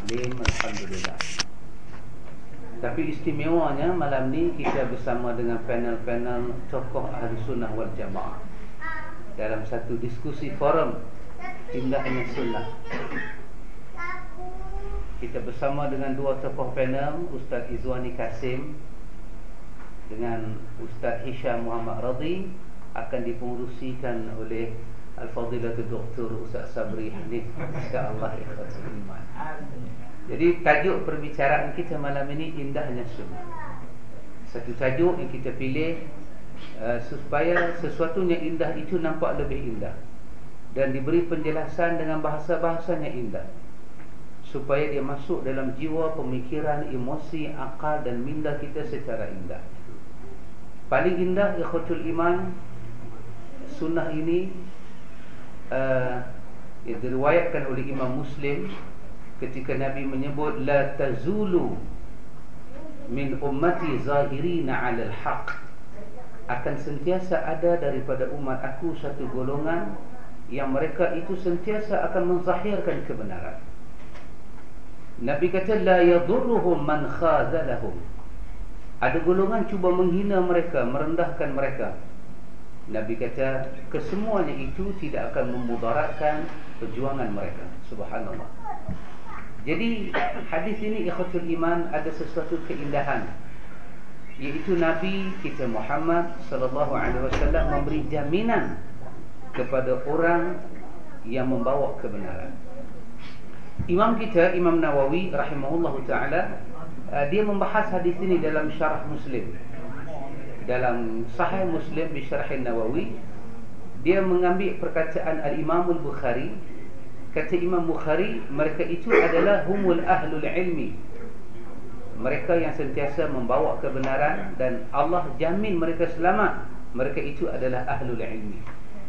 taklim, alhamdulillah. Tapi istimewanya malam ni kita bersama dengan panel-panel tokoh Ahli Sunnah wal Jamaah dalam satu diskusi forum Indahnya Sunnah. Kita bersama dengan dua tokoh panel, Ustaz Izwani Kasim dengan Ustaz Hisham Muhammad Radhi, akan dipengerusikan oleh Al-Fadilatul Doktor Ustaz Sabri Hanif, insya-Allah ikhwatul iman. Jadi tajuk perbicaraan kita malam ini Indahnya Sunnah. Satu tajuk yang kita pilih supaya sesuatu yang indah itu nampak lebih indah dan diberi penjelasan dengan bahasa-bahasa yang indah, supaya dia masuk dalam jiwa, pemikiran, emosi, akal dan minda kita secara indah. Paling indah ikhwatul iman, sunnah ini yang diriwayatkan oleh Imam Muslim ketika Nabi menyebut la tazulu min ummati zahirina 'alal haqq, akan sentiasa ada daripada umat aku satu golongan yang mereka itu sentiasa akan menzahirkan kebenaran. Nabi kata la yadurruhum man khazalahum, ada golongan cuba menghina mereka, merendahkan mereka. Nabi kata kesemuanya itu tidak akan memudaratkan perjuangan mereka. Subhanallah. Jadi hadis ini ikhwatul iman ada sesuatu keindahan, iaitu Nabi kita Muhammad sallallahu alaihi wasallam memberi jaminan kepada orang yang membawa kebenaran. Imam kita Imam Nawawi rahimahullahu taala dia membahas hadis ini dalam syarah Muslim. Dalam Sahih Muslim bi Syarah Nawawi, dia mengambil perkataan Al-Imam Al-Bukhari. Kata Imam Bukhari, mereka itu adalah humul ahlul ilmi, mereka yang sentiasa membawa kebenaran dan Allah jamin mereka selamat. Mereka itu adalah ahlul ilmi.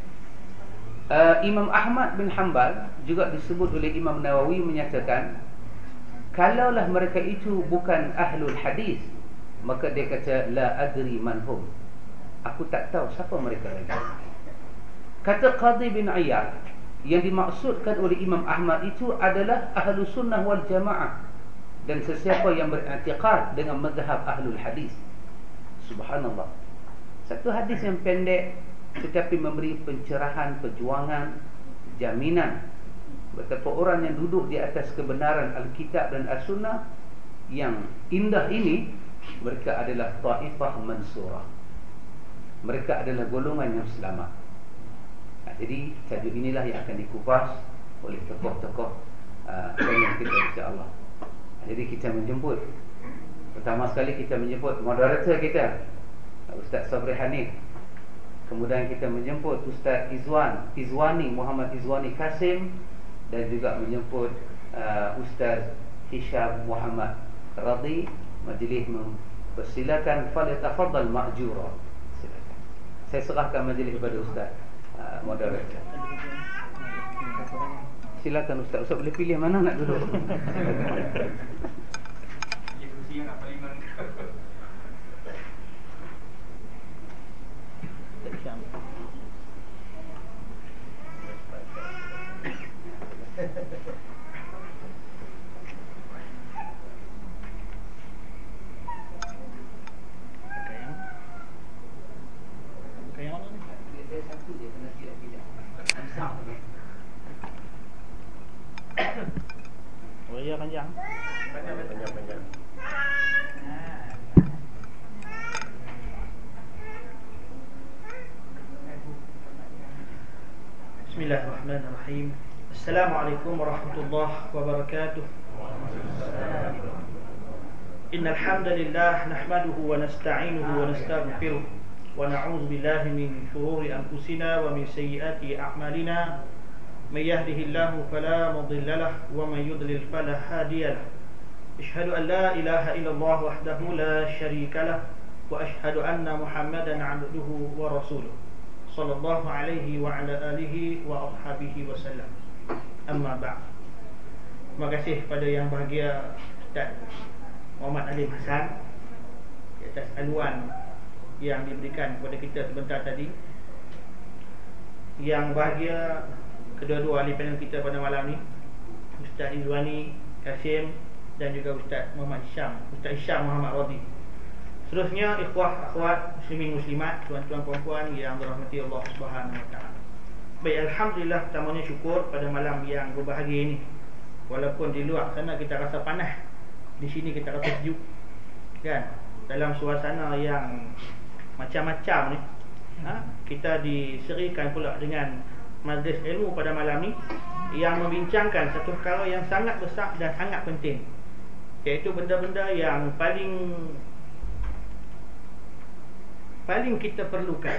Imam Ahmad bin Hanbal juga disebut oleh Imam Nawawi menyatakan, kalaulah mereka itu bukan ahlul hadis, maka dia kata la adri manhum, aku tak tahu siapa mereka lagi. Kata Qadhi bin Iyad, yang dimaksudkan oleh Imam Ahmad itu adalah ahlu sunnah wal jamaah dan sesiapa yang beriktikad dengan mazhab ahlul hadis. Subhanallah. Satu hadis yang pendek tetapi memberi pencerahan, perjuangan, jaminan betapa orang yang duduk di atas kebenaran Alkitab dan As-Sunnah yang indah ini, mereka adalah taifah mansurah, mereka adalah golongan yang selamat. Jadi tajuk inilah yang akan dikupas oleh tokoh-tokoh yang kita, insya-Allah. Jadi kita menjemput, pertama sekali kita menjemput moderator kita Ustaz Sabri Hanif. Kemudian kita menjemput Ustaz Izwani Muhammad Izwani Kasim, dan juga menjemput Ustaz Hisham Muhammad Radhi. Majlis mempersilakan, falyatafaddal ma'jura. Silakan. Saya serahkan majlis kepada Ustaz moderator. Silakan Ustaz. Ustaz boleh pilih mana nak duduk. Kursi yang nak paling mana? Oh iya, panjang. Panjang. Bismillahirrahmanirrahim. Assalamualaikum warahmatullahi wabarakatuh. Innal hamdalillah nahmaduhu wa nasta'inuhu wa nastaghfiruh wa na'udzu billahi min shururi anfusina wa min sayyiati a'malina. May yahdihillahu fala mudilla lahu wa may yudlil fala hadiya lahu. Asyhadu an la ilaha illallah wahdahu la syarika lahu wa asyhadu anna Muhammadan 'abduhu wa rasuluh sallallahu alaihi wa ala alihi wa ashabihi wasallam. Amma ba'd. Terima kasih kepada yang bahagia Ustaz Muhammad Alim Hassan di atas aluan yang diberikan kepada kita sebentar tadi. Yang bahagia kedua-dua ahli panel kita pada malam ni, Ustaz Izwani Kasim dan juga Ustaz Muhammad Syam, Ustaz Syam Muhammad Radhi. Seterusnya ikhwah akhwat muslimin muslimat, tuan-tuan puan-puan yang dirahmati Allah Subhanahu wa taala. Baik, alhamdulillah, pertamanya syukur pada malam yang berbahagia ini. Walaupun di luar sana kita rasa panas, di sini kita rasa sejuk. Kan? Dalam suasana yang macam-macam ni, kita diserikan pula dengan majlis ilmu pada malam ni yang membincangkan satu perkara yang sangat besar dan sangat penting, iaitu benda-benda yang paling kita perlukan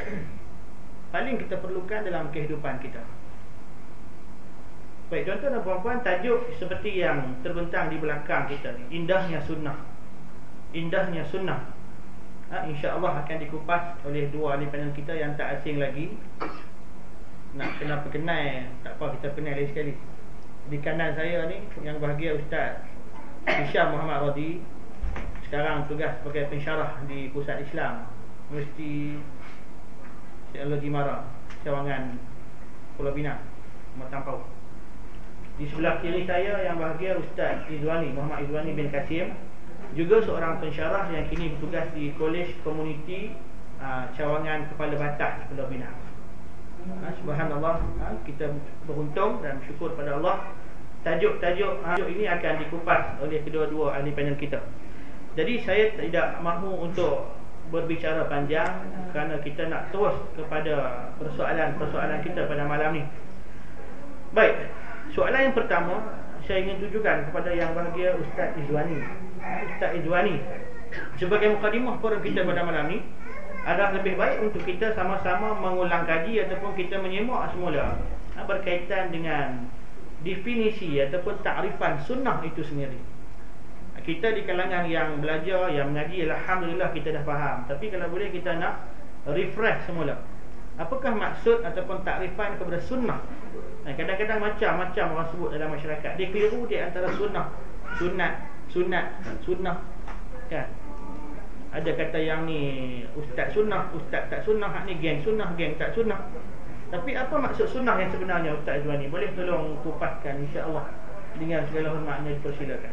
dalam kehidupan kita. Baik, tuan-tuan dan puan-puan, tajuk seperti yang terbentang di belakang kita ni, indahnya sunnah. Indahnya sunnah. InsyaAllah akan dikupas oleh dua ahli panel kita yang tak asing lagi. Nak kena perkenal, tak apa, kita kenal lagi sekali. Di kanan saya ni yang bahagia Ustaz Syam Muhammad Radhi, sekarang tugas sebagai pensyarah di Pusat Islam Universiti Teknologi Mara, Cawangan, Pulau Pinang, Matampau. Di sebelah kiri saya yang bahagia Ustaz Izwani, Muhammad Izwani bin Kasim, juga seorang pensyarah yang kini bertugas di Kolej Komuniti Cawangan Kepala Batas, Pulau Pinang. Subhanallah, kita beruntung dan bersyukur pada Allah. Tajuk ini akan dikupas oleh kedua-dua ahli panel kita. Jadi saya tidak mahu untuk berbicara panjang kerana kita nak terus kepada persoalan-persoalan kita pada malam ni. Baik, soalan yang pertama saya ingin tujukan kepada yang bahagia Ustaz Izwani. Ustaz Izwani, sebagai mukadimah forum kita pada malam ni, adalah lebih baik untuk kita sama-sama mengulang kaji ataupun kita menyemak semula berkaitan dengan definisi ataupun takrifan sunnah itu sendiri. Kita di kalangan yang belajar, yang mengaji, alhamdulillah kita dah faham. Tapi kalau boleh kita nak refresh semula, apakah maksud ataupun takrifan kepada sunnah. Kadang-kadang macam-macam orang sebut dalam masyarakat. Dia keliru di antara sunnah, sunnah, kan? Ada kata yang ni ustaz sunnah, ustaz tak sunnah, hak ni geng sunnah, geng tak sunnah. Tapi apa maksud sunnah yang sebenarnya Ustaz Izwani? Boleh tolong kupaskan insya-Allah dengan segala hormatnya, dipersilakan.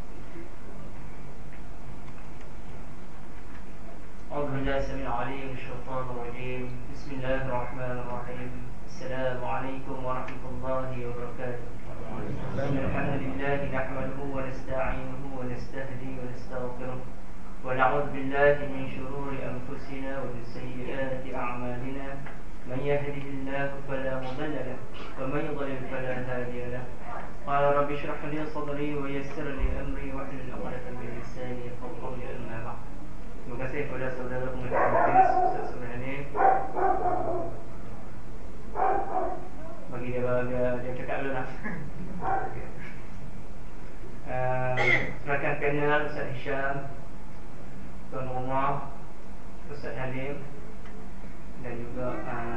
A'udzubillahi samil 'alim minasyaitonir rajim. Bismillahirrahmanirrahim. Assalamualaikum warahmatullahi wabarakatuh. Alhamdulillah nahmaduhu wa nasta'inuhu wa nastahdihi wa nastaghfiruh. ونعوذ بالله من شرور أنفسنا ومن سيئات أعمالنا من يهده الله فلا مضل له ومن يضلل فلا هادي له قال رب اشرح لي صدري ويسر لي أمري واحلل عقدة من لساني يفقهوا قولي أما بعد. Terima kasih kepada saudara pengajar Ustaz Subhani. Bagi dia cakap dulu lah. Rakan panel Ustaz Hisham, Tuan Umar, Ustaz Halim, dan juga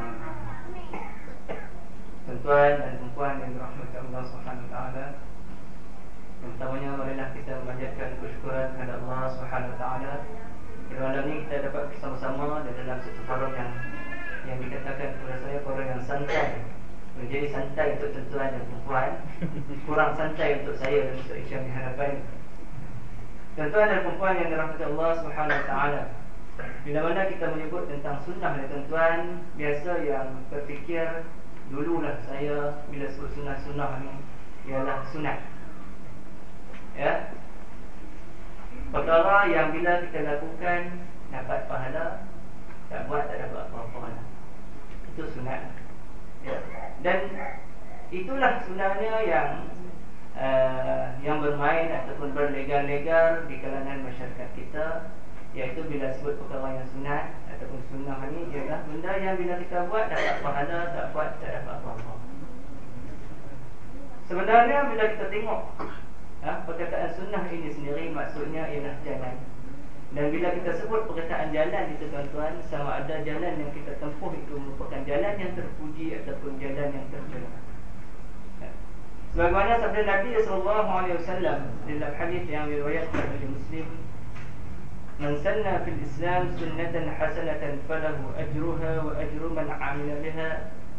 tuan-tuan dan perempuan yang dirahmati Allah Subhanahu wa taala. Yang pertamanya marilah kita memanjatkan kesyukuran kepada Allah Subhanahu wa taala. Pada malam ini kita dapat bersama-sama dalam satu forum yang dikatakan kepada saya forum yang santai. Menjadi santai untuk tuan-tuan dan perempuan, kurang santai untuk saya dan Ustaz Isyam di hadapan. Tuan-tuan dan perempuan yang dirahmati Allah Subhanahu wa taala, bila mana kita menyebut tentang sunnah ni tuan-tuan, biasa yang terfikir dululah saya bila sebut sunnah ni ialah sunat. Ya. Perkara yang bila kita lakukan dapat pahala, tak buat tak dapat apa-apa. Itu sunat. Ya. Dan itulah sebenarnya yang bermain ataupun berlegar-legar di kalangan masyarakat kita, iaitu bila sebut perkara yang sunat ataupun sunnah ni ialah benda yang bila kita buat dapat pahala, tak buat tak dapat apa-apa. Sebenarnya bila kita tengok perkataan sunnah ini sendiri, maksudnya ialah jalan. Dan bila kita sebut perkataan jalan itu tuan-tuan, sama ada jalan yang kita tempuh itu merupakan jalan yang terpuji ataupun jalan yang tercela. Sebagaimana sabda Nabi SAW dalam hadis yang diriwayatkan oleh Muslim, "Man sanna fil Islam sunnatan hasanatan falahu ajruha wa ajru man 'amila biha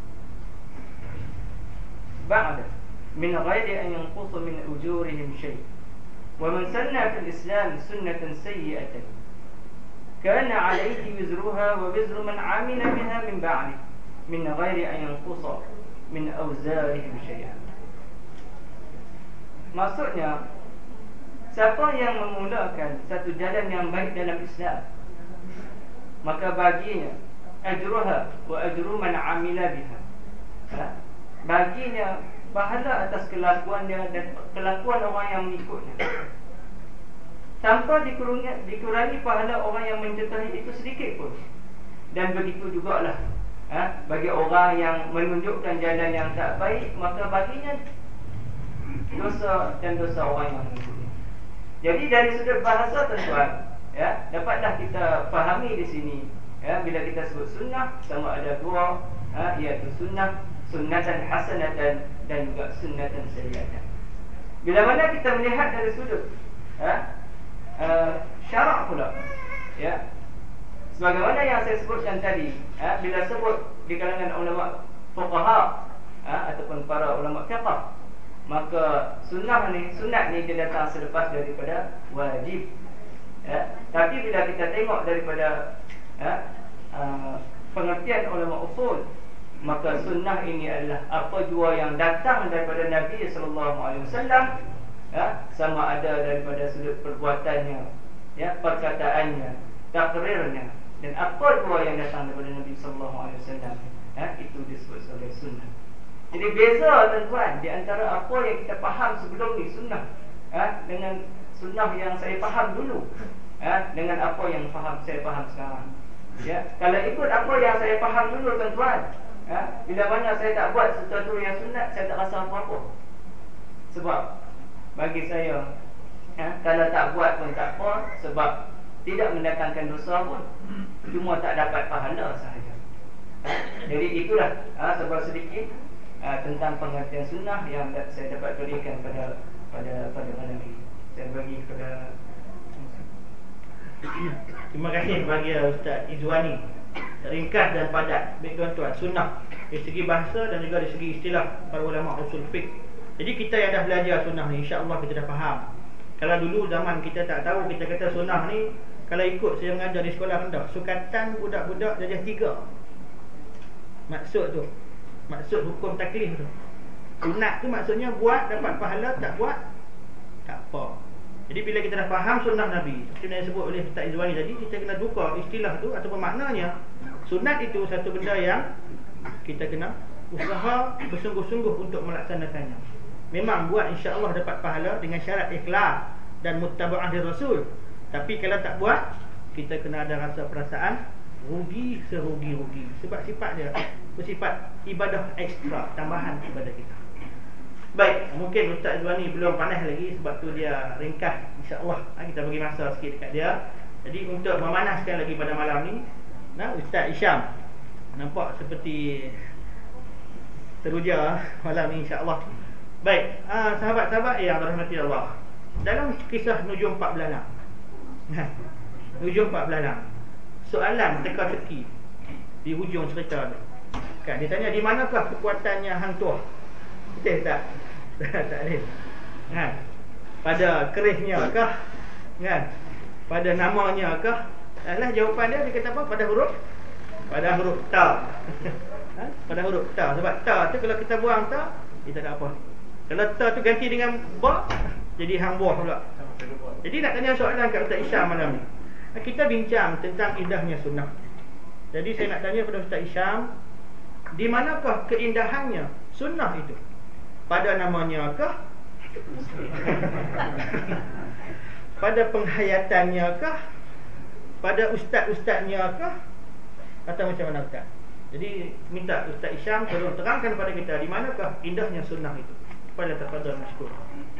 ba'da min ghairi an yanqusa min ujurihim syai'." ومن سن في الإسلام سنة سيئة كان عليه وزرها ووزر من عمل بها من بعده من غير أن ينقص من أوزارهم شيئا. Maksudnya, siapa yang memulakan satu jalan yang baik dalam Islam, maka baginya ajruha wa ajru man amila biha, baginya pahala atas kelakuannya dan kelakuan orang yang mengikutnya, tanpa dikurangi pahala orang yang mencontohi itu sedikit pun. Dan begitu jugalah bagi orang yang menunjukkan jalan yang tak baik, maka baginya dosa dan dosa orang yang mengikutnya. Jadi dari sudut bahasa, tuan-tuan, dapatlah kita fahami di sini, bila kita sebut sunnah, sama ada dua, iaitu sunnatan hasanatan dan juga sunnatan sayyi'atan. Bila mana kita melihat dari sudut syarak pula, sebagaimana yang saya sebutkan tadi, bila sebut di kalangan ulama fuqaha ataupun para ulama fiqh, maka sunat ni dia datang selepas daripada wajib. Tapi bila kita tengok daripada pengertian ulama usul, maka sunnah ini adalah apa jua yang datang daripada Nabi SAW, sama ada daripada sudut perbuatannya, perkataannya, takrirnya, dan apa jua yang datang daripada Nabi SAW, itu disebut sebagai sunnah. Jadi beza, tuan-tuan, di antara apa yang kita faham sebelum ni sunnah, dengan sunnah yang saya faham dulu, dengan apa yang saya faham sekarang. Kalau ikut apa yang saya faham dulu, tuan-tuan, bila mana saya tak buat sesuatu yang sunat, saya tak rasa apa-apa. Sebab bagi saya, kalau tak buat pun tak apa, sebab tidak mendatangkan dosa pun, cuma tak dapat pahala sahaja. Jadi itulah sebab sedikit tentang pengertian sunnah yang saya dapat berikan pada malam ini. Saya bagi kepada. Terima kasih bagi Ustaz Izwani, ringkas dan padat. Baik tuan-tuan, sunnah dari segi bahasa dan juga dari segi istilah para ulama usul fiqh. Jadi kita yang dah belajar sunnah ni, insya-Allah kita dah faham. Kalau dulu zaman kita tak tahu, kita kata sunnah ni, kalau ikut saya mengajar di sekolah rendah, sukatan budak-budak darjah 3. Maksud hukum taklif tu. Sunat tu maksudnya buat dapat pahala, tak buat tak apa. Jadi bila kita dah faham sunnah Nabi, seperti yang disebut oleh Ustaz Izwani tadi, kita kena tukar istilah tu ataupun maknanya. Sunat itu satu benda yang kita kena usaha bersungguh-sungguh untuk melaksanakannya. Memang buat, insya-Allah dapat pahala dengan syarat ikhlas dan muttaba'ah dari Rasul. Tapi kalau tak buat, kita kena ada rasa perasaan rugi serugi-rugi. Sebab sifat dia bersifat ibadah ekstra, tambahan kepada kita. Baik, mungkin Ustaz Izwani belum panas lagi, sebab tu dia ringkas. InsyaAllah kita bagi masa sikit dekat dia. Jadi untuk memanaskan lagi pada malam ni, Ustaz Isham nampak seperti teruja malam ni, insyaAllah. Baik, sahabat-sahabat yang dirahmati Allah, dalam kisah Nujum 4 Belalang, Nujum 4 Belalang, soalan teka-teki di hujung cerita tu, kan, dia tanya di manakah kekuatannya Hang Tuah. Betul tak? Tak boleh. Pada kerisnya kah? Pada namanya kah? Alah, jawapan dia kata apa? Pada huruf ta. Pada huruf ta. Sebab ta tu kalau kita buang ta, kita tak apa. Kalau ta tu ganti dengan ba, jadi hang buah pula. Jadi nak tanya soalan kat Ustaz Isham malam ni. Kita bincang tentang indahnya sunnah. Jadi saya nak tanya kepada Ustaz Isham, di manakah keindahannya sunnah itu? Pada namanya kah? Pada penghayatannya kah? Pada ustaz-ustaznya kah? Atau macam mana Ustaz? Jadi minta Ustaz Isham tolong terangkan kepada kita di manakah indahnya sunnah itu. Pada tafadhal masykur.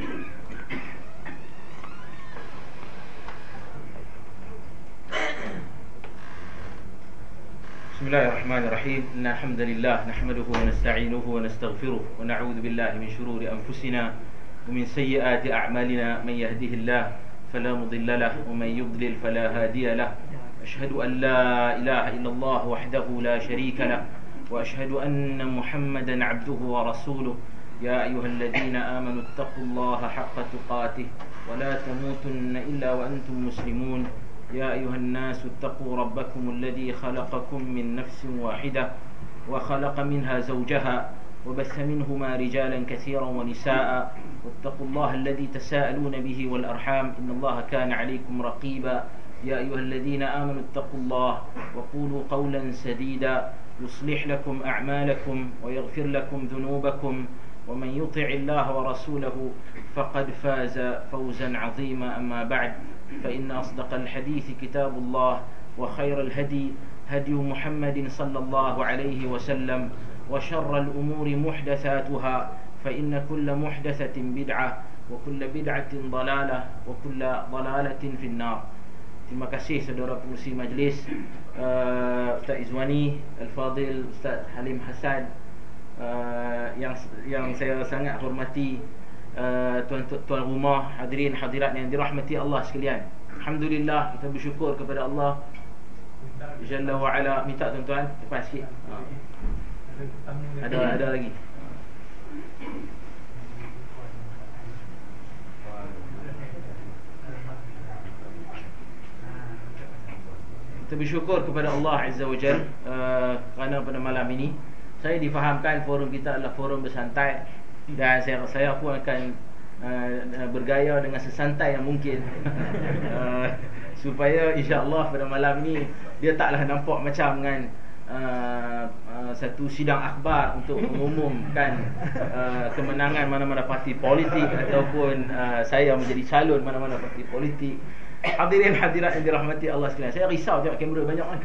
بسم الله الرحمن الرحيم إن الحمد لله نحمده ونستعينه ونستغفره ونعوذ بالله من شرور أنفسنا ومن سيئات أعمالنا من يهده الله فلا مضل له ومن يضلل فلا هادي له أشهد أن لا إله إلا الله وحده لا شريك له وأشهد أن محمدا عبده ورسوله يا أيها الذين آمنوا اتقوا الله حق تقاته ولا تموتن إلا وأنتم مسلمون يا أيها الناس اتقوا ربكم الذي خلقكم من نفس واحدة وخلق منها زوجها وبث منهما رجالا كثيرا ونساء واتقوا الله الذي تساءلون به والأرحام إن الله كان عليكم رقيبا يا أيها الذين آمنوا اتقوا الله وقولوا قولا سديدا يصلح لكم أعمالكم ويغفر لكم ذنوبكم ومن يطع الله ورسوله فقد فاز فوزا عظيما أما بعد فإن أصدق الحديث كتاب الله وخير الهدي هدي محمد صلى الله عليه وسلم وشر الأمور محدثاتها فإن كل محدثة بدعة وكل بدعة ضلالة وكل ضلالة في النار. Terima kasih saudara pengurusi majlis, Ustaz Izwani, Al-Fadil, Ustaz Halim Hassan, yang saya sangat hormati, tuan rumah, hadirin hadirat yang dirahmati Allah sekalian. Alhamdulillah, kita bersyukur kepada Allah Jalla wa ala. Minta tuan-tuan lepas sikit. Ada lagi. Kita bersyukur kepada Allah Azza wa Jal kerana pada malam ini saya difahamkan forum kita adalah forum bersantai, dan saya pun akan bergaya dengan sesantai yang mungkin supaya insya-Allah pada malam ini dia taklah nampak macam dengan satu sidang akhbar untuk mengumumkan kemenangan mana-mana parti politik ataupun saya menjadi calon mana-mana parti politik. Hadirin hadirat yang dirahmati Allah sekalian, saya risau tengok kamera banyak kan.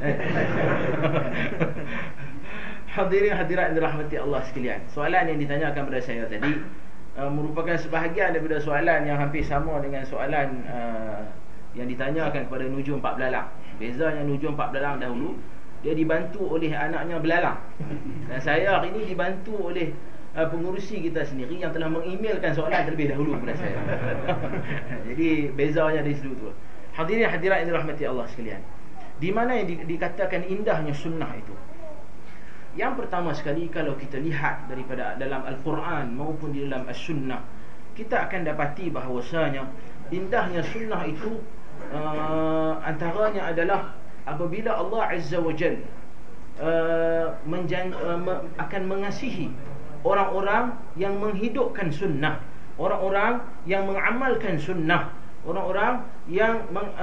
Hadirin hadirat yang dirahmati Allah sekalian, soalan yang ditanyakan kepada saya tadi merupakan sebahagian daripada soalan yang hampir sama dengan soalan yang ditanyakan kepada Nujum Pak Belalang. Bezanya Nujum Pak Belalang dahulu dia dibantu oleh anaknya Belalang, dan saya hari ini dibantu oleh pengurusi kita sendiri yang telah mengemailkan soalan terlebih dahulu kepada saya. Jadi bezanya dari situ tu. Hadirin hadirat yang dirahmati Allah sekalian, di mana yang dikatakan indahnya sunnah itu? Yang pertama sekali, kalau kita lihat daripada dalam Al-Quran maupun di dalam As-Sunnah, kita akan dapati bahawasanya indahnya sunnah itu antaranya adalah apabila Allah Azza wa Jal akan mengasihi orang-orang yang menghidupkan sunnah, orang-orang yang mengamalkan sunnah, orang-orang yang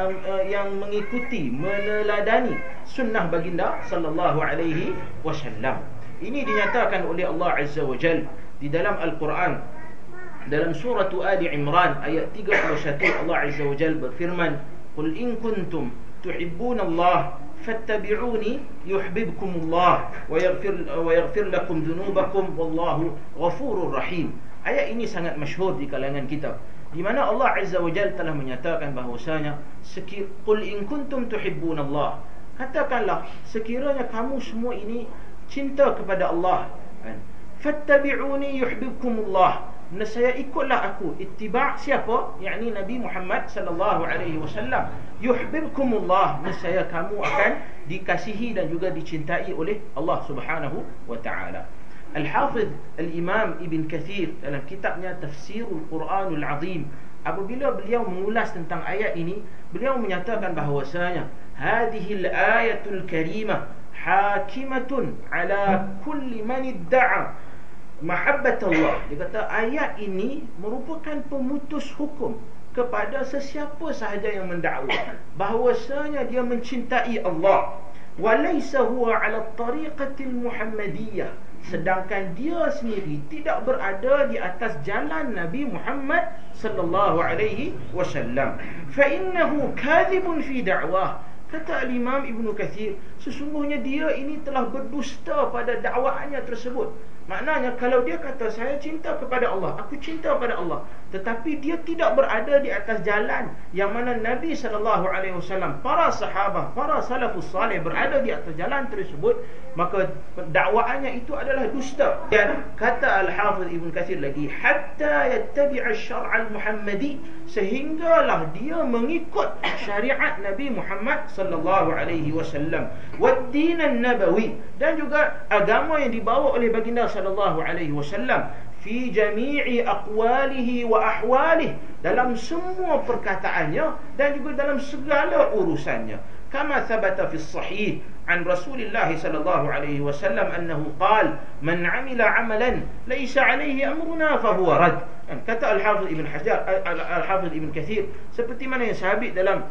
mengikuti, meneladani sunnah baginda sallallahu alaihi wasallam. Ini dinyatakan oleh Allah Azza wa Jal di dalam Al-Quran, dalam surah Ali Imran ayat 31. Allah Azza wa Jal berfirman, "Qul in kuntum tuhibbunallaha fattabi'uni yuhibbukumullah wa yaghfir lakum dhunubakum wallahu ghafurur rahim." Ayat ini sangat masyhur di kalangan kita, di mana Allah Azza wa Jalla telah menyatakan bahawasanya qul in kuntum tuhibbunallah, katakanlah sekiranya kamu semua ini cinta kepada Allah, fattabi'uni yuhibbukumullah, nescaya ikutlah aku. Ittiba' siapa? yakni Nabi Muhammad sallallahu alaihi wasallam. Yuhibbukumullah, nescaya kamu akan dikasihi dan juga dicintai oleh Allah Subhanahu wa taala. Al-Hafidh Al-Imam Ibn Kathir dalam kitabnya Tafsirul Quranul Azim, apabila beliau mengulas tentang ayat ini, beliau menyatakan bahawasanya hadhil ayatul karimah hakimatun ala kulli man idda'a mahabbat Allah. Dia kata ayat ini merupakan pemutus hukum kepada sesiapa sahaja yang mendakwa bahawasanya dia mencintai Allah, walaysa huwa ala tariqatil muhammadiyah, sedangkan dia sendiri tidak berada di atas jalan Nabi Muhammad sallallahu alaihi wasallam. Fa innahu kadhibun fi da'wah. Kata Al-Imam Ibn Kathir, sesungguhnya dia ini telah berdusta pada dakwaannya tersebut. Maknanya kalau dia kata saya cinta kepada Allah, aku cinta kepada Allah, tetapi dia tidak berada di atas jalan yang mana Nabi SAW, para sahabat, para salafus salih berada di atas jalan tersebut, maka dakwaannya itu adalah dusta. Dan kata Al-Hafidh Ibn Kathir lagi, hatta yattabi'a syar'al Muhammadi, sehinggalah dia mengikut syariat Nabi Muhammad sallallahu alaihi wasallam, wad-din an-nabawi, dan juga agama yang dibawa oleh baginda sallallahu alaihi wasallam, fi jami'i aqwalihi wa ahwalihi, dalam semua perkataannya dan juga dalam segala urusannya. Kama thabata fi sahih an Rasulillah sallallahu alaihi wasallam annahu qala man 'amila 'amalan laysa 'alaihi amruna fa huwa rad. Kata Al-Hafiz Ibn Hajar, Al-Hafiz Ibn Kathir, seperti mana yang sabit dalam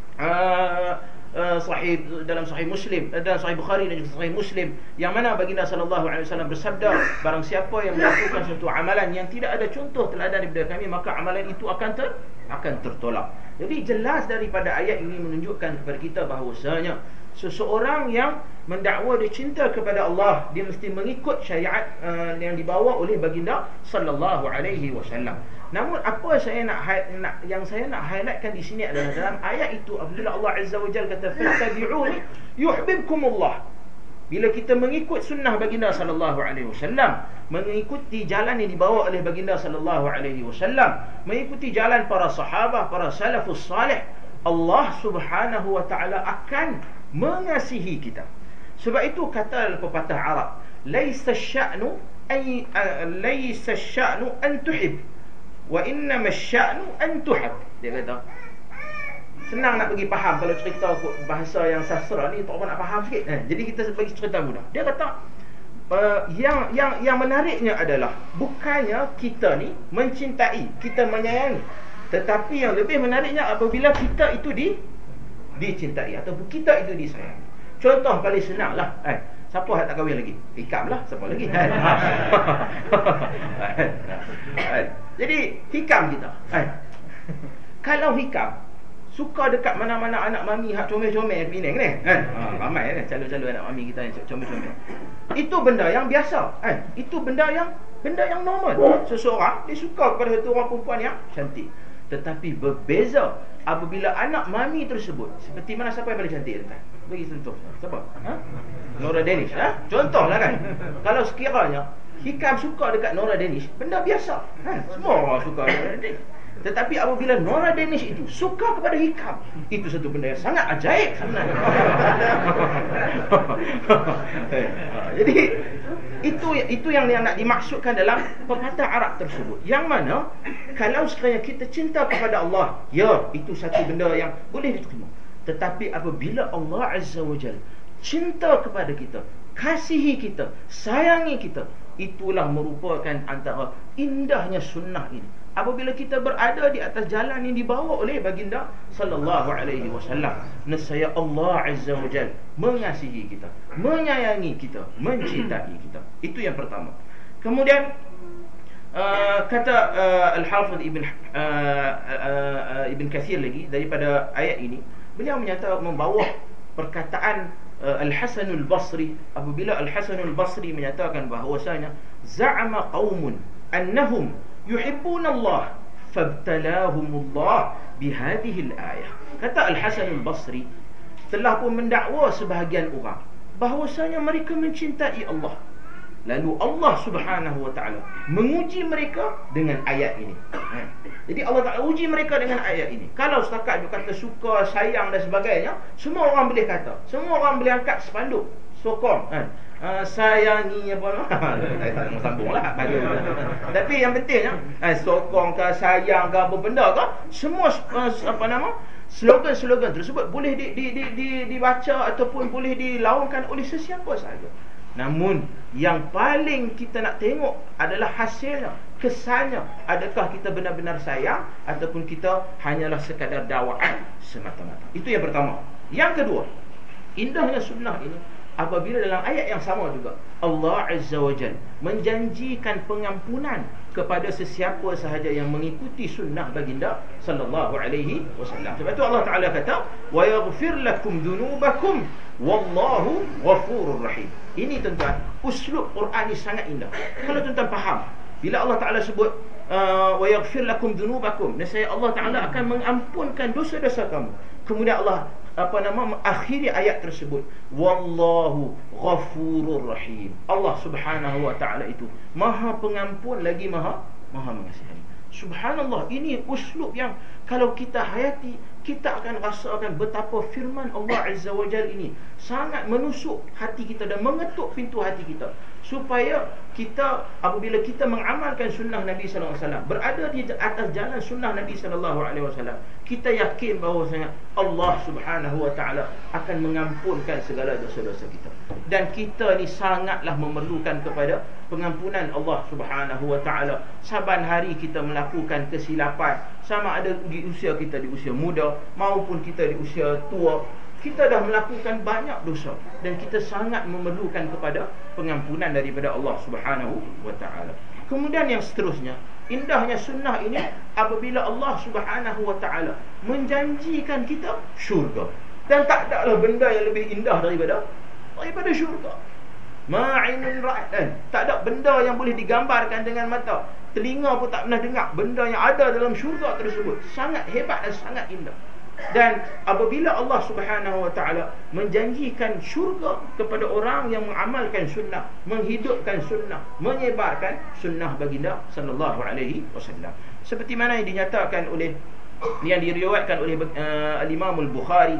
Sahih Muslim, dalam Sahih Bukhari dan juga Sahih Muslim, yang mana baginda sallallahu alaihi wasallam bersabda, barang siapa yang melakukan suatu amalan yang tidak ada contoh teladan daripada kami, maka amalan itu akan tertolak. Jadi jelas daripada ayat ini menunjukkan kepada kita bahawasanya seseorang yang mendakwa dia cinta kepada Allah, dia mesti mengikut syariat yang dibawa oleh baginda sallallahu alaihi wasallam. Namun apa yang saya nak highlightkan di sini adalah dalam ayat itu, apabila Allah Azza wa Jalla kata fattabi'uni yuhibbukumullah, bila kita mengikut sunnah baginda sallallahu alaihi wasallam, mengikuti jalan yang dibawa oleh baginda sallallahu alaihi wasallam, mengikuti jalan para sahabat, para salafus salih, Allah Subhanahu wa taala akan mengasihi kita. Sebab itu kata pepatah Arab, laisa sya'nu an tuhib wa innama sya'nu an tuhab. Dia kata senang nak bagi faham kalau cerita bahasa yang sastra ni, tak apa nak faham sikit. Jadi kita bagi cerita mudah. Dia kata yang menariknya adalah bukannya kita ni mencintai, kita menyayangi, tetapi yang lebih menariknya apabila kita itu dicintai ataupun kita itu disayangi. Contoh paling senang lah, siapa yang tak kahwin lagi? Hikam lah, siapa lagi? Jadi hikam kita, kalau hikam suka dekat mana-mana anak mami hak comel-comel Penang ni, ramai kan calon-calon anak mami kita yang comel-comel. Itu benda yang biasa, itu benda yang normal. Seseorang dia suka kepada satu orang perempuan yang cantik. Tetapi berbeza apabila anak mami tersebut, seperti mana, siapa yang paling cantik tuan? Bagi contoh. Siapa? Nora Danish. Contohlah kan. Kalau sekiranya hikam suka dekat Nora Danish, benda biasa. Semua orang suka Nora Danish. Tetapi apabila Nora Danish itu suka kepada hikam, itu satu benda yang sangat ajaib sebenarnya. Jadi itu yang nak dimaksudkan dalam pepatah Arab tersebut, yang mana kalau sekiranya kita cinta kepada Allah, ya, itu satu benda yang boleh diterima. Tetapi apabila Allah Azza wa Jalla cinta kepada kita, kasihi kita, sayangi kita, itulah merupakan antara indahnya sunnah ini. Apabila kita berada di atas jalan yang dibawa oleh baginda sallallahu alaihi wasallam, nescaya Allah Azza wa Jalla mengasihi kita, menyayangi kita, mencintai kita. Itu yang pertama. Kemudian kata Al-Hafiz Ibn Kathir lagi daripada ayat ini, beliau menyatakan, membawa perkataan Al-Hasan Al-Basri, apabila Al-Hasan Al-Basri menyatakan bahawasanya za'ama qaumun annahum yuhibbuna Allah fabtalahumullah bihadhihi al-ayah. Kata Al-Hasan Al-Basri, telah pun mendakwa sebahagian orang bahawasanya mereka mencintai Allah, lalu Allah Subhanahu wa taala menguji mereka dengan ayat ini. Jadi Allah Taala uji mereka dengan ayat ini. Kalau setakat dia kata suka, sayang dan sebagainya, semua orang boleh kata, semua orang boleh angkat spanduk sokong, sayangi apa, tak nak sambunglah. Tapi yang pentingnya sokong ke, sayang ke, apa benda ke, semua slogan-slogan tersebut boleh dibaca ataupun boleh dilaungkan oleh sesiapa sahaja. Namun yang paling kita nak tengok adalah hasilnya, kesannya. Adakah kita benar-benar sayang ataupun kita hanyalah sekadar dakwaan semata-mata. Itu yang pertama. Yang kedua, indahnya sunnah ini apabila dalam ayat yang sama juga Allah Azza wa Jalla menjanjikan pengampunan kepada sesiapa sahaja yang mengikuti sunnah baginda sallallahu alaihi wasallam. Sebab itu Allah Taala kata, "Wa yaghfir lakum dhunubakum wallahu ghafurur rahim." Ini tuan-tuan, uslub Quran ni sangat indah. Kalau tuan-tuan faham, bila Allah Taala sebut wa yaghfir lakum dhunubakum, nescaya Allah Taala akan mengampunkan dosa-dosa kamu. Kemudian Allah mengakhiri ayat tersebut, wallahu ghafurur rahim. Allah Subhanahu wa taala itu Maha Pengampun lagi Maha Mengasihi. Subhanallah, ini uslub yang kalau kita hayati, kita akan rasakan betapa firman Allah Azza wa Jalla ini sangat menusuk hati kita dan mengetuk pintu hati kita, supaya kita apabila kita mengamalkan sunnah Nabi sallallahu alaihi wasallam, berada di atas jalan sunnah Nabi sallallahu alaihi wasallam, kita yakin bahawasanya Allah Subhanahu wa taala akan mengampunkan segala dosa-dosa kita. Dan kita ni sangatlah memerlukan kepada pengampunan Allah Subhanahu wa taala. Saban hari kita melakukan kesilapan, sama ada di usia kita di usia muda maupun kita di usia tua, kita dah melakukan banyak dosa dan kita sangat memerlukan kepada pengampunan daripada Allah Subhanahu wa taala. Kemudian yang seterusnya, indahnya sunnah ini apabila Allah Subhanahu wa taala menjanjikan kita syurga. Dan tak adalah benda yang lebih indah daripada syurga. Ma'inun ra'an. Tak ada benda yang boleh digambarkan dengan mata, telinga pun tak pernah dengar benda yang ada dalam syurga tersebut. Sangat hebat dan sangat indah. Dan apabila Allah Subhanahu wa taala menjanjikan syurga kepada orang yang mengamalkan sunnah, menghidupkan sunnah, menyebarkan sunnah baginda sallallahu alaihi wasallam, seperti mana yang dinyatakan oleh, yang diriwayatkan oleh al-Imam al-Bukhari,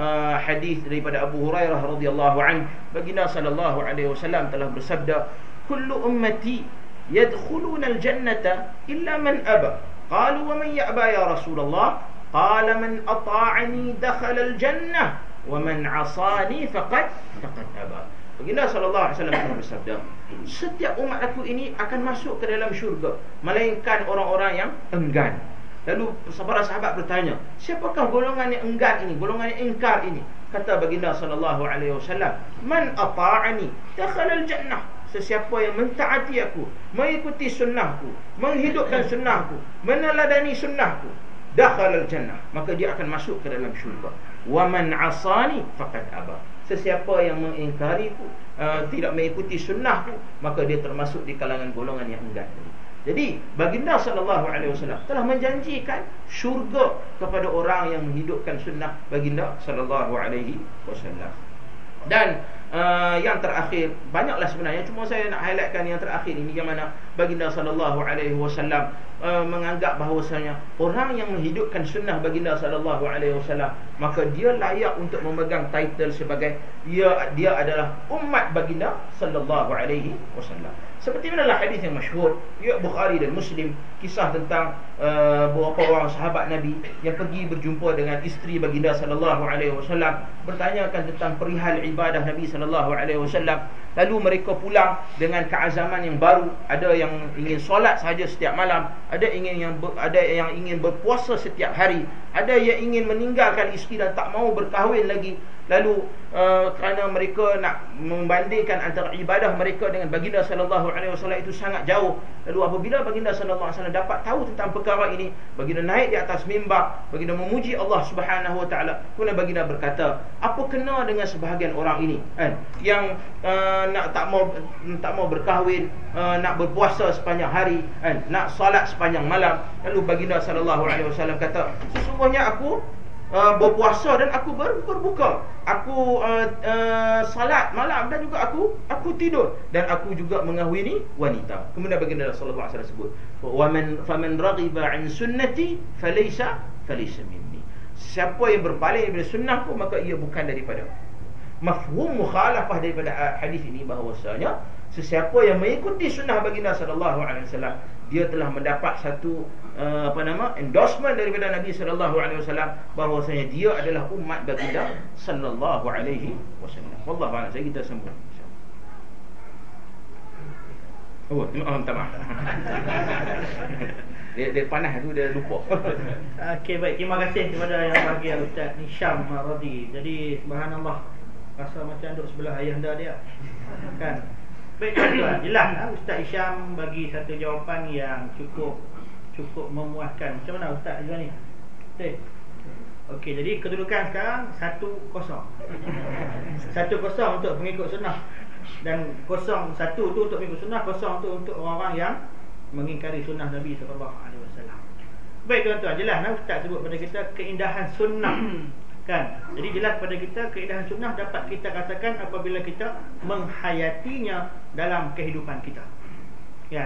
hadis daripada Abu Hurairah radhiyallahu anhu, baginda sallallahu alaihi wasallam telah bersabda, kullu ummati yadkhuluna al-jannata illa man aba. Qalu wa man ya'ba ya Rasulullah? Qala man ata'ani dakhala al-jannah wa man 'asani faqad aba. Baginda sallallahu alaihi wasallam bersabda, setiap umat aku ini akan masuk ke dalam syurga melainkan orang-orang yang enggan. Lalu para sahabat bertanya, siapakah golongan yang enggan ini, golongan yang ingkar ini? Kata baginda sallallahu alaihi wasallam, man ata'ani dakhala al-jannah. Sesiapa yang mentaati aku, mengikuti sunnahku, menghidupkan sunnahku, meneladani sunnahku, dakhala al-jannah, maka dia akan masuk ke dalam syurga. Wa man 'asani faqad aba. Sesiapa yang mengingkariku, tidak mengikuti sunnahku, maka dia termasuk di kalangan golongan yang enggan. Jadi baginda sallallahu alaihi wasallam telah menjanjikan syurga kepada orang yang menghidupkan sunnah baginda sallallahu alaihi wasallam. Dan yang terakhir, banyaklah sebenarnya, cuma saya nak highlightkan yang terakhir ini, yang mana baginda sallallahu alaihi wasallam menganggap bahawasanya orang yang menghidupkan sunnah baginda sallallahu alaihi wasallam, maka dia layak untuk memegang title sebagai dia adalah umat baginda sallallahu alaihi wasallam. Seperti manalah hadis yang masyhur riwayat Bukhari dan Muslim, kisah tentang beberapa orang sahabat Nabi yang pergi berjumpa dengan isteri baginda sallallahu alaihi wasallam, bertanyakan tentang perihal ibadah Nabi sallallahu alaihi wasallam. Lalu mereka pulang dengan keazaman yang baru. Ada yang ingin solat sahaja setiap malam, ada yang ingin berpuasa setiap hari, ada yang ingin meninggalkan isteri dan tak mau berkahwin lagi. Lalu kerana mereka nak membandingkan antara ibadah mereka dengan baginda sallallahu alaihi wasallam itu sangat jauh. Lalu apabila baginda sallallahu alaihi wasallam dapat tahu tentang perkara ini, baginda naik di atas mimbar, baginda memuji Allah Subhanahu wa taala. Kemudian baginda berkata, apa kena dengan sebahagian orang ini yang nak tak mau berkahwin, nak berpuasa sepanjang hari, nak solat sepanjang malam. Lalu baginda sallallahu alaihi wasallam kata, sesungguhnya aku berpuasa dan aku berbuka, aku salat malam dan juga aku tidur, dan aku juga mengahwini wanita. Kemudian baginda sallallahu alaihi wasallam sebut, faman raghiba an sunnati falaysa minni. Siapa yang berpaling daripada sunnahku, maka ia bukan daripada. Mafhum mukhalafah daripada hadis ini bahawasanya sesiapa yang mengikuti sunnah baginda sallallahu alaihi wasallam, dia telah mendapat satu endorsement daripada Nabi sallallahu alaihi wasallam bahawasanya dia adalah umat baginda sallallahu alaihi wasallam. Wallahu a'lam. Saya kita sambung insya-Allah. Oh, minta maaf. Dia panas tu, dia lupa. Okey, baik, terima kasih kepada yang bahagia Ustaz Hisham Radhi. Jadi subhanallah, rasa macam duduk sebelah ayahanda dia, kan? Baik tuan-tuan, jelas Ustaz Hisham bagi satu jawapan yang cukup memuaskan. Macam mana Ustaz juga ni? Okey, jadi kedudukan sekarang 1-0. 1-0 untuk pengikut sunnah, dan 0-1 tu untuk pengikut sunnah, 0 tu untuk orang-orang yang mengingkari sunnah Nabi sallallahu alaihi wasallam. Baik tuan-tuan, jelas Ustaz sebut pada kita keindahan sunnah. Kan? Jadi jelas pada kita keindahan sunnah dapat kita rasakan apabila kita menghayatinya dalam kehidupan kita. Kan?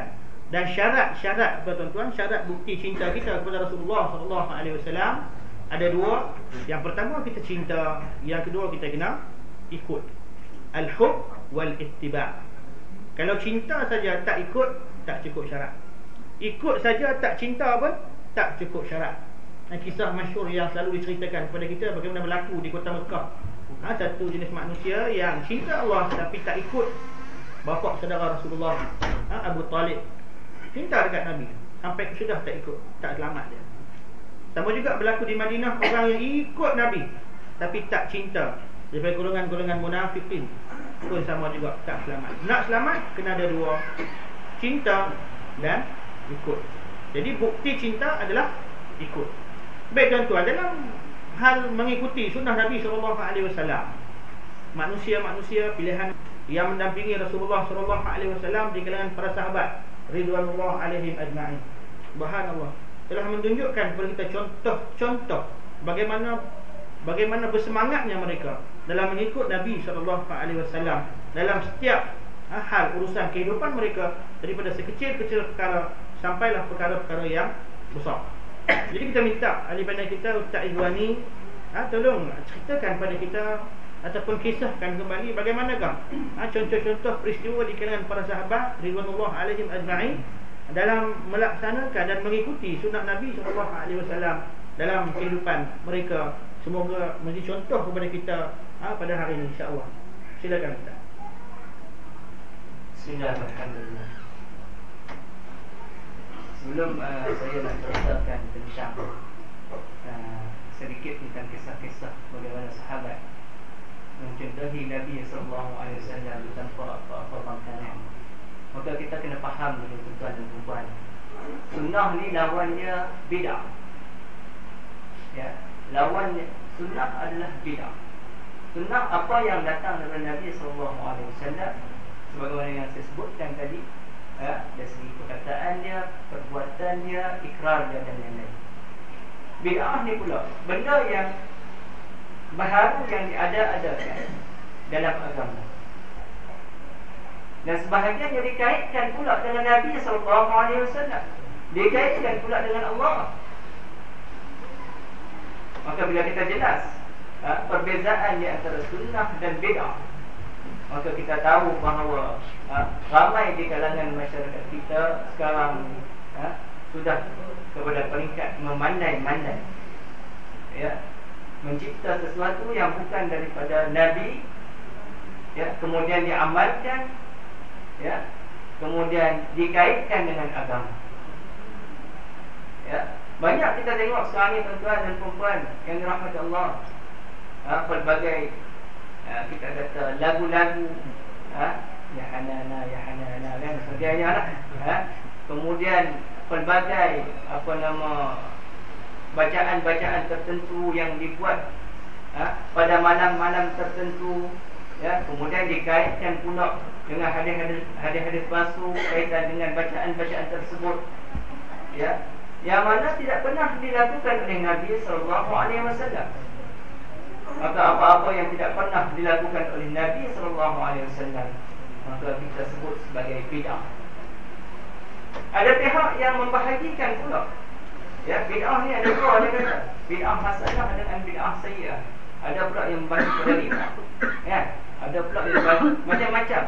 Dan syarat-syarat tuan-tuan, syarat bukti cinta kita kepada Rasulullah SAW ada dua. Yang pertama kita cinta, yang kedua kita kena ikut. Al-hub wal-ittiba'. Kalau cinta saja tak ikut, tak cukup syarat. Ikut saja tak cinta pun tak cukup syarat. Kisah masyhur yang selalu diceritakan kepada kita bagaimana berlaku di kota Mekah. Satu jenis manusia yang cinta Allah tapi tak ikut bapa saudara Rasulullah, Abu Talib. Cinta dekat Nabi sampai sudah tak ikut, tak selamat dia. Sama juga berlaku di Madinah, orang yang ikut Nabi tapi tak cinta, daripada golongan-golongan munafikin pun sama juga tak selamat. Nak selamat kena ada dua, cinta dan ikut. Jadi bukti cinta adalah ikut. Baik tuan-tuan, dalam hal mengikuti sunnah Nabi SAW, manusia-manusia pilihan yang mendampingi Rasulullah SAW di kalangan para sahabat ridwanullah alaihim ajma'in, subhanallah, telah menunjukkan kepada kita contoh-contoh bagaimana bersemangatnya mereka dalam mengikut Nabi SAW dalam setiap hal urusan kehidupan mereka, daripada sekecil-kecil perkara sampailah perkara-perkara yang besar. Jadi kita minta ahli pandai kita, Ustaz Izwani, tolong ceritakan pada kita ataupun kisahkan kembali bagaimanakah contoh-contoh peristiwa di kalangan para sahabat ridwanullah alaihim ajma'in dalam melaksanakan dan mengikuti sunnah Nabi SAW dalam kehidupan mereka. Semoga menjadi contoh kepada kita pada hari ini, insya-Allah. Silakan Ustaz. Bismillahirrahmanirrahim. Sebelum saya nak ceritakan tentang sedikit tentang kisah-kisah bagaimana sahabat mencontohi Nabi SAW tanpa apa-apa bangkangan, maka kita kena faham dulu tuan-tuan dan puan, sunnah ni lawannya bid'ah. Ya, lawannya sunnah adalah bid'ah. Sunnah apa yang datang daripada Nabi SAW, sebagaimana yang saya sebutkan tadi, dari segi perkataannya, perbuatannya, ikrarnya dan lain-lain. Bid'ah ni pula benda yang baharu yang diada-adakan dalam agama, dan sebahagian yang dikaitkan pula dengan Nabi SAW, dikaitkan pula dengan Allah. Maka bila kita jelas perbezaan di antara sunnah dan bid'ah, maka kita tahu bahawa ramai di kalangan masyarakat kita sekarang sudah kepada peringkat memandai-mandai, ya, mencipta sesuatu yang bukan daripada Nabi, ya, kemudian diamalkan, ya, kemudian dikaitkan dengan agama. Ya, banyak kita tengok sekarang ni tuan-tuan dan puan-puan yang dirahmati Allah, pelbagai kita kata lagu-lagu, ya hanana dan sebagainya lah. Kemudian pelbagai bacaan-bacaan tertentu yang dibuat pada malam-malam tertentu, ya, kemudian dikaitkan pula dengan hadis-hadis palsu kaitan dengan bacaan-bacaan tersebut, ya, yang mana tidak pernah dilakukan oleh Nabi SAW. Maka apa-apa yang tidak pernah dilakukan oleh Nabi SAW, maka kita sebut sebagai bid'ah. Ada pihak yang membahagikan pula, ya, bid'ah ni ada dua, ada kata bid'ah hasanah dan bid'ah sayyi'ah. Ada pula yang bagi pada lima, ya, ada pula yang bagi macam-macam,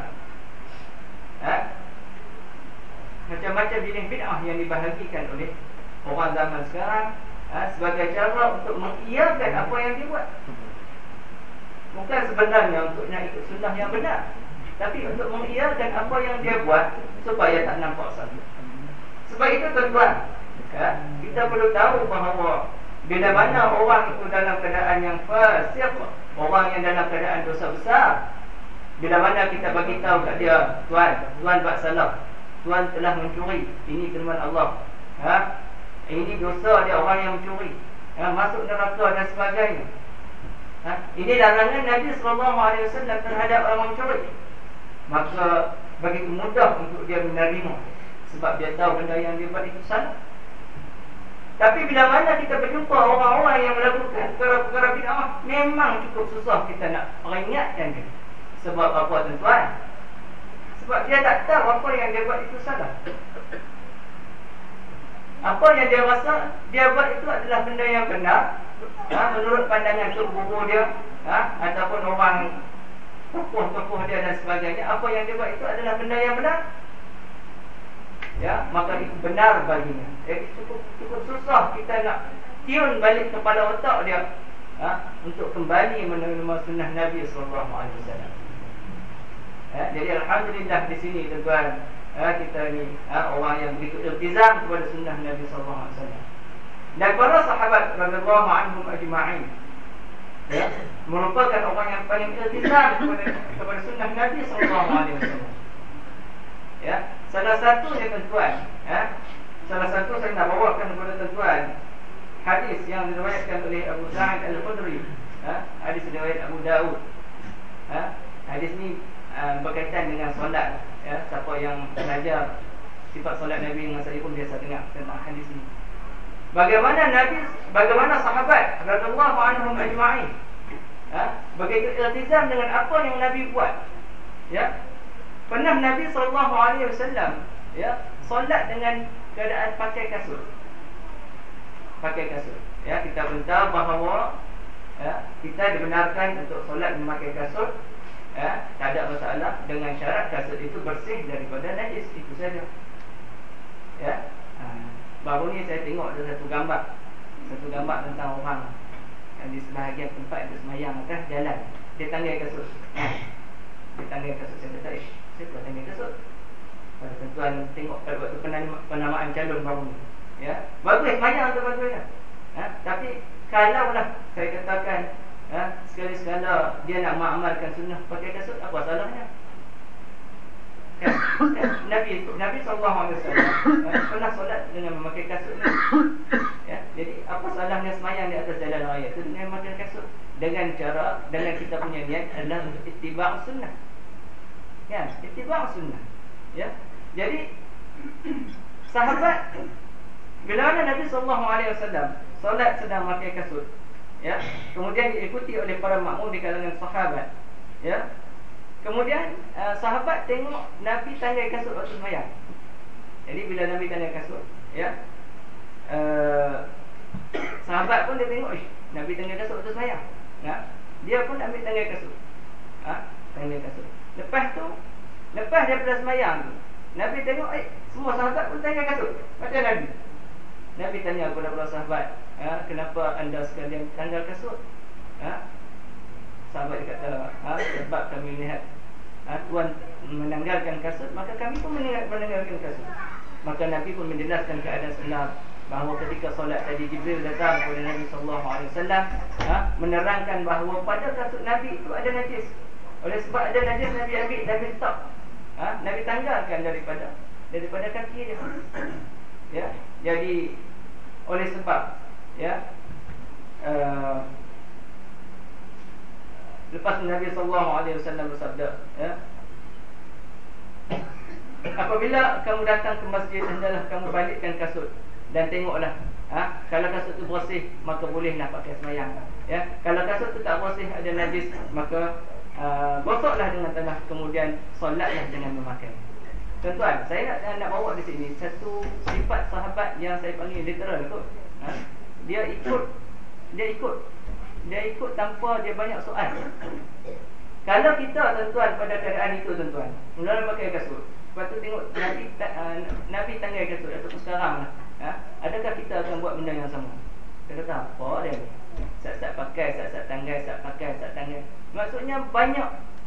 macam-macam jenis bid'ah yang dibahagikan oleh orang zaman sekarang, sebagai cara untuk mengiyakan apa yang dibuat. Bukan sebenarnya untuk nak ikut sunnah yang benar, tapi untuk mengiyakan apa yang dia buat supaya tak nampak salah. Sebab itu tuan-tuan, kita perlu tahu bahawa bila mana orang itu dalam keadaan yang fasik, orang yang dalam keadaan dosa besar, bila mana kita bagi tahu kat dia, tuan buat salah, tuan telah mencuri, ini firman Allah, ini dosa dia orang yang mencuri, masuk neraka dan sebagainya. Ini larangan Nabi SAW terhadap orang mencuri. Maka begitu mudah untuk dia menerima, sebab dia tahu benda yang dia buat itu salah. Tapi bila mana kita berjumpa orang-orang yang melakukan perkara-perkara bid'ah, memang cukup susah kita nak peringatkan dia. Sebab apa tuan-tuan? Sebab dia tak tahu apa yang dia buat itu salah. apa yang dia rasa dia buat itu adalah benda yang benar, menurut pandangan guru dia, ataupun orang tokoh-tokoh dia dan sebagainya, apa yang dia buat itu adalah benda yang benar, ya, maka itu benar baginya. Jadi cukup susah kita nak tune balik kepala otak dia, untuk kembali menerima sunnah Nabi SAW. Jadi alhamdulillah di sini tuan-tuan, kita ni orang yang begitu iltizam kepada sunnah Nabi SAW. Dan para sahabat radhiyallahu anhum ajma'in, ya, merupakan orang yang paling iltizam kepada sunnah Nabi SAW. Ya, salah satunya tuan-tuan, salah satu saya nak bawakan kepada tuan-tuan hadis yang diriwayatkan oleh Abu Sa'id Al-Khudri, hadis riwayat Abu Daud. Hadis ni berkaitan dengan solat, ya. Siapa yang belajar sifat solat Nabi dengan saya pun biasa dengar tentang hadis ini. Bagaimana sahabat radhiyallahu anhum ajma'in, begitu iltizam dengan apa yang Nabi buat, ya. Pernah Nabi SAW, ya, solat dengan keadaan pakai kasut. Ya, kita tahu bahawa, ya, kita dibenarkan untuk solat memakai kasut, ya, tak ada masalah, dengan syarat kasut itu bersih daripada najis, itu saja. Ya. Baru ni saya tengok ada satu gambar tentang orang yang di sebahagian tempat itu semayang atas jalan, dia tanggai kasut. Dia tanggai kasut. Saya kata, saya buat tanggai kasut. Pada tuan tengok pada waktu penamaan calon baru ni, ya, bagus semayang tu bagus, tapi kalaulah saya katakan, sekali-sekala dia nak mengamalkan sunnah pakai kasut, apa salahnya? Nabi SAW pernah solat dengan memakai kasut, ya. Jadi apa salahnya semayang di atas jalan raya itu dengan memakai kasut, dengan kita punya niat adalah untuk ittiba' sunnah, ya, ittiba' sunnah, ya. Jadi sahabat, bila mana Nabi SAW solat sedang memakai kasut, ya, kemudian diikuti oleh para makmum di kalangan sahabat, ya. Kemudian sahabat tengok Nabi tanggai kasut waktu sembahyang. Jadi bila Nabi tanggai kasut, ya, sahabat pun dia tengok, Nabi tanggai kasut waktu sembahyang, ya, dia pun ambil tanggai kasut, tanggai kasut. Lepas daripada sembahyang tu, Nabi tengok, semua sahabat pun tanggai kasut macam Nabi. Nabi tanya kepada para sahabat, kenapa anda sekalian tanggal kasut? Sahabat dia kata, sebab kami lihat Tuan menanggalkan kasut, maka kami pun menanggalkan kasut. Maka Nabi pun menjelaskan keadaan sebenar, bahawa ketika solat tadi Jibril datang kepada Nabi SAW, menerangkan bahawa pada kasut Nabi itu ada najis. Oleh sebab ada najis, Nabi ambil, Nabi letak, Nabi tanggalkan daripada kaki dia, ya. Jadi oleh sebab, ya, lepas Nabi SAW bersabda, ya, apabila kamu datang ke masjid, hendaklah kamu balikkan kasut dan tengoklah, kalau kasut itu bersih, maka bolehlah pakai semayang, ya. Kalau kasut itu tak bersih, ada najis, maka gosoklah dengan tanah, kemudian solatlah dengan memakai. Tuan-tuan, saya nak bawa di sini satu sifat sahabat yang saya panggil literal kot. Dia ikut tanpa dia banyak soal. Kalau kita tuan-tuan pada keadaan itu tuan-tuan, mula pakai kasut, lepas tu tengok Nabi tanggai kasut ataupun sekarang lah, adakah kita akan buat benda yang sama? Kita kata apa dia ni? Sat-sat pakai, sat-sat tanggai, sat pakai, sat tanggai. Maksudnya banyak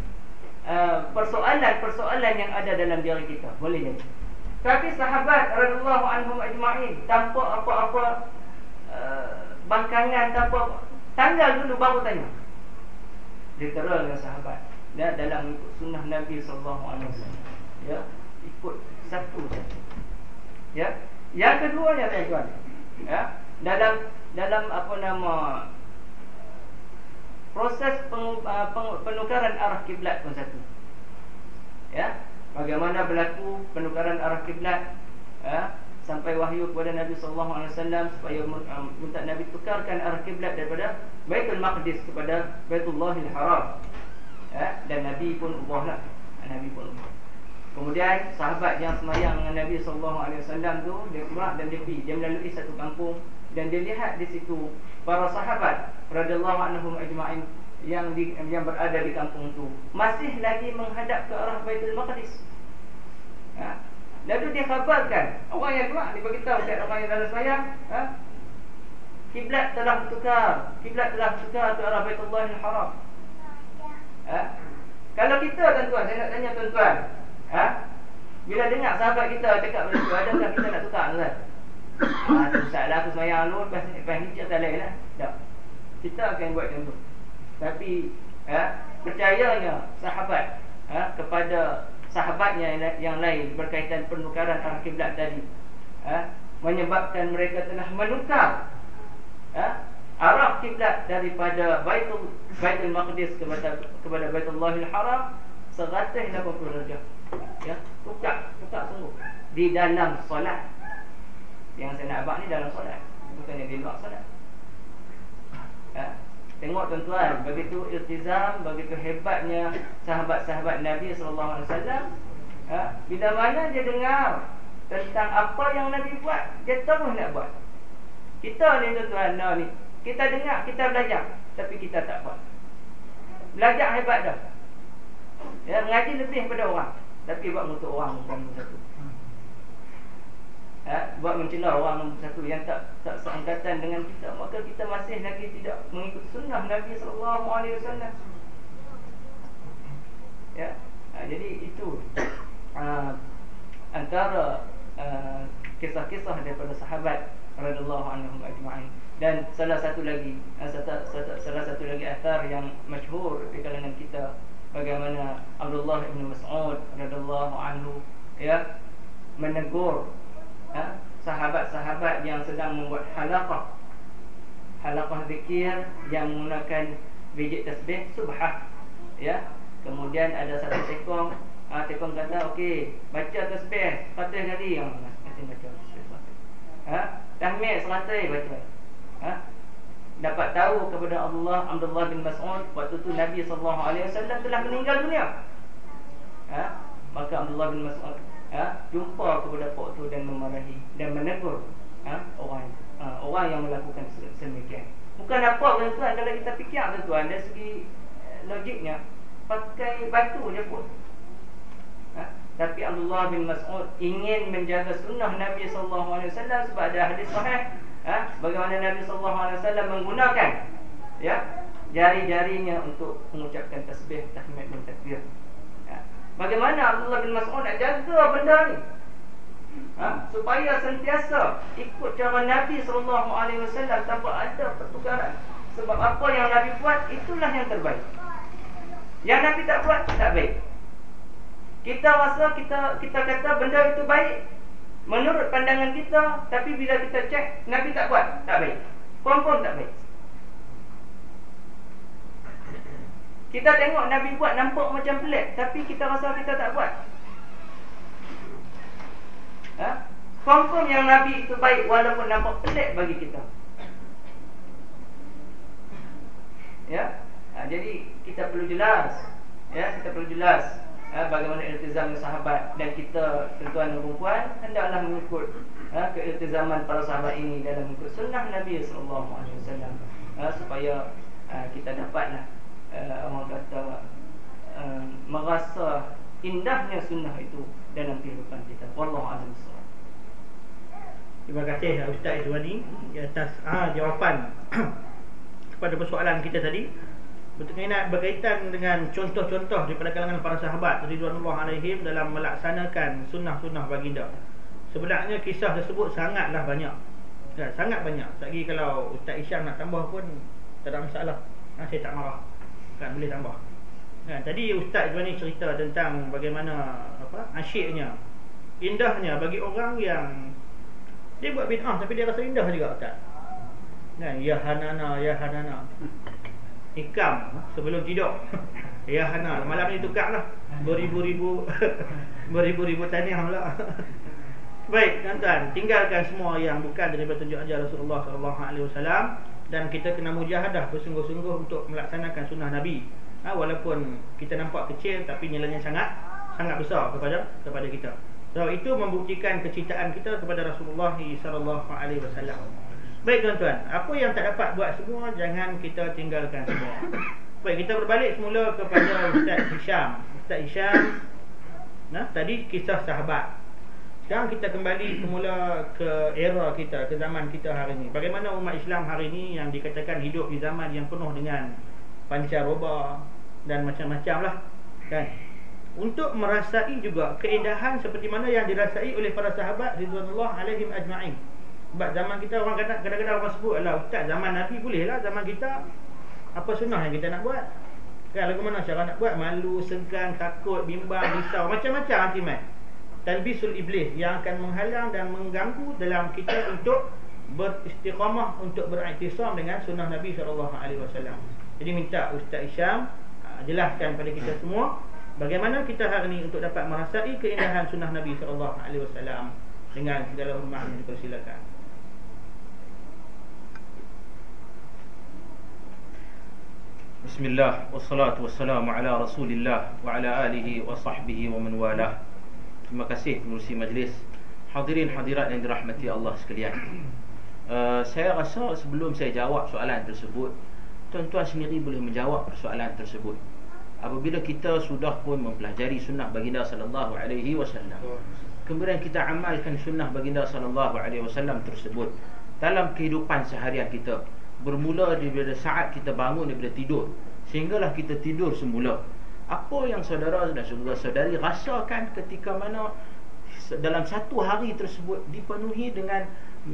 persoalan yang ada dalam diri kita. Boleh jadi. Tapi sahabat radhiyallahu anhum ajma'in, tanpa apa-apa bangkangan, tanpa, tanggal dulu baru tanya. Literal dengan sahabat, ya, dalam ikut sunnah Nabi SAW, ya, ikut satu saja, ya. Yang keduanya tuan-tuan, ya, dalam apa nama proses penukaran arah kiblat pun satu, ya. Bagaimana berlaku penukaran arah kiblat, ya, sampai wahyu kepada Nabi SAW supaya minta Nabi tukarkan arah kiblat daripada Baitul Maqdis kepada Baitullahil Haram, ya. Dan Nabi pun ubahlah, Nabi pun ubah. Kemudian sahabat yang semayang dengan Nabi SAW tu, dia keluar dan dia pergi, dia melalui satu kampung dan dia lihat di situ para sahabat radhiyallahu anhum ajma'in yang berada di kampung tu masih lagi menghadap ke arah Baitul Maqdis. Lalu dia khabarkan orang yang keluar, dia beritahu kepada orang yang dalam semayang, kiblat telah bertukar ke arah Baitullahil Haram. Kalau kita tuan-tuan, saya nak tanya tuan-tuan, bila dengar sahabat kita cakap benda tu, adakah kita nak tukar tuan? Salah aku semayang dulu, lepas ni tak lain lah. Tak. Kita akan buat macam tu. Tapi percayanya sahabat kepada sahabatnya yang lain berkaitan penukaran arah kiblat tadi, menyebabkan mereka telah menukar arah kiblat daripada Baitul Maqdis kepada Baitullahil Haram 180 darjah. Tukar sungguh di dalam solat. Yang saya nak abang ni dalam solat, bukannya di luar solat. Tengok tuan-tuan, begitu iltizam, begitu hebatnya sahabat-sahabat Nabi SAW. Bila mana dia dengar tentang apa yang Nabi buat, dia terus nak buat. Kita ni tuan-tuan, ni kita dengar, kita belajar, tapi kita tak buat. Belajar hebat dah, mengaji lebih daripada orang, tapi buat untuk orang bukan untuk satu. Buat mencela orang nombor satu yang tak seangkatan dengan kita, maka kita masih lagi tidak mengikut sunnah Nabi SAW. Jadi itu antara kisah-kisah daripada sahabat radhiyallahu anhum ajma'in. Dan salah satu lagi athar yang masyhur di kalangan kita, bagaimana Abdullah bin Mas'ud radhiyallahu anhu menegur sahabat-sahabat yang sedang membuat halaqah zikir yang menggunakan biji tasbih subhah. Kemudian ada satu tekong kata, okey, baca tasbih 100 kali, yang mesti baca tasbih 100. Tahmid 100 baca. Dapat tahu kepada Abdullah bin Mas'ud waktu tu Nabi SAW telah meninggal dunia. Maka Abdullah bin Mas'ud jumpa kepada Pak tu dan memarahi dan menegur orang yang melakukan sedemikian. Bukan apa tuan-tuan, kalau kita fikir tuan-tuan dari segi logiknya, pakai batu je pun. Tapi Abdullah bin Mas'ud ingin menjaga sunnah Nabi SAW sebab ada hadis sahih, bagaimana Nabi SAW menggunakan jari-jarinya untuk mengucapkan tasbih, tahmid dan takbir. Bagaimana Abdullah bin Mas'ud nak jaga benda ni, supaya sentiasa ikut cara Nabi SAW tanpa ada pertukaran. Sebab apa yang Nabi buat, itulah yang terbaik. Yang Nabi tak buat, tak baik. Kita rasa kita kata benda itu baik menurut pandangan kita, tapi bila kita cek Nabi tak buat, tak baik. Confirm tak baik. Kita tengok Nabi buat nampak macam pelik, tapi kita rasa kita tak buat. Confirm yang Nabi itu baik walaupun nampak pelik bagi kita. Jadi kita perlu jelas, bagaimana iltizam sahabat, dan kita tuan-tuan dan puan hendaklah mengikut keiltizaman para sahabat ini dalam mengikut sunnah Nabi SAW, supaya kita dapatlah orang kata merasa indahnya sunnah itu dalam kehidupan kita. Wallahu a'lam bishawab. Terima kasih Ustaz Izwani di atas jawapan kepada persoalan kita tadi berkaitan dengan contoh-contoh daripada kalangan para sahabat radhiyallahu alaihim dalam melaksanakan sunnah-sunnah baginda. Sebenarnya kisah tersebut sangatlah banyak, sangat banyak. Lagi kalau Ustaz Isyam nak tambah pun tak ada masalah, saya tak marah, boleh tambah. Tadi Ustaz Izwani cerita tentang bagaimana asyiknya, indahnya bagi orang yang dia buat bid'ah tapi dia rasa indah juga, Ustaz. Ya hanana ikam sebelum tidur. Ya hana, malam ni tukarlah beribu-ribu tahniah pula. Baik tuan-tuan, tinggalkan semua yang bukan daripada tunjuk ajar Rasulullah SAW, dan kita kena mujahadah bersungguh-sungguh untuk melaksanakan sunnah Nabi. Walaupun kita nampak kecil tapi nilainya sangat sangat besar kepada kita. So itu membuktikan kecintaan kita kepada Rasulullah sallallahu alaihi wasallam. Baik tuan-tuan, apa yang tak dapat buat semua jangan kita tinggalkan semua. Baik, kita berbalik semula kepada Ustaz Hisham. Ustaz Hisham, tadi kisah sahabat. Sekarang kita kembali semula ke era kita, ke zaman kita hari ini. Bagaimana umat Islam hari ini yang dikatakan hidup di zaman yang penuh dengan pancaroba dan macam-macam lah, kan? Untuk merasai juga keindahan seperti mana yang dirasai oleh para sahabat ridwanullah alaihim ajma'in. Sebab zaman kita orang kadang-kadang orang sebut, alah ustaz, zaman Nabi bolehlah, zaman kita apa sunnah yang kita nak buat? Kan lagu mana cara nak buat? Malu, sengkan, takut, bimbang, risau, macam-macam antimat. Talbisul iblis yang akan menghalang dan mengganggu dalam kita untuk beristiqamah, untuk beriktisam dengan sunnah Nabi SAW. Jadi minta Ustaz Hisham jelaskan pada kita semua bagaimana kita hari ini untuk dapat merasai keindahan sunnah Nabi SAW dengan segala hormat yang dipersilakan. Bismillah, wassalatu wassalamu ala rasulillah wa ala alihi wa sahbihi wa man walah. Terima kasih pengurusi majlis, hadirin hadirat yang dirahmati Allah sekalian. Saya rasa sebelum saya jawab soalan tersebut, tuan-tuan sendiri boleh menjawab soalan tersebut. Apabila kita sudah pun mempelajari sunnah baginda sallallahu alaihi wasallam, kemudian kita amalkan sunnah baginda sallallahu alaihi wasallam tersebut dalam kehidupan seharian kita, bermula daripada saat kita bangun daripada tidur sehinggalah kita tidur semula. Apa yang saudara dan saudara-saudari rasakan ketika mana dalam satu hari tersebut dipenuhi dengan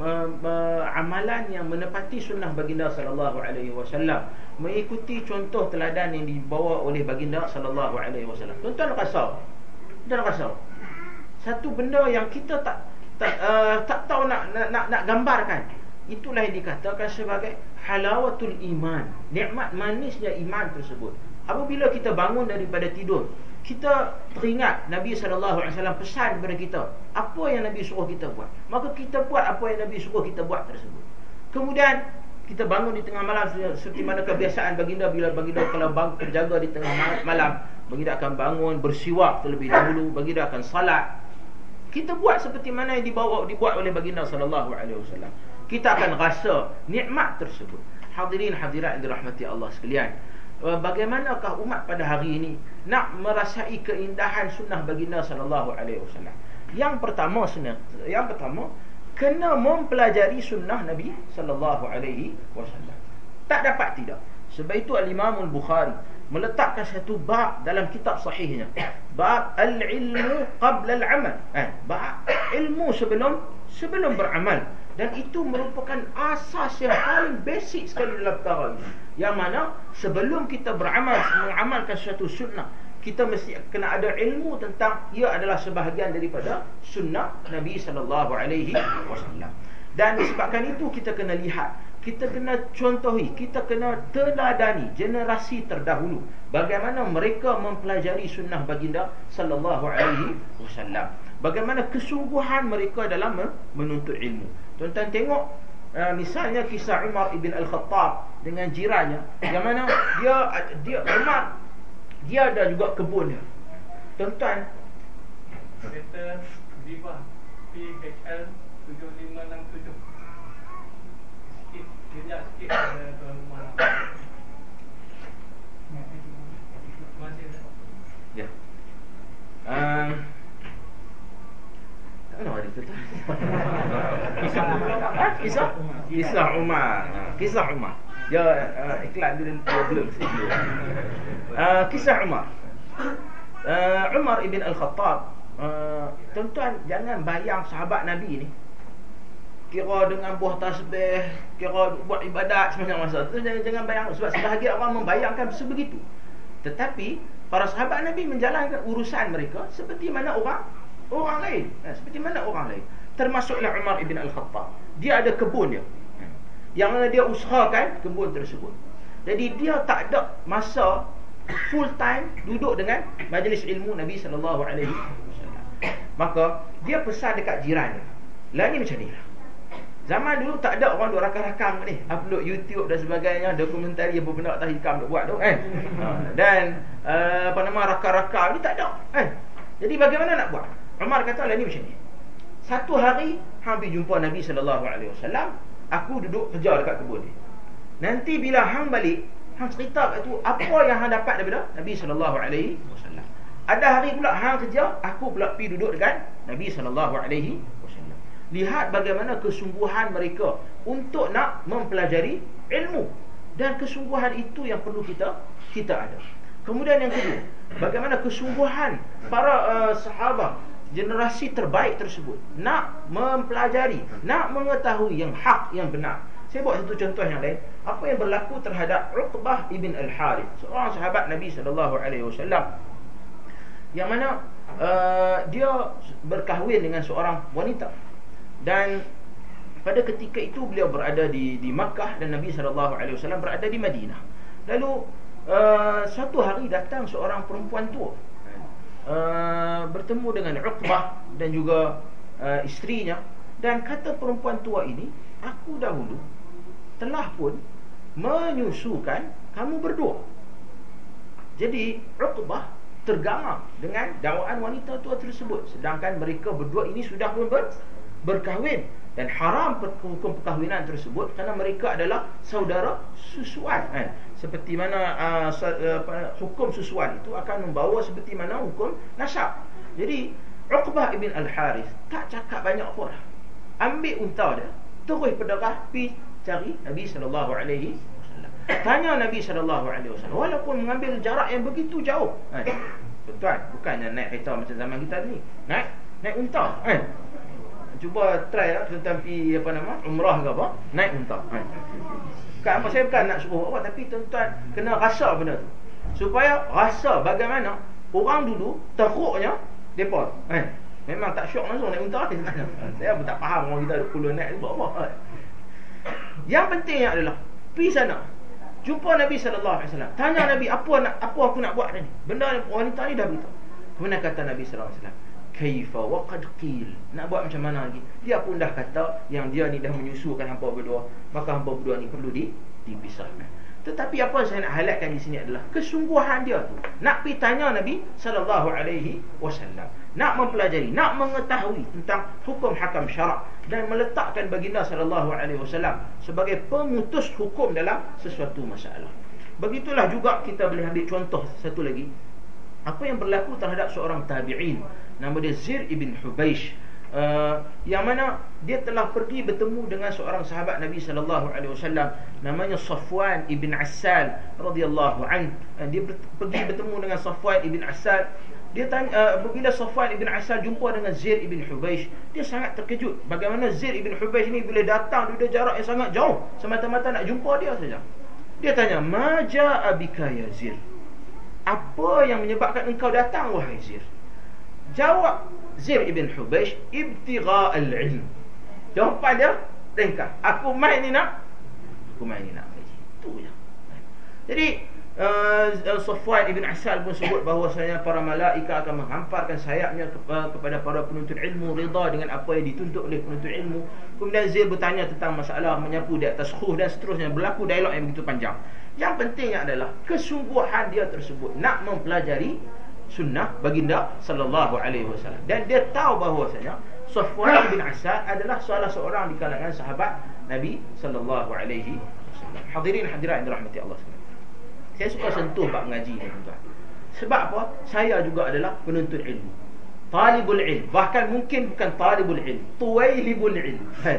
amalan yang menepati sunnah baginda sallallahu alaihi wasallam, mengikuti contoh teladan yang dibawa oleh baginda sallallahu alaihi wasallam. Tuan-tuan rasa satu benda yang kita tak tahu nak gambarkan. Itulah yang dikatakan sebagai halawatul iman, nikmat manisnya iman tersebut. Apabila kita bangun daripada tidur, kita teringat Nabi SAW pesan kepada kita apa yang Nabi suruh kita buat, maka kita buat apa yang Nabi suruh kita buat tersebut. Kemudian kita bangun di tengah malam seperti mana kebiasaan baginda. Bila baginda kalau bangun terjaga di tengah malam, baginda akan bangun bersiwak terlebih dahulu, baginda akan salat. Kita buat seperti mana yang dibuat oleh baginda SAW. Kita akan rasa nikmat tersebut. Hadirin hadirat yang dirahmati Allah sekalian, bagaimanakah umat pada hari ini nak merasai keindahan sunnah baginda sallallahu alaihi wasallam? Yang pertama kena mempelajari sunnah Nabi sallallahu alaihi wasallam. Tak dapat tidak. Sebab itu Al-Imam Al-Bukhari meletakkan satu bab dalam kitab sahihnya, bab al-ilmu qabla al-amal. Bab ilmu sebelum beramal. Dan itu merupakan asas yang paling basic sekali dalam perkara ini, yang mana sebelum kita mengamalkan suatu sunnah, kita mesti kena ada ilmu tentang ia adalah sebahagian daripada sunnah Nabi sallallahu alaihi wasallam. Dan disebabkan itu kita kena lihat, kita kena contohi, kita kena teladani generasi terdahulu bagaimana mereka mempelajari sunnah baginda sallallahu alaihi wasallam, bagaimana kesungguhan mereka dalam menuntut ilmu. Tuan-tuan tengok misalnya kisah Umar ibn Al-Khattab dengan jirannya, yang mana Umar dia ada juga kebun dia. Tuan-tuan, kereta Viva PHL 7567 sikit, jejak sikit ada tuan rumah. Masih ya. Tak tahu ada tu. Kisah Umar. Ya, iklan dia belum sikit. Kisah Umar. Umar ibn Al-Khattab. Tuan-tuan jangan bayang sahabat Nabi ni kira dengan buah tasbih, kira buat ibadat semacam masa tu. Jangan bayang, sebab sebahagian orang membayangkan sebegitu. Tetapi para sahabat Nabi menjalankan urusan mereka seperti mana orang lain. Seperti mana orang lain. Termasuklah Umar ibn Al-Khattab. Dia ada kebun dia, yang mana dia usahakan kebun tersebut. Jadi dia tak ada masa full time duduk dengan majlis ilmu Nabi sallallahu alaihi wasallam. Maka dia pesan dekat jirannya. Lah ni macam ni lah. Zaman dulu tak ada orang duk rakam-rakam ni, upload YouTube dan sebagainya, dokumentari apa benda tak hikam duk buat tu Dan rakam-rakam ni tak ada. Jadi bagaimana nak buat? Umar kata lah ni macam ni. Satu hari hang pergi jumpa Nabi SAW, aku duduk kerja dekat kebun ni. Nanti bila hang balik, hang cerita kat tu apa yang hang dapat daripada Nabi SAW. Ada hari pula hang kerja, aku pula pergi duduk dengan Nabi SAW. Lihat bagaimana kesungguhan mereka untuk nak mempelajari ilmu, dan kesungguhan itu yang perlu kita ada. Kemudian yang kedua, bagaimana kesungguhan para sahabat generasi terbaik tersebut nak mempelajari, nak mengetahui yang hak, yang benar. Saya buat satu contoh yang lain. Apa yang berlaku terhadap Uqbah ibn al-Harith, seorang sahabat Nabi SAW, yang mana dia berkahwin dengan seorang wanita. Dan pada ketika itu beliau berada di Makkah dan Nabi SAW berada di Madinah. Lalu suatu hari datang seorang perempuan tua, bertemu dengan Uqbah dan juga isterinya, dan kata perempuan tua ini, aku dahulu telah pun menyusukan kamu berdua. Jadi Uqbah tergamam dengan dakwaan wanita tua tersebut, sedangkan mereka berdua ini sudah pun berkahwin, dan haram hukum perkahwinan tersebut kerana mereka adalah saudara susuan, seperti mana hukum susuan itu akan membawa seperti mana hukum nasab. Jadi Uqbah ibn al-Harith tak cakap banyak apa dah, ambil unta dia, terus berderah pergi cari Nabi SAW. Tanya Nabi SAW, walaupun mengambil jarak yang begitu jauh. Tuan, bukannya naik kereta macam zaman kita ni, naik unta. Cuba try lah tuan-tuan pergi umrah ke apa, naik unta. Bukan apa, saya bukan nak suruh apa, tapi tuan-tuan kena rasa benda tu, supaya rasa bagaimana orang dulu teruknya depa. Memang tak syok langsung naik unta. Saya pun tak faham orang kita puluh naik buat apa. Yang pentingnya adalah pergi sana, jumpa Nabi SAW, tanya Nabi, apa aku nak buat ni, benda wanita ni dah beritahu. Kemudian kata Nabi SAW, kaifa wa qad qil, nak buat macam mana lagi? Dia pun dah kata yang dia ni dah menyusukan hampa berdua, maka hampa berdua ni perlu dipisahkan. Tetapi apa saya nak highlightkan di sini adalah kesungguhan dia tu nak pergi tanya Nabi SAW, nak mempelajari, nak mengetahui tentang hukum hakam syarak, dan meletakkan baginda SAW sebagai pemutus hukum dalam sesuatu masalah. Begitulah juga kita boleh ambil contoh satu lagi, apa yang berlaku terhadap seorang tabi'in, nama dia Zir ibn Hubaish, yang mana dia telah pergi bertemu dengan seorang sahabat Nabi SAW, namanya Safwan ibn Assal radhiyallahu an. Dia pergi bertemu dengan Safwan ibn Assal. Dia tanya, bila Safwan ibn Assal jumpa dengan Zir ibn Hubaish, dia sangat terkejut bagaimana Zir ibn Hubaish ni boleh datang dari jarak yang sangat jauh semata-mata nak jumpa dia saja. Dia tanya, ma ja'a bika ya Zir, apa yang menyebabkan engkau datang wahai Zir? Jawab Zir ibn Hubaish, ibtigha al-ilm. Jawapan dia ringkas, aku main ni nak ngaji. Itu je. Jadi Safwan ibn Assal pun sebut bahawasanya para malaikat akan menghamparkan sayapnya kepada para penuntut ilmu, rida dengan apa yang dituntut oleh penuntut ilmu. Kemudian Zir bertanya tentang masalah menyapu di atas khuh dan seterusnya. Berlaku dialog yang begitu panjang. Yang pentingnya adalah kesungguhan dia tersebut nak mempelajari sunnah baginda SAW, dan dia tahu bahawasanya Safwan bin Assal adalah salah seorang di kalangan sahabat Nabi SAW. Hadirin hadirat yang dirahmati Allah sekalian, saya suka sentuh bab ngaji ni tuan. Sebab apa? Saya juga adalah penuntut ilmu, talibul ilm, bahkan mungkin bukan talibul ilm, tuwailibul ilm.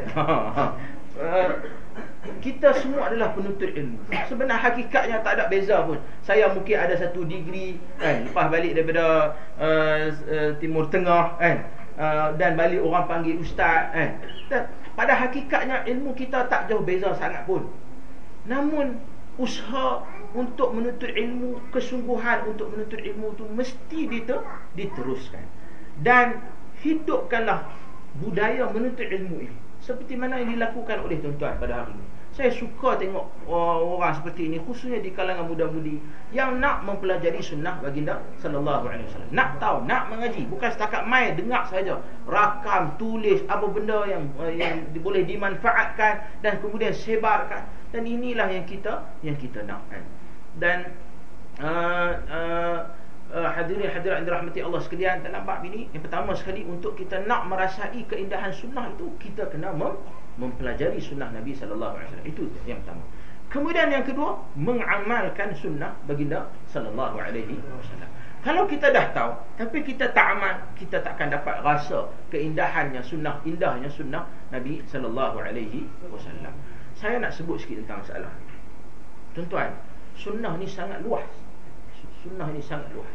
Kita semua adalah penuntut ilmu. Sebenarnya hakikatnya tak ada beza pun. Saya mungkin ada satu degree lepas balik daripada Timur Tengah dan balik orang panggil ustaz dan pada hakikatnya ilmu kita tak jauh beza sangat pun. Namun usaha untuk menuntut ilmu, kesungguhan untuk menuntut ilmu tu mesti diteruskan, dan hidupkanlah budaya menuntut ilmu ini seperti mana yang dilakukan oleh tuan-tuan pada hari ini. Saya suka tengok orang seperti ini, khususnya di kalangan muda-mudi yang nak mempelajari sunnah baginda SAW, nak tahu, nak mengaji, bukan setakat main dengar saja, rakam, tulis apa benda yang boleh dimanfaatkan dan kemudian sebarkan. Dan inilah yang kita nak. Dan hadirin hadirat yang dirahmati Allah sekalian, dalam bab ini yang pertama sekali, untuk kita nak merasai keindahan sunnah itu, kita kena mempelajari sunnah Nabi sallallahu alaihi wasallam. Itu yang pertama. Kemudian yang kedua, mengamalkan sunnah baginda sallallahu alaihi wasallam. Kalau kita dah tahu tapi kita tak amal, kita takkan dapat rasa keindahannya sunnah, indahnya sunnah Nabi sallallahu alaihi wasallam. Saya nak sebut sikit tentang masalah ni. Tuan-tuan, sunnah ni sangat luas. Sunnah ni sangat luas.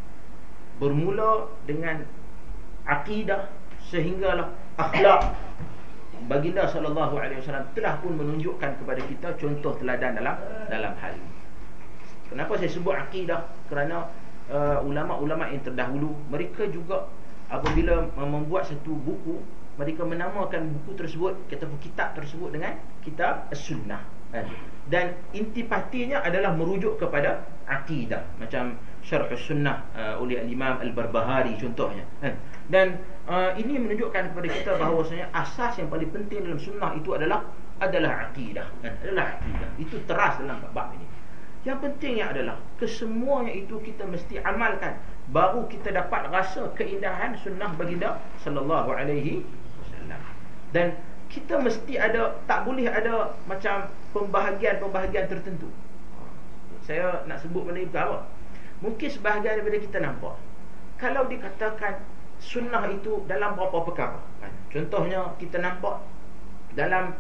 Bermula dengan akidah sehinggalah akhlak. Baginda sallallahu alaihi wasallam telah pun menunjukkan kepada kita contoh teladan dalam hal ini. Kenapa saya sebut akidah? Kerana ulama-ulama yang terdahulu, mereka juga apabila membuat satu buku, mereka menamakan buku tersebut, ataupun kitab tersebut dengan kitab As-Sunnah. Dan intipatinya adalah merujuk kepada akidah, macam Syarh As-Sunnah oleh Al-Imam Al-Barbahari contohnya. Dan ini menunjukkan kepada kita bahawasanya asas yang paling penting dalam sunnah itu adalah akidah. Adalah akidah. Itu teras dalam bab ini. Yang pentingnya adalah kesemuanya itu kita mesti amalkan, baru kita dapat rasa keindahan sunnah baginda sallallahu alaihi wasallam. Dan kita mesti ada, tak boleh ada macam pembahagian-pembahagian tertentu. Saya nak sebut benda itu apa? Mungkin sebahagian daripada kita nampak, kalau dikatakan sunnah itu dalam beberapa perkara, contohnya kita nampak dalam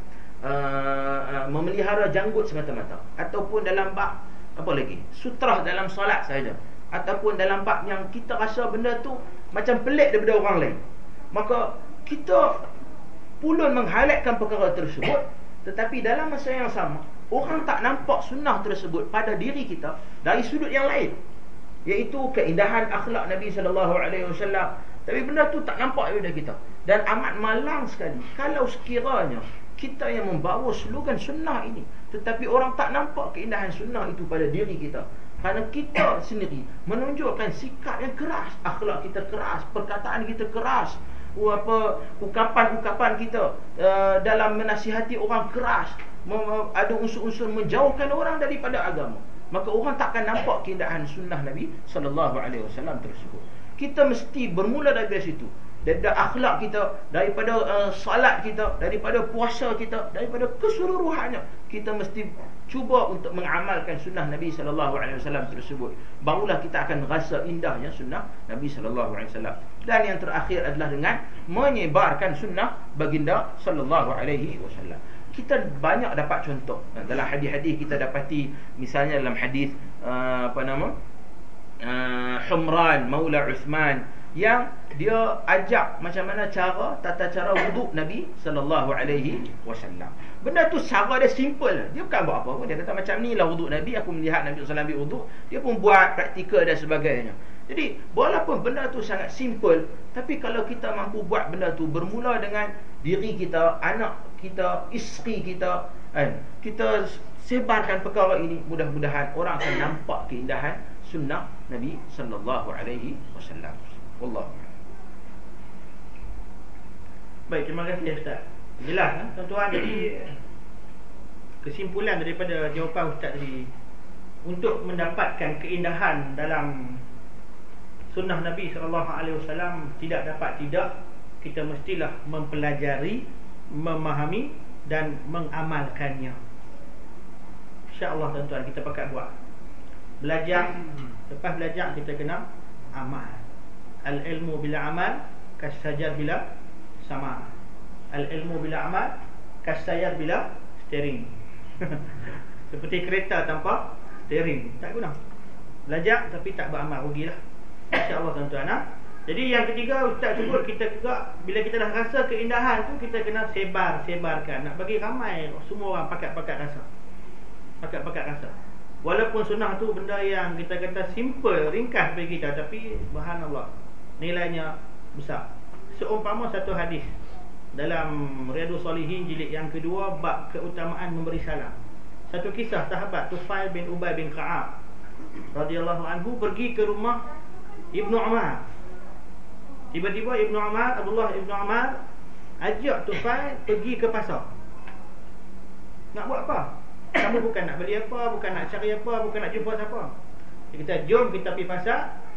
memelihara janggut semata-mata, ataupun dalam bab apa lagi, sutrah dalam solat saja, ataupun dalam bab yang kita rasa benda tu macam pelik daripada orang lain, maka kita pulun menghighlightkan perkara tersebut. Tetapi dalam masa yang sama, orang tak nampak sunnah tersebut pada diri kita dari sudut yang lain, iaitu keindahan akhlak Nabi sallallahu alaihi wasallam. Tapi benda tu tak nampak daripada kita. Dan amat malang sekali kalau sekiranya kita yang membawa slogan sunnah ini, tetapi orang tak nampak keindahan sunnah itu pada diri kita. Kerana kita sendiri menunjukkan sikap yang keras, akhlak kita keras, perkataan kita keras, ucapan-ucapan kita dalam menasihati orang keras, ada unsur-unsur menjauhkan orang daripada agama. Maka orang takkan nampak keindahan sunnah Nabi sallallahu alaihi wasallam tersebut. Kita mesti bermula dari situ, daripada akhlak kita, daripada salat kita, daripada puasa kita, daripada keseluruhannya. Kita mesti cuba untuk mengamalkan sunnah Nabi sallallahu alaihi wasallam tersebut. Barulah kita akan rasa indahnya sunnah Nabi sallallahu alaihi wasallam. Dan yang terakhir adalah dengan menyebarkan sunnah baginda sallallahu alaihi wasallam. Kita banyak dapat contoh dalam hadis-hadis. Kita dapati misalnya dalam hadis Humran Maula Uthman, yang dia ajak macam mana tata cara wuduk Nabi sallallahu alaihi wasallam. Benda tu cara dia simple. Dia bukan buat apa-apa. Dia kata macam ni lah wuduk Nabi, aku melihat Nabi sallallahu alaihi wasallam ambil wuduk. Dia pun buat praktikal dan sebagainya. Jadi walaupun benda tu sangat simple, tapi kalau kita mampu buat benda tu bermula dengan diri kita, anak kita, isteri kita, kita sebarkan perkara ini, mudah-mudahan orang akan nampak keindahan sunnah Nabi sallallahu alaihi wasallam. Wallahu. Baik, terima kasih Ustaz. Jelas tuan-tuan. Jadi kesimpulan daripada jawapan Ustaz tadi, untuk mendapatkan keindahan dalam sunnah Nabi SAW, tidak kita mestilah mempelajari, memahami dan mengamalkannya. InsyaAllah tuan-tuan, kita pakat buat. Belajar, lepas belajar kita kena amal. Al-ilmu bila amal kasajar bila sama. Al-ilmu bila amal kasayar bila steering. Seperti kereta tanpa steering, tak guna. Belajar tapi tak beramal, rugilah. InsyaAllah tuan-tuan. Jadi yang ketiga Ustaz sebut, kita juga bila kita dah rasa keindahan tu, kita kena sebarkan. Nak bagi ramai, semua orang pakat-pakat rasa. Pakat-pakat rasa. Walaupun sunnah tu benda yang kita kata simple, ringkas bagi kita, tapi subhanallah, nilainya besar. Seumpama satu hadis dalam Riyadhus Shalihin jilid yang kedua, bab keutamaan memberi salam. Satu kisah sahabat Tufail bin Ubay bin Ka'ab radhiyallahu anhu pergi ke rumah Ibnu Umar. Tiba-tiba Abdullah Ibnu Umar ajak Tufail pergi ke pasar. Nak buat apa? Kamu bukan nak beli apa, bukan nak cari apa, bukan nak jumpa siapa. Dia kata, jom kita pergi pasar,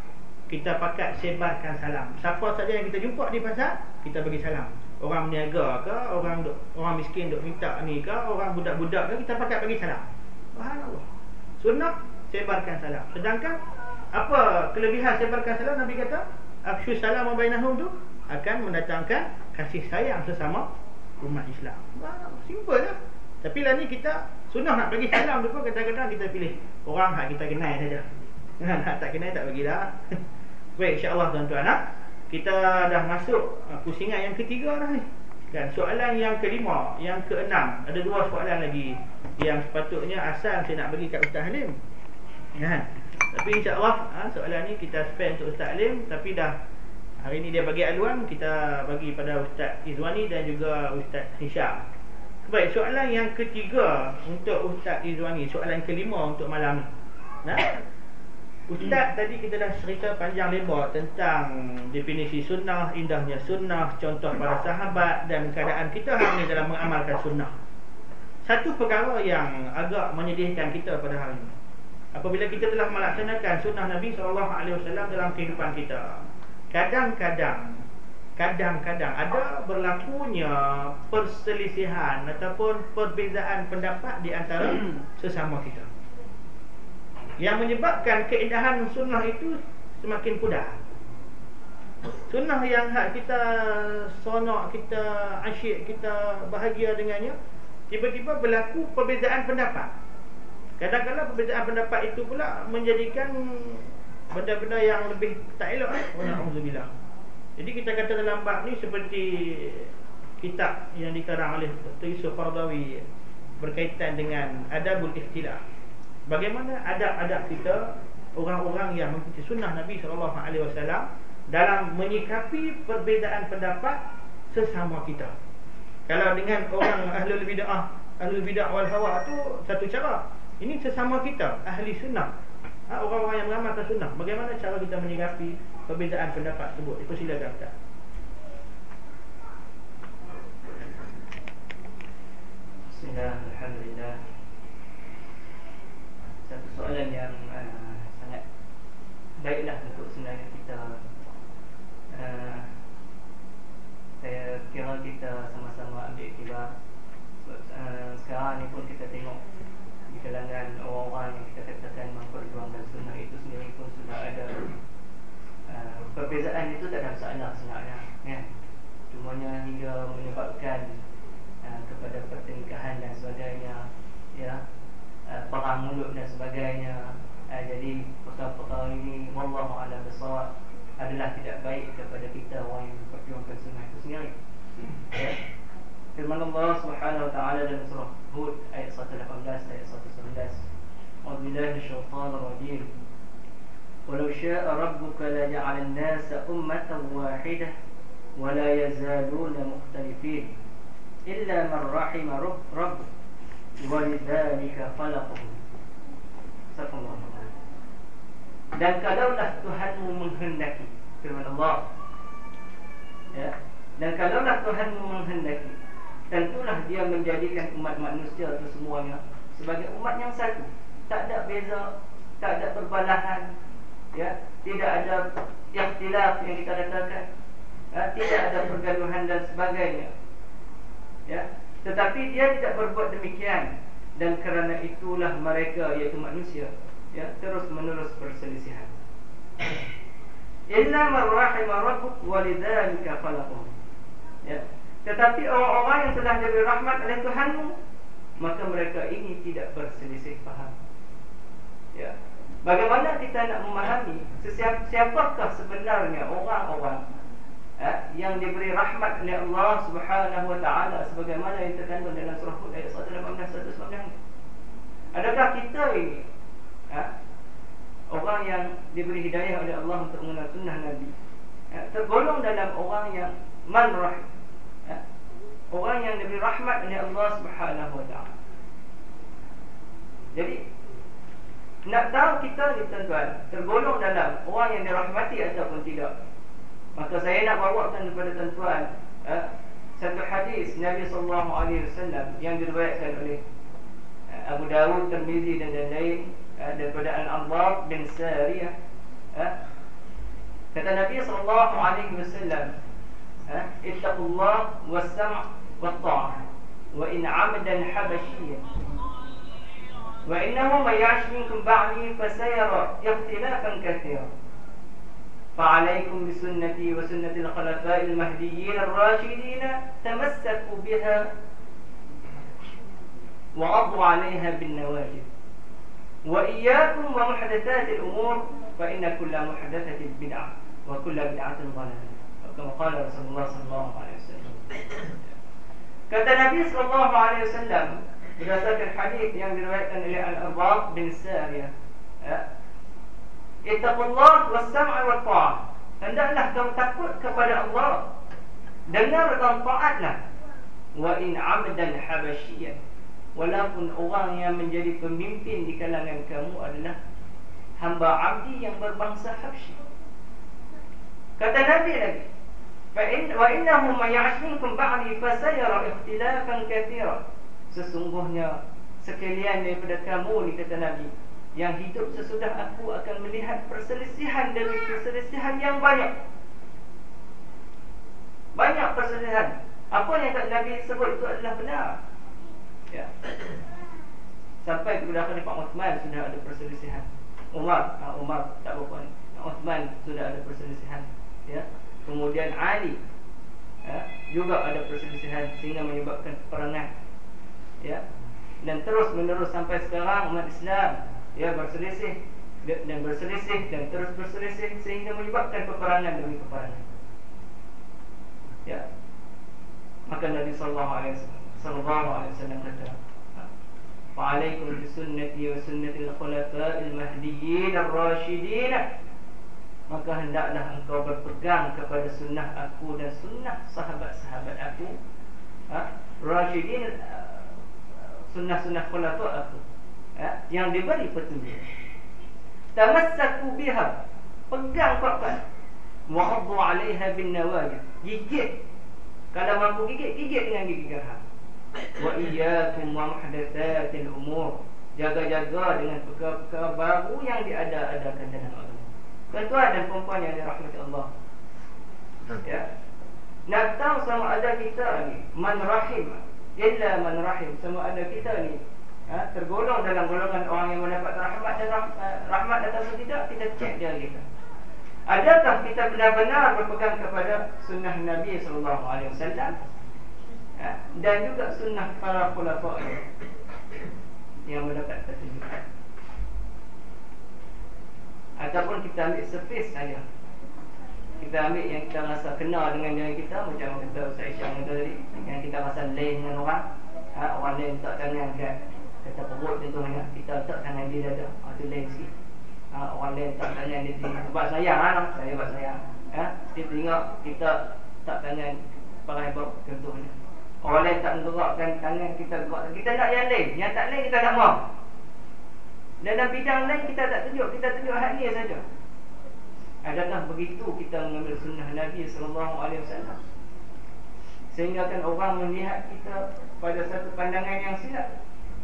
kita pakat sebarkan salam. Siapa saja yang kita jumpa di pasar, kita bagi salam. Orang berniaga ke, orang miskin duk minta ni ke, orang budak-budak ke, kita pakat bagi salam. Subhanallah. Sunnah sebarkan salam. Sedangkan apa kelebihan sebarkan salam? Nabi kata afshu salam bainahum tu akan mendatangkan kasih sayang sesama umat Islam. Subhanallah. Simple lah. Tapi lah ni kita sunnah nak bagi salam tu pun kadang-kadang kita pilih orang hak kita kenal saja. Hak tak kenal tak bagilah. Baik, insya-Allah tuan-tuan, kita dah masuk pusingan yang ketiga dah ni. Dan soalan yang kelima, yang keenam, ada dua soalan lagi yang sepatutnya asal saya nak bagi kat Ustaz Halim. Tapi insya-Allah soalan ni kita spend untuk Ustaz Halim, tapi dah hari ni dia bagi aluan, kita bagi pada Ustaz Izwani dan juga Ustaz Hisham. Baik, soalan yang ketiga untuk Ustaz Izwani, soalan kelima untuk malam ni. Ustaz tadi kita dah cerita panjang lebar tentang definisi sunnah, indahnya sunnah, contoh para sahabat dan keadaan kita hari ini dalam mengamalkan sunnah. Satu perkara yang agak menyedihkan kita pada hari ini, apabila kita telah melaksanakan sunnah Nabi SAW dalam kehidupan kita, kadang-kadang ada berlakunya perselisihan ataupun perbezaan pendapat di antara sesama kita, yang menyebabkan keindahan sunnah itu semakin pudar. Sunnah yang hak kita seronok, kita asyik, kita bahagia dengannya, tiba-tiba berlaku perbezaan pendapat. Kadang-kadang perbezaan pendapat itu pula menjadikan benda-benda yang lebih tak elok. Alhamdulillah. Jadi kita kata dalam bab ni seperti kitab yang dikarang oleh Dr. Yusuf Qaradawi berkaitan dengan adabul ikhtilaf. Bagaimana adab-adab kita, orang-orang yang mengikuti sunnah Nabi SAW dalam menyikapi perbezaan pendapat sesama kita. Kalau dengan orang ahlul bid'ah wal hawa tu satu cara. Ini sesama kita, ahli sunnah, orang-orang yang mengamalkan sunnah. Bagaimana cara kita menyikapi perbezaan pendapat tersebut? Itu silakan Ustaz. Bismillah, alhamdulillah. Satu soalan yang sangat baiklah untuk sebenarnya kita. Saya kira kita sama-sama ambil iktibar. Sekarang ni pun kita tengok di kalangan orang-orang yang kita katakan memperjuangkan sunnah itu sendiri pun sudah ada perbezaan itu tak ada masalah sebenarnya, ya. Cumanya hingga menyebabkan kepada pertengkahan dan sebagainya, ya, perang mulut dan sebagainya. Jadi perkara-perkara ini wallahu a'lam bissawab adalah tidak baik kepada kita orang yang memperjuangkan sunnah itu sendiri, ya. Firman Allah Subhanahu wa taala dalam surah Hud ayat 118 ayat 119, A'udzubillahi minasyaitonir rajim. Walau syaa rabbuka la ja'alan nasa ummatan wahidah wa la yazaluna mukhtalifin illa man rahima rabb wa lidzalika khalaqahum. Subhanallah. Dan kalaulah Tuhanmu menghendaki, firman Allah, ya, dan kalaulah Tuhanmu menghendaki, tentulah dia menjadikan umat manusia itu semuanya sebagai umat yang satu. Tak ada beza, tak ada perbalahan, ya, tidak ada ikhtilaf yang kita katakan, ya, tidak ada pergaduhan dan sebagainya, ya. Tetapi dia tidak berbuat demikian, dan kerana itulah mereka, iaitu manusia, ya, terus menerus perselisihan. Illa man rahima rabbuk wa lidzalika khalaqahum, ya. Tetapi orang-orang yang telah diberi rahmat oleh Tuhanmu, maka mereka ini tidak berselisih faham, ya. Bagaimana kita nak memahami siapakah sebenarnya orang-orang yang diberi rahmat oleh Allah Subhanahu wa taala sebagaimana yang terkandung dalam surah Hud ayat 118-119. Adakah kita ini orang yang diberi hidayah oleh Allah untuk mengenal sunnah Nabi, tergolong dalam orang yang man rahim, orang yang diberi rahmat oleh Allah Subhanahu wa taala? Jadi nak tahu kita ni tuan-tuan tergolong dalam orang yang dirahmati ataupun tidak, maka saya nak bawakan kepada tuan-tuan satu hadis Nabi SAW yang diriwayatkan oleh Abu Dawud, Tirmizi dan lain-lain daripada Al-Arbab bin Sariyah, Kata Nabi SAW, ittaqullah was-sam' wat-ta'ah wa in 'abdan habashiyyan wa innahu may ya'ish minkum ba'di fasayara ikhtilafan katsiran fa'alaykum bisunnati wa sunnati al-khulafa'il mahdiyyin ar-rashidin tamassaku biha wa 'addu 'alayha bin-nawajid wa iyyakum wa muhdatsatil umur fa inna kulla muhdatsatin bid'ah wa kulla bid'atin dhalalah. Kama qala Rasulullah sallallahu alaihi wasallam. Kata Nabi sallallahu alaihi wasallam berdasarkan hadis yang diriwayatkan oleh Al-Arbaq bin Sariyah, ittaqullah was-sam'a wat-ta'ah. Hendaklah kamu takut kepada Allah, dengar dan taatlah. Wa in 'abdan habashiyyan, walaupun orang yang menjadi pemimpin di kalangan kamu adalah hamba abdi yang berbangsa Habsyi. Kata Nabi lagi, wa innahu may ya'ish minkum ba'di fasayara ikhtilafan katsiran. Sesungguhnya sekalian daripada kamu ni, kata Nabi, yang hidup sesudah aku akan melihat perselisihan demi perselisihan yang banyak. Banyak perselisihan. Apa yang kata Nabi sebut itu adalah benar. Ya. Sampai kepada Khalifah Uthman sudah ada perselisihan. Umar tak berapa ni. Uthman sudah ada perselisihan. Ya. Kemudian Ali, juga ada perselisihan sehingga menyebabkan peperangan. Ya. Dan terus menerus sampai sekarang umat Islam berselisih dan berselisih dan terus berselisih sehingga menyebabkan peperangan demi peperangan. Ya. Maka Nabi sallallahu alaihi wasallam kata, "Fa'alaikum bisunnati wa sunnati al-khulafa'il mahdiyyin ar-rasyidin." Maka hendaklah engkau berpegang kepada sunnah aku dan sunnah sahabat-sahabat aku, rasyidin, sunnah-sunnah khulafa' aku, yang diberi petunjuk. Tamassaku biha, pegang kuat-kuat. Wa 'addu 'alaiha bin nawajid, gigit. Kalau mampu gigit dengan gigi gerham. Wa iyyakum wa muhdatsatil umur, jaga-jaga dengan perkara-perkara baru yang diada-adakan dalam agama. Tuan-tuan dan puan-puan yang dirahmati Allah, ya, nak tahu sama ada kita ni man rahim illa man rahim, sama ada kita ni tergolong dalam golongan orang yang mendapat rahmat dan rahmat atau tidak, kita cek dia kita. Adakah kita benar-benar berpegang kepada sunnah Nabi sallallahu alaihi wasallam dan juga sunnah para khulafa yang mendapat petunjuk, ataupun kita ambil surface saja, kita ambil yang kita rasa kenal dengan diri kita, macam kata Ustaz Isyam tadi, yang kita rasa lain dengan orang. Orang lain letak tangan kat kata perut contohnya, kita letak tangan di dada, itu lain sikit. Orang lain letak tangan di tempat sayang, saya buat sayang, dia tengok kita letak tangan parai bau contohnya. Orang lain tak menggerakkan tangan, kita gerak. Kita nak yang lain, yang tak lain kita tak mau. Dalam bidang lain kita tak tunjuk, kita tunjuk hal ni saja. Adakah begitu kita mengambil sunnah Nabi SAW? Sehingga kan orang melihat kita pada satu pandangan yang silap.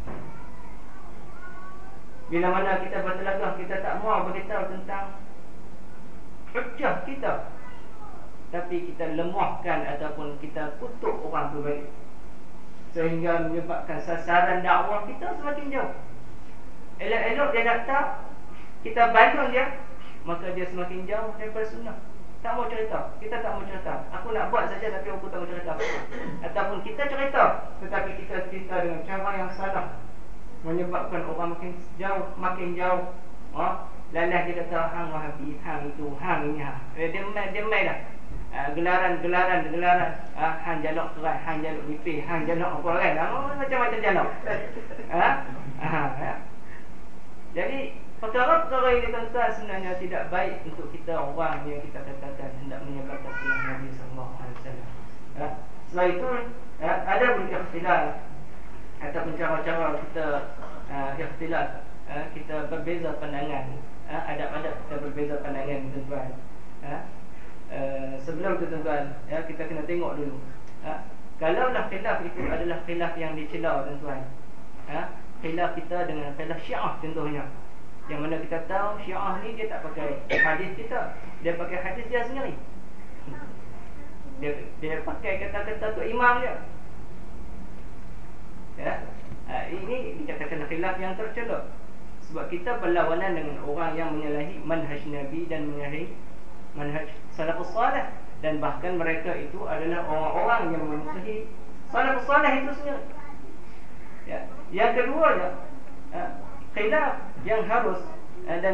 Bila mana kita bertelagah, kita tak mahu beritahu tentang hujjah kita, tapi kita lemahkan ataupun kita kutuk orang tu balik, sehingga menyebabkan sasaran dakwah kita semakin jauh. Elok-elok dia nak tahu, kita bantu dia, maka dia semakin jauh daripada sunnah. Tak mau cerita, kita tak mau cerita. Aku nak buat saja tapi aku tak mau cerita. Ataupun kita cerita tetapi kita cerita dengan cara yang salah, menyebabkan orang makin jauh. Lalah dia kata hang Wahabi, hang itu, hang ini, dia main dah. Gelaran, hang jaluk kerat, hang jaluk nipis, hang jaluk apa kan, macam-macam jaluk. Jadi perkara-perkara ini tuan-tuan sebenarnya tidak baik untuk kita orang yang kita katakan hendak menyebarkan sunnah Nabi SAW. Selain itu ada ikhtilaf ataupun cara-cara kita ikhtilaf, kita berbeza pandangan, adab-adab kita berbeza pandangan tuan-tuan. Sebelum tu tuan-tuan, kita kena tengok dulu, kalaulah khilaf itu adalah khilaf yang dicela tuan-tuan, khilaf kita dengan khilaf Syiah contohnya, Yang mana kita tahu Syiah ni dia tak pakai hadis kita, dia pakai hadis dia sendiri. Dia pakai kata-kata tu imam dia. Ya. Ini dikatakan khilaf yang tercela. Sebab kita berlawanan dengan orang yang menyalahi manhaj Nabi dan menyalahi manhaj salafus salih, dan bahkan mereka itu adalah orang-orang yang memusuhi salafus salih itu sendiri. Ya. Yang kedua ya, khilaf yang harus dan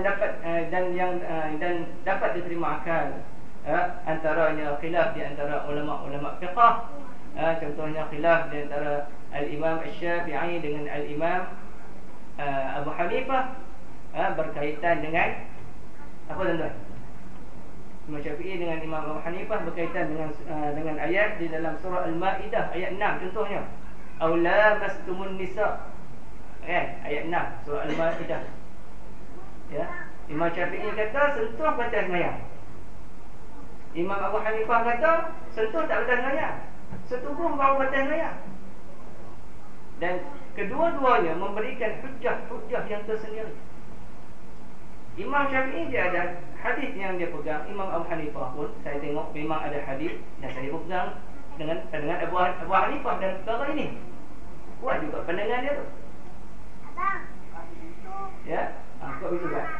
dapat diterima akal, antaranya khilaf di antara ulama-ulama fiqh. Contohnya khilaf di antara Al-Imam Asy-Syafi'i dengan Al-Imam Abu Hanifah berkaitan dengan apa tuan-tuan? Imam Syafi'i dengan Imam Abu Hanifah berkaitan dengan ayat di dalam surah Al-Maidah ayat 6 contohnya. Aw lamastumun nisa. Ayat 6 surah Al-Maidah. Ya, Imam Syafi'i kata sentuh batas maya. Imam Abu Hanifah kata sentuh tak batas maya. Setubuh baru batas maya. Dan kedua-duanya memberikan hujah-hujah yang tersendiri. Imam Syafi'i dia ada hadis yang dia pegang. Imam Abu Hanifah pun saya tengok memang ada hadis yang saya pegang dengan Abu Hanifah dan perkara ini. Kuat juga pandangan dia tu. Ya, kuat betul tak?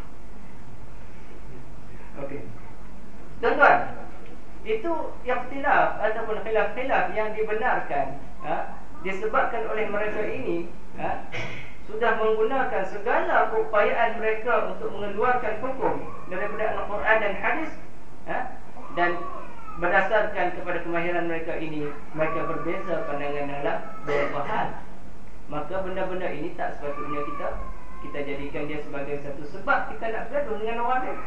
Okey. Tuan-tuan, itu ikhtilaf ataupun khilaf-khilaf yang dibenarkan disebabkan oleh mereka ini sudah menggunakan segala upayaan mereka untuk mengeluarkan hukum daripada Al-Quran dan hadis, dan berdasarkan kepada kemahiran mereka ini mereka berbeza pandangan dalam beberapa hal. Maka benda-benda ini tak sepatutnya kita jadikan dia sebagai satu sebab kita nak bergaduh dengan orang lain.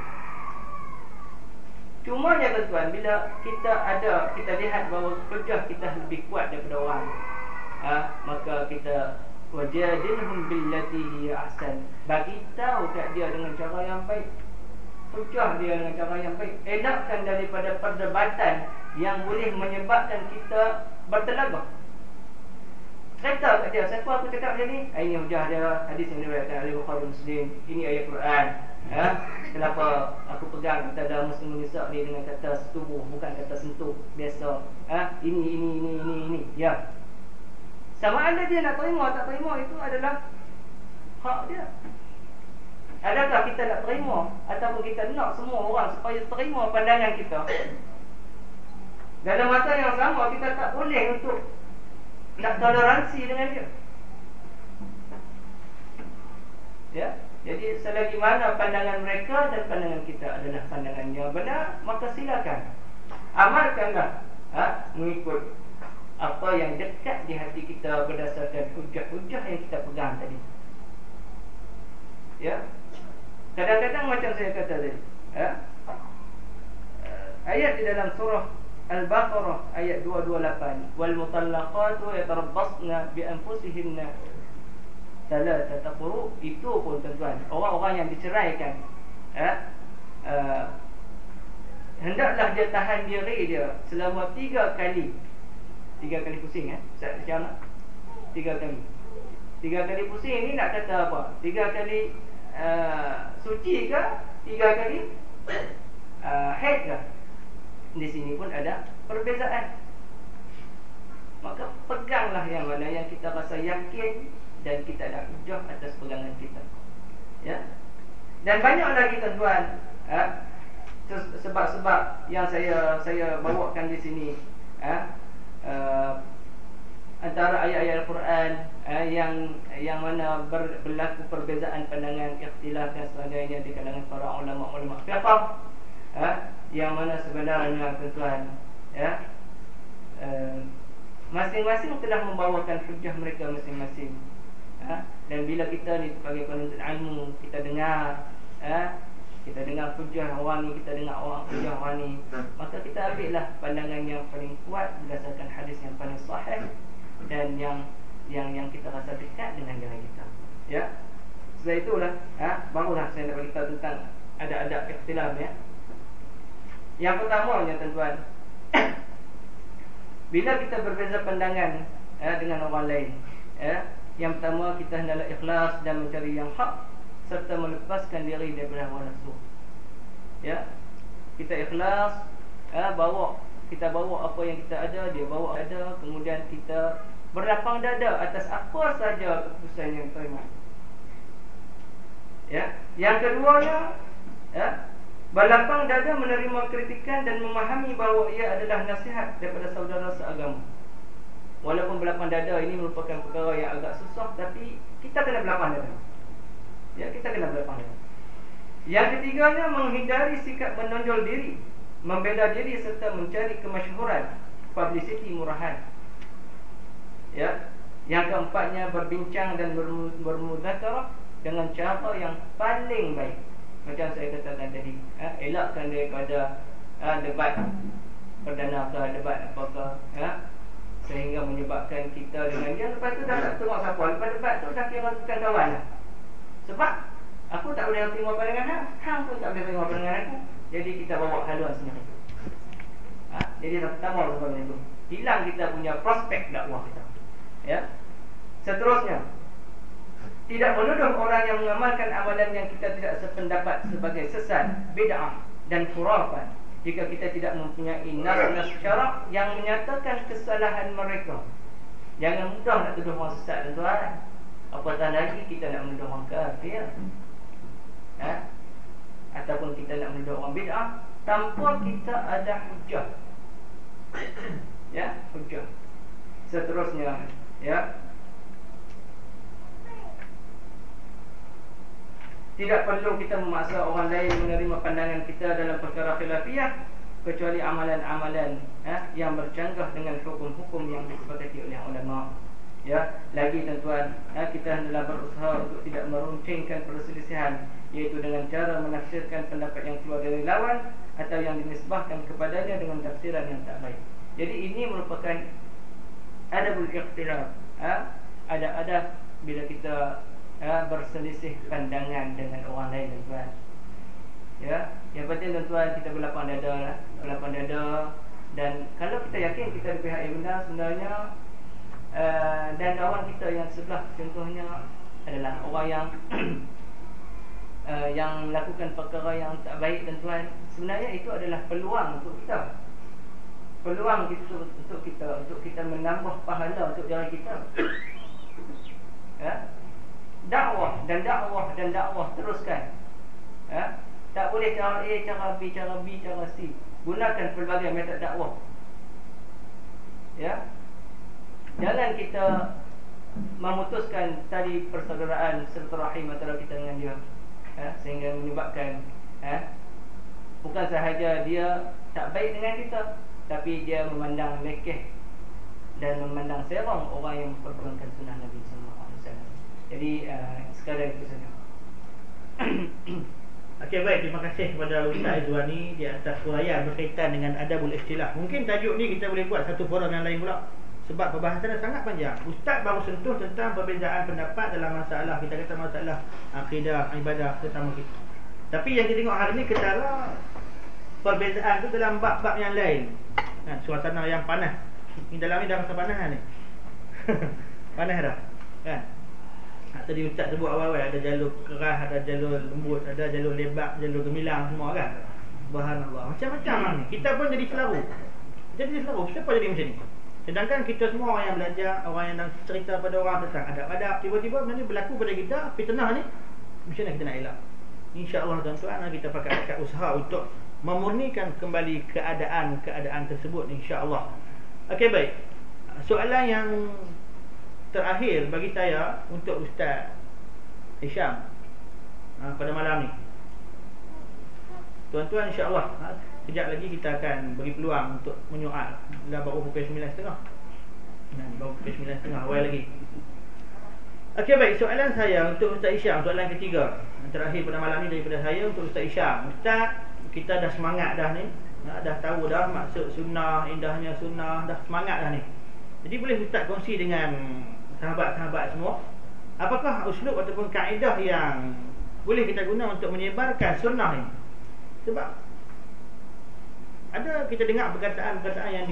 Cuma ya tuan-tuan, bila kita lihat bahawa hujah kita lebih kuat daripada orang, maka kita wajadilhum billati hiya ahsan, bagi tahu kat dia dengan cara yang baik, hujah dia dengan cara yang baik, elakkan daripada perdebatan yang boleh menyebabkan kita bertelagak. Kata kat dia, siapa aku cakap macam ni? Ini hujah dia, hadis yang diriwayatkan oleh Bukhari Muslim, ini ayat Quran. Kenapa aku pegang kata dalam Muslim Nisa ni dengan kata setubuh, bukan kata sentuh biasa. Ini. Ya. Sama ada dia nak terima tak terima, itu adalah hak dia. Adakah kita nak terima ataupun kita nak semua orang supaya terima pandangan kita? Dalam masa yang sama kita tak boleh untuk nak toleransi dengan dia. Ya. Jadi selagi mana pandangan mereka dan pandangan kita adalah pandangan yang benar, maka silakan amalkanlah mengikut apa yang dekat di hati kita berdasarkan hujah-hujah yang kita pegang tadi. Ya. Kadang-kadang macam saya kata tadi, ayat di dalam surah Al-Baqarah ayat 228, wal mutallaqatu yatarabbasna bi anfusihinna salatata quru, itu pun tuan-tuan, orang-orang yang diceraikan hendaklah dia tahan diri dia selama 3 kali pusing. Macam 3 kali. 3 kali pusing ni nak kata apa? 3 kali suci ke? 3 kali haid ke? Di sini pun ada perbezaan. Maka peganglah yang mana yang kita rasa yakin dan kita ada hujah atas pegangan kita. Ya. Dan banyak lagi tuan-tuan sebab-sebab yang saya bawakan di sini, antara ayat-ayat Al-Quran yang mana berlaku perbezaan pandangan, ikhtilaf dan sebagainya di kalangan para ulama-ulama fiqh, yang mana sebenarnya tuan-tuan, masing-masing telah membawakan hujah mereka masing-masing. Dan bila kita ni sebagai penuntut ilmu, kita dengar hujah orang ni, kita dengar hujah orang ni, maka kita ambillah pandangan yang paling kuat berdasarkan hadis yang paling sahih dan yang kita rasa dekat dengan diri kita. Ya. Setelah itulah barulah saya nak beritahu tentang adab-adab ikhtilaf ya. Yang pertamanya tuan-tuan, bila kita berbeza pandangan dengan orang lain, yang pertama kita hendaklah ikhlas dan mencari yang hak serta melepaskan diri daripada hawa nafsu. Ya, kita ikhlas, kita bawa apa yang kita ada, dia bawa ada, kemudian kita berlapang dada atas apa saja keputusan yang terima. Ya, yang keduanya, berlapang dada menerima kritikan dan memahami bahawa ia adalah nasihat daripada saudara seagama. Walaupun berlapang dada ini merupakan perkara yang agak susah, tapi kita kena berlapang dada. Ya, kita kena berlapang dada. Yang ketiganya, menghindari sikap menonjol diri, membela diri serta mencari kemasyhuran, publicity murahan. Ya, yang keempatnya, berbincang dan bermudzakarah dengan cara yang paling baik. Macam saya katakan tadi, elakkan daripada debat perdana ke debat apakah, sehingga menyebabkan kita dengan dia lepas tu dah tak tengok siapa. Lepas debat tu dah kira bukan kawan lah. Sebab aku tak boleh tengok pandangan hang pun tak boleh tengok pandangan aku. Jadi kita bawa haluan sendiri. Jadi pertama sebabnya itu hilang kita punya prospek dakwah kita. Ya. Seterusnya, tidak menuduh orang yang mengamalkan amalan yang kita tidak sependapat sebagai sesat, bid'ah dan khurafat jika kita tidak mempunyai nas syarak yang menyatakan kesalahan mereka. Jangan mudah nak tuduh orang sesat, tuan. Apatah lagi kita nak menuduh orang kafir, ataupun kita nak menuduh orang bid'ah tanpa kita ada hujah. Ya, hujah. Seterusnya, ya, tidak perlu kita memaksa orang lain menerima pandangan kita dalam perkara khilafiyah, kecuali amalan-amalan yang bercanggah dengan hukum-hukum yang disepakati oleh ulama. Ya, lagi tuan-tuan, kita hendaklah berusaha untuk tidak meruncingkan perselisihan, iaitu dengan cara menafsirkan pendapat yang keluar dari lawan atau yang dinisbahkan kepadanya dengan tafsiran yang tak baik. Jadi ini merupakan adabul ikhtilaf. Ada bila kita berselisih pandangan dengan orang lain, tuan-tuan. Ya, yang penting tuan-tuan kita berlapang dada, dan kalau kita yakin kita di pihak yang benar sebenarnya, dan kawan kita yang sebelah contohnya adalah orang yang yang melakukan perkara yang tak baik, tuan-tuan, sebenarnya itu adalah peluang untuk kita. Peluang untuk kita menambah pahala untuk diri kita. Ya. Dakwah teruskan. Tak boleh cara A, cara B, cara C. Gunakan pelbagai metod dakwah. Ya. Jangan kita memutuskan tali persaudaraan silaturahim antara kita dengan dia, sehingga menyebabkan bukan sahaja dia tak baik dengan kita, tapi dia memandang lekeh dan memandang serong orang yang memperjuangkan sunnah Nabi sallallahu alaihi wasallam. Jadi sekadar itu saja. Okey, baik, terima kasih kepada Ustaz Izwani di atas huraian berkaitan dengan adabul ikhtilaf. Mungkin tajuk ni kita boleh buat satu forum yang lain pula, sebab perbahasannya sangat panjang. Ustaz baru sentuh tentang perbezaan pendapat dalam masalah, kita kata masalah akidah, ibadah sesama kita. Tapi yang kita tengok hari ni ketara perbezaan tu dalam bab-bab yang lain. Suasana yang panas. Ni dalam ni dah rasa panas ni. Panas dah. Kan? Tadi Ustaz sebut awal-awal ada jalur keras, ada jalur lembut, ada jalur lebar, jalur gemilang semua kan. Subhanallah. Macam-macam ni. Kita pun jadi selaru. Siapa jadi macam ni? Sedangkan kita semua orang yang belajar, orang yang cerita pada orang tentang adab-adab, tiba-tiba benda ni berlaku pada kita, fitnah ni, macam mana kita nak elak? InsyaAllah tuan-tuan, kita pakai usaha untuk memurnikan kembali keadaan tersebut, insyaAllah. Okey, baik. Soalan yang terakhir bagi saya untuk Ustaz Hisham pada malam ni. Tuan-tuan, insyaAllah kejap lagi kita akan beri peluang untuk menyoal. Dah baru pukul 9.30. Baru pukul 9.30, awal lagi. Okey, baik, soalan saya untuk Ustaz Hisham, soalan ketiga terakhir pada malam ni daripada saya untuk Ustaz Hisham. Ustaz, kita dah semangat dah ni, dah tahu dah maksud sunnah, indahnya sunnah, dah semangat dah ni. Jadi boleh Ustaz kongsi dengan sahabat-sahabat semua, apakah uslub ataupun kaedah yang boleh kita guna untuk menyebarkan sunnah ni? Sebab ada kita dengar perkataan-perkataan yang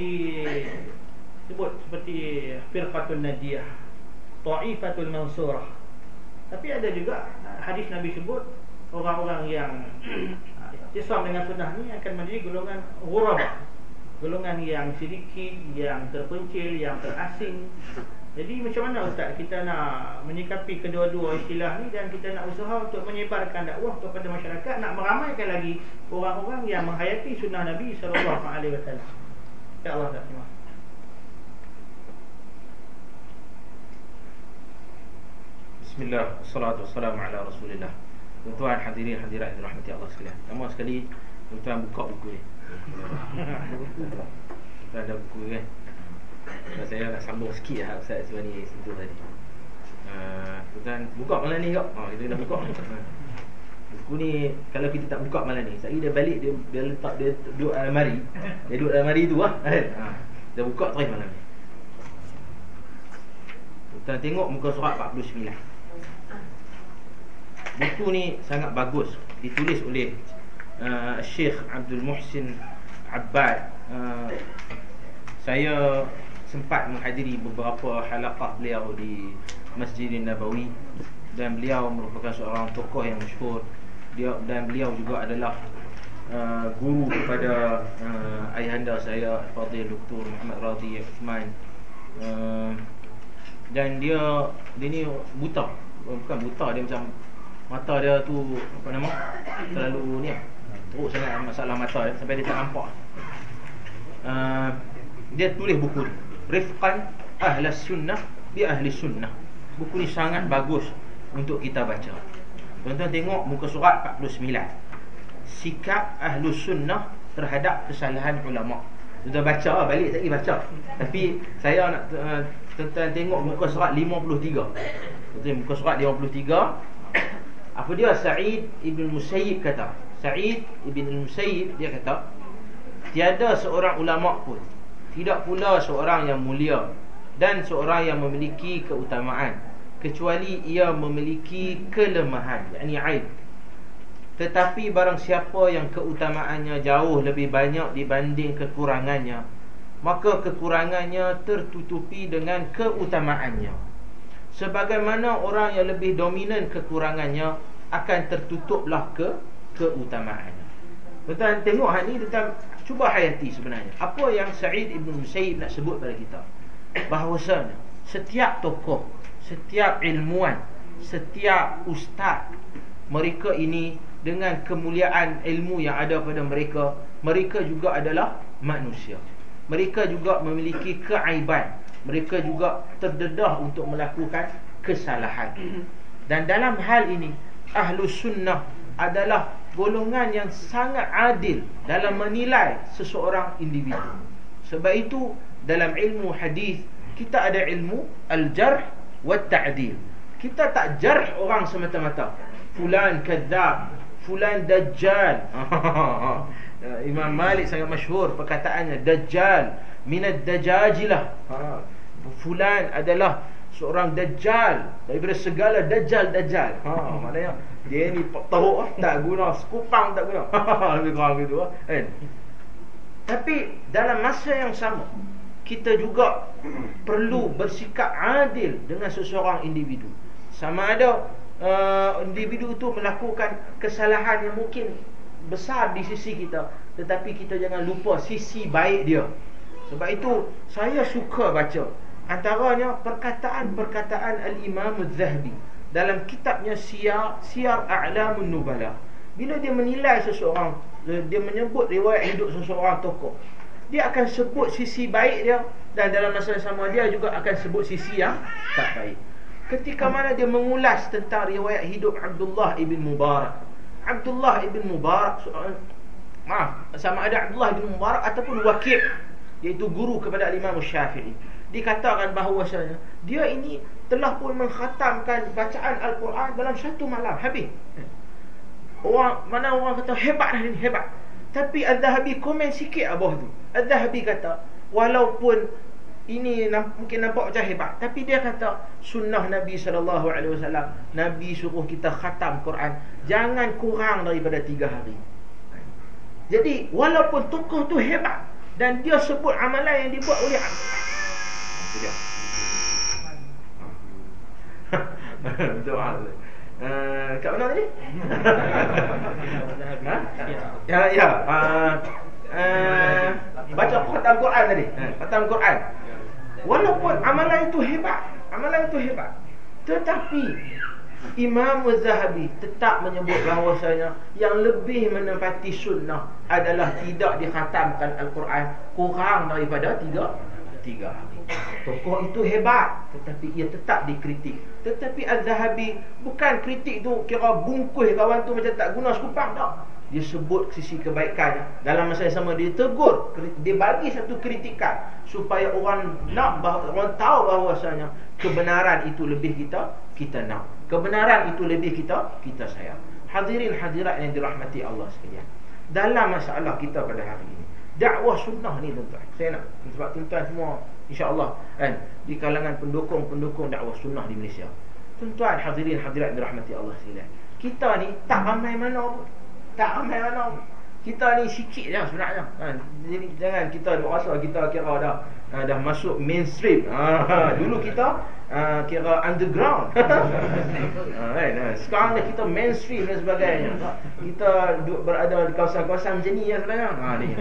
disebut seperti firqatul najiyah, ta'ifatul mansurah, Tapi ada juga hadis Nabi sebut orang-orang yang Islam dengan sunnah ni akan menjadi golongan ghuraba, golongan yang sedikit, yang terpencil, yang terasing. Jadi macam mana Ustaz kita nak menyikapi kedua-dua istilah ni, dan kita nak usaha untuk menyebarkan dakwah kepada masyarakat, nak meramaikan lagi orang-orang yang menghayati sunnah Nabi SAW. Ya Allah, tak terima. Bismillah, wassalatu wassalamu ala rasulillah. Tuan-tuan hadirin hadirat yang dirahmati Allah sekalian, pertama sekali tuan-tuan buka buku ni. Tuan ada buku kan? Saya nak sambung sikit lah Ustaz Iswani sentuh tadi. Tuan-tuan buka malam ni kau. Kita dah buka. Buku ni kalau kita tak buka malam ni, sekali dia balik dia letak, dia duduk almari. Dia duduk almari tu lah. Dia buka terus malam ni. Tuan tengok muka surat 49. Buku ni sangat bagus, ditulis oleh Syekh Abdul Muhsin Abbad. Saya sempat menghadiri beberapa halaqah beliau di Masjidin Nabawi, dan beliau merupakan seorang tokoh yang masyhur. Dan beliau juga adalah guru kepada ayahanda saya Fadil Dr. Muhammad Radhi Uthman. Dan dia ni buta. Bukan buta, dia macam mata dia tu apa nama, terlalu ni teruk sangat masalah mata dia, sampai dia tak nampak. Dia tulis buku ni, Rifqan Ahlas Sunnah bi Ahli Sunnah. Buku ni sangat bagus untuk kita baca. Tuan-tuan tengok muka surat 49, sikap Ahlus Sunnah terhadap kesalahan ulama'. Tuan-tuan baca lah, balik lagi baca. Tapi saya nak tuan-tuan tengok muka surat 53. Tuan-tuan muka surat 53. Apa dia? Sa'id Ibn Musayyib kata, Sa'id Ibn Musayyib dia kata, tiada seorang ulama' pun, tidak pula seorang yang mulia dan seorang yang memiliki keutamaan, kecuali ia memiliki kelemahan, yakni aib. Tetapi barang siapa yang keutamaannya jauh lebih banyak dibanding kekurangannya, maka kekurangannya tertutupi dengan keutamaannya. Sebagaimana orang yang lebih dominan kekurangannya akan tertutuplah keutamaannya. Tuan-tuan tengok hal ni, tuan-tuan cuba hayati sebenarnya apa yang Sa'id Ibn Musayyib nak sebut pada kita. Bahawasanya setiap tokoh, setiap ilmuwan, setiap ustaz, mereka ini dengan kemuliaan ilmu yang ada pada mereka, mereka juga adalah manusia. Mereka juga memiliki keaiban. Mereka juga terdedah untuk melakukan kesalahan. Dan dalam hal ini, Ahlus Sunnah adalah golongan yang sangat adil dalam menilai seseorang individu. Sebab itu dalam ilmu hadis kita ada ilmu al-jarh wa ta'dil. Kita tak jarh orang semata-mata, fulan kadzab, fulan dajjal. Imam Malik sangat masyhur perkataannya, dajjal minad dajajilah. Fulan adalah seorang dajjal daripada segala dajjal. Maknanya dia ni teruk tak guna, sekupang tak guna. Lebih kurang gitu kan. Tapi dalam masa yang sama, kita juga perlu bersikap adil dengan seseorang individu. Sama ada individu itu melakukan kesalahan yang mungkin besar di sisi kita, tetapi kita jangan lupa sisi baik dia. Sebab itu saya suka baca antaranya perkataan-perkataan Al-Imam Az-Zahabi dalam kitabnya Siyar A'lamun Nubala. Bila dia menilai seseorang, dia menyebut riwayat hidup seseorang tokoh, dia akan sebut sisi baik dia, dan dalam masa yang sama dia juga akan sebut sisi yang tak baik. Ketika mana dia mengulas tentang riwayat hidup Abdullah ibn Mubarak, sama ada Abdullah ibn Mubarak ataupun Waqi', iaitu guru kepada Imam Syafi'i, dikatakan bahawasanya dia ini telah pun mengkhatamkan bacaan Al-Quran dalam satu malam habis. Orang kata hebat dah ini, hebat. Tapi Az-Zahabi komen sikit bawah tu. Az-Zahabi kata walaupun ini mungkin nampak macam hebat, tapi dia kata sunnah Nabi SAW, Nabi suruh kita khatam Quran jangan kurang daripada 3 hari. Jadi walaupun tokoh tu hebat dan dia sebut amalan yang dibuat oleh Minta maaf. Kat mana tadi? Ha? Ya. Baca khatam Quran tadi. Khatam Quran. Walaupun amalan itu hebat, tetapi Imam Az-Zahabi tetap menyebut bahawasanya yang lebih menempati sunnah adalah tidak dikhatamkan Al-Quran kurang daripada 3 hari. Tokoh itu hebat, tetapi ia tetap dikritik. Tetapi Az-Zahabi bukan kritik tu kira bungkus kawan tu macam tak guna sekupang, tak. Dia sebut sisi kebaikannya. Dalam masa yang sama dia tegur, dia bagi satu kritikan supaya orang orang tahu bahawasanya kebenaran itu lebih kita nak. Kebenaran itu lebih kita sayang. Hadirin hadirat yang dirahmati Allah sekalian, dalam masalah kita pada hari ini, dakwah sunnah ni tuan-tuan, saya nak sebab tuan-tuan semua insya-Allah kan di kalangan pendukung dakwah sunnah di Malaysia. Tuan-tuan hadirin hadirat yang dirahmati Allah sekalian, kita ni tak ramai mana pun. Kita ni sikit je sebenarnya kan? Jadi jangan kita rasa kita kira dah masuk mainstream. Dulu kita kira underground. Sekarang dah kita mainstream dan sebagainya. Kita berada di kawasan-kawasan macam ni sebenarnya.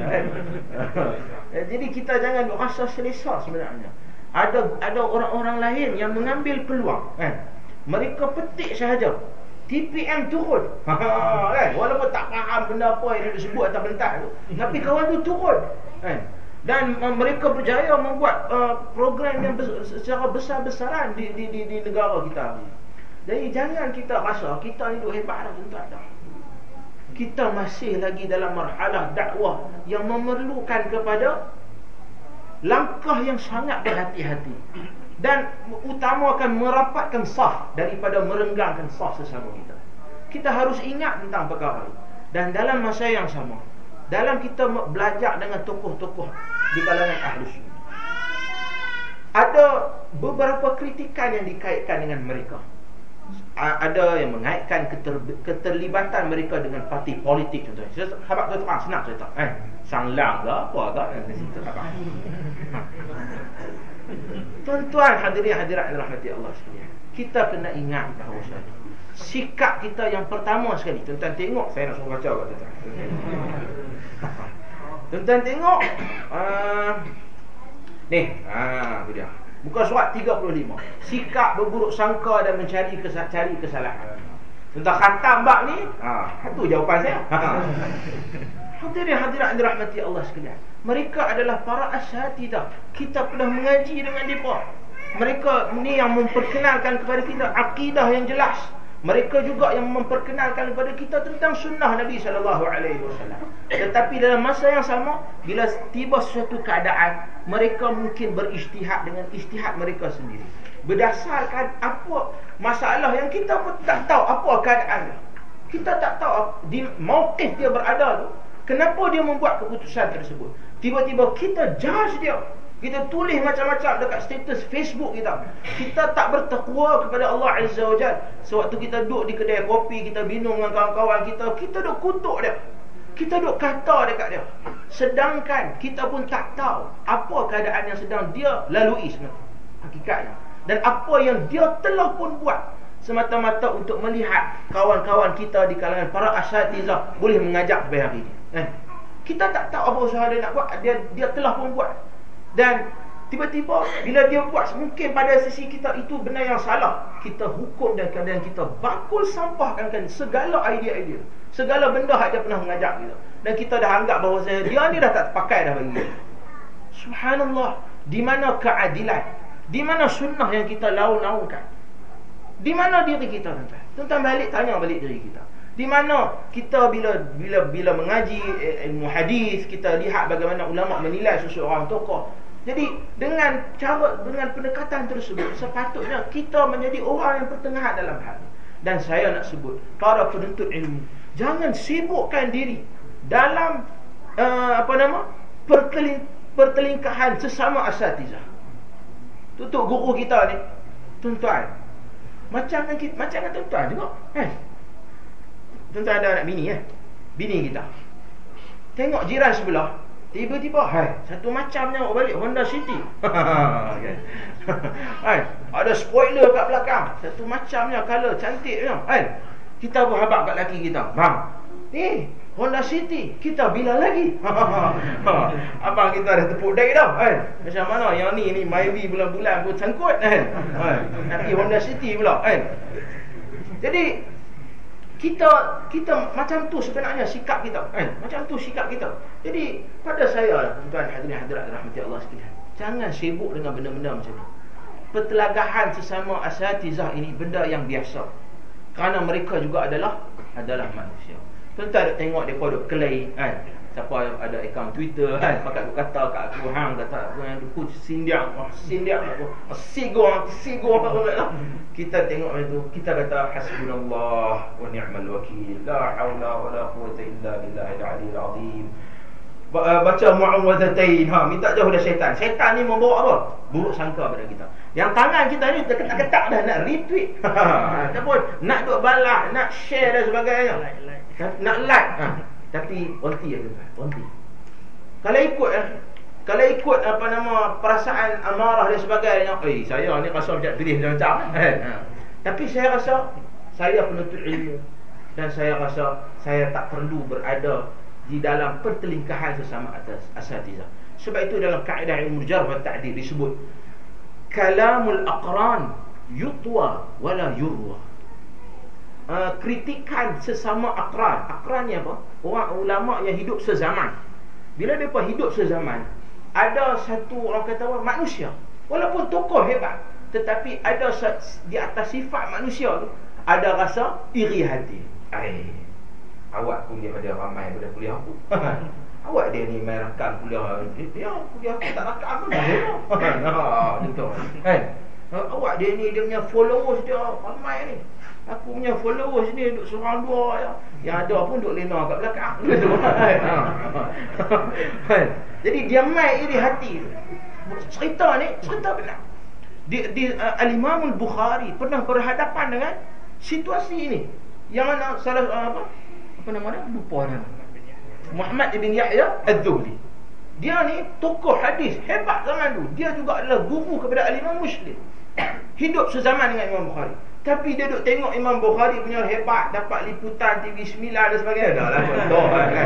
Jadi kita jangan rasa selesa sebenarnya. Ada orang-orang lain yang mengambil peluang kan? Mereka petik sahaja TPM turun. Kan? Walaupun tak faham benda apa yang disebut atas pentas tu, tapi kawan tu turun. Kan? Dan mereka berjaya membuat program yang secara besar-besaran di negara kita. Jadi jangan kita rasa kita ni duk hebat dah, tuan-tuan dah. Kita masih lagi dalam marhalah dakwah yang memerlukan kepada langkah yang sangat berhati-hati. Dan utamakan merapatkan saf daripada merenggangkan saf sesama kita. Kita harus ingat tentang perkara ini. Dan dalam masa yang sama, dalam kita belajar dengan tokoh-tokoh di kalangan Ahlus Sunnah, ada beberapa kritikan yang dikaitkan dengan mereka. Ada yang mengaitkan keterlibatan mereka dengan parti politik contohnya. Sahabat tu terang senang cerita. Sanglang ke apa ke di situ tak faham. Tuan-tuan hadirin hadirat yang dirahmati Allah sekalian, kita kena ingat bahawa sikap kita yang pertama sekali, tuan-tuan tengok, saya nak suruh baca kat tuan-tuan. Tuan-tuan tengok ni, tu dia. Buka surat 35. Sikap berburuk sangka dan mencari kesalahan. Tuan-tuan khatam bab ni, itu jawapan saya. Hadirin hadirat yang dirahmati Allah sekalian, mereka adalah para asatidah. Kita pernah mengaji dengan mereka. Mereka ni yang memperkenalkan kepada kita akidah yang jelas. Mereka juga yang memperkenalkan kepada kita tentang sunnah Nabi SAW. Tetapi dalam masa yang sama, bila tiba suatu keadaan, mereka mungkin berijtihad dengan ijtihad mereka sendiri, berdasarkan apa masalah yang kita pun tak tahu apa keadaannya. Kita tak tahu di mauqif dia berada tu, kenapa dia membuat keputusan tersebut. Tiba-tiba kita judge dia, kita tulis macam-macam dekat status Facebook kita. Kita tak bertakwa kepada Allah Azza wa Jalla. Sewaktu kita duduk di kedai kopi, kita minum dengan kawan-kawan kita, kita duduk kutuk dia, kita duduk kata dekat dia, sedangkan kita pun tak tahu apa keadaan yang sedang dia lalui sebenarnya hakikatnya, dan apa yang dia telah pun buat semata-mata untuk melihat kawan-kawan kita di kalangan para asatizah boleh mengajak sampai hari ini. Kita tak tahu apa usaha dia nak buat, dia telah pun buat. Dan tiba-tiba bila dia buat, mungkin pada sisi kita itu benda yang salah, kita hukum dan kemudian kita bakul sampahkan segala idea-idea, segala benda yang dia pernah mengajak kita, dan kita dah anggap bahawa dia ni dah tak pakai dah bagi kita. Subhanallah, di mana keadilan, di mana sunnah yang kita laun-launkan, di mana diri kita, tuan-tuan? Tuan-tuan balik tanya balik diri kita. Di mana kita bila mengaji ilmu hadis, kita lihat bagaimana ulama menilai seseorang tokoh. Jadi dengan pendekatan tersebut, sepatutnya kita menjadi orang yang pertengahan dalam hal. Dan saya nak sebut para penuntut ilmu, jangan sibukkan diri dalam pertelingkahan sesama asatizah. Tutup guru kita ni, tuan-tuan, macam tuan-tuan juga. Tuan-tuan ada anak bini bini kita tengok jiran sebelah, tiba-tiba satu macamnya balik Honda City. Kan? Ada spoiler kat belakang. Satu macamnya color cantiknya. Kan? Kita berhabaq kat laki kita. Bang, ni Honda City, kita bila lagi? Abang kita dah tepuk dahi dah. Kan? Macam mana yang ni Myvi bulan-bulan pun sangkut. Kan? Tapi Honda City pula. Kan? Jadi kita macam tu sebenarnya sikap kita. Kan? Macam tu sikap kita. Jadi pada saya, tuan hadirin hadirat rahmati Allah sekalian, jangan sibuk dengan benda-benda macam ni. Pertelagahan sesama asatizah ini benda yang biasa. Kerana mereka juga adalah manusia. Tuan-tuan duk tengok mereka duk kelai, kan? Siapa ada akaun Twitter, kan? Pakat duk kata kat aku, hang kata aku yang duk sindiak aku. Sigo apa lah. Kita tengok macam tu, kita kata hasbunallah wa ni'mal wakil. La haula wala quwwata illa billahil aliyyil azim. Baca mu'awwadhatain, minta jauh dari syaitan. Syaitan ni membawa apa? Buruk sangka pada kita. Yang tangan kita ni ketak-ketak dah nak retweet. Ataupun nak duk balas, nak share dan sebagainya. Nak like. Tapi onti ya tuan, onti. Kalau ikut apa nama perasaan amarah dan sebagainya, saya ni rasa macam pilih macam. Tapi saya rasa saya penuntut ilmu dan saya rasa saya tak perlu berada di dalam pertelingkahan sesama atas asatizah. Sebab itu dalam kaedah ilmu jarh wa ta'dil disebut kalamul aqran yutwa wala yurwa. Kritikan sesama aqran. Aqran ni apa? Orang ulama yang hidup sezaman. Bila mereka hidup sezaman, ada satu orang kata manusia, walaupun tokoh hebat, tetapi ada di atas sifat manusia tu ada rasa iri hati. Awak kuliah pada ramai pada kuliah aku. Awak dia ni main rakam kuliah. Dia kuliah aku tak rakam pun. Gitu. Awak dia ni dia punya followers dia ramai ni. Aku punya followers ni duk seorang dua ya. Yang ada pun duk lena kat belakang. Jadi dia main iri hati. Cerita benar. Al-Imam Al-Bukhari pernah berhadapan dengan situasi ini. Yang mana salah apa nama dia? Lupa nama. Muhammad ibn Yahya Az-Zuhli. Dia ni tokoh hadis hebat zaman tu. Dia juga adalah guru kepada Al-Imam Muslim. Hidup sezaman dengan Imam Bukhari. Tapi dia duk tengok Imam Bukhari punya hebat, dapat liputan TV9 dan sebagainya. Dah lah betul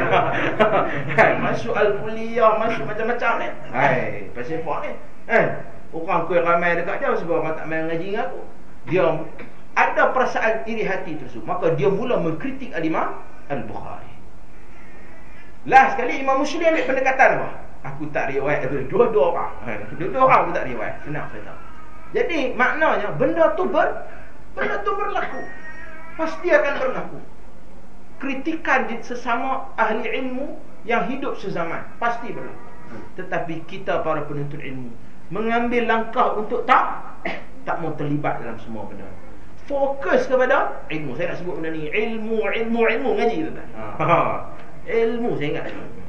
kan. Masuk Al-Kuliah, masuk macam-macam ni. Pasal ni. Orang aku ramai dekat dia sebab orang tak main ngaji dengan aku. Dia ada perasaan iri hati tersebut. Maka dia mula mengkritik Al-Imam Al-Bukhari. Last sekali Imam Muslim ambil pendekatan apa? Aku tak riwayat tu. Dua-dua orang. Dua-dua orang aku tak riwayat. Senang saya tahu. Jadi maknanya benda tu berlaku. Pasti akan berlaku. Kritikan di sesama ahli ilmu yang hidup sezaman pasti berlaku. Tetapi kita para penuntut ilmu mengambil langkah untuk tak mau terlibat dalam semua benda. Fokus kepada ilmu. Saya nak sebut benda ni ilmu ngaji tuan. Ilmu saya ingat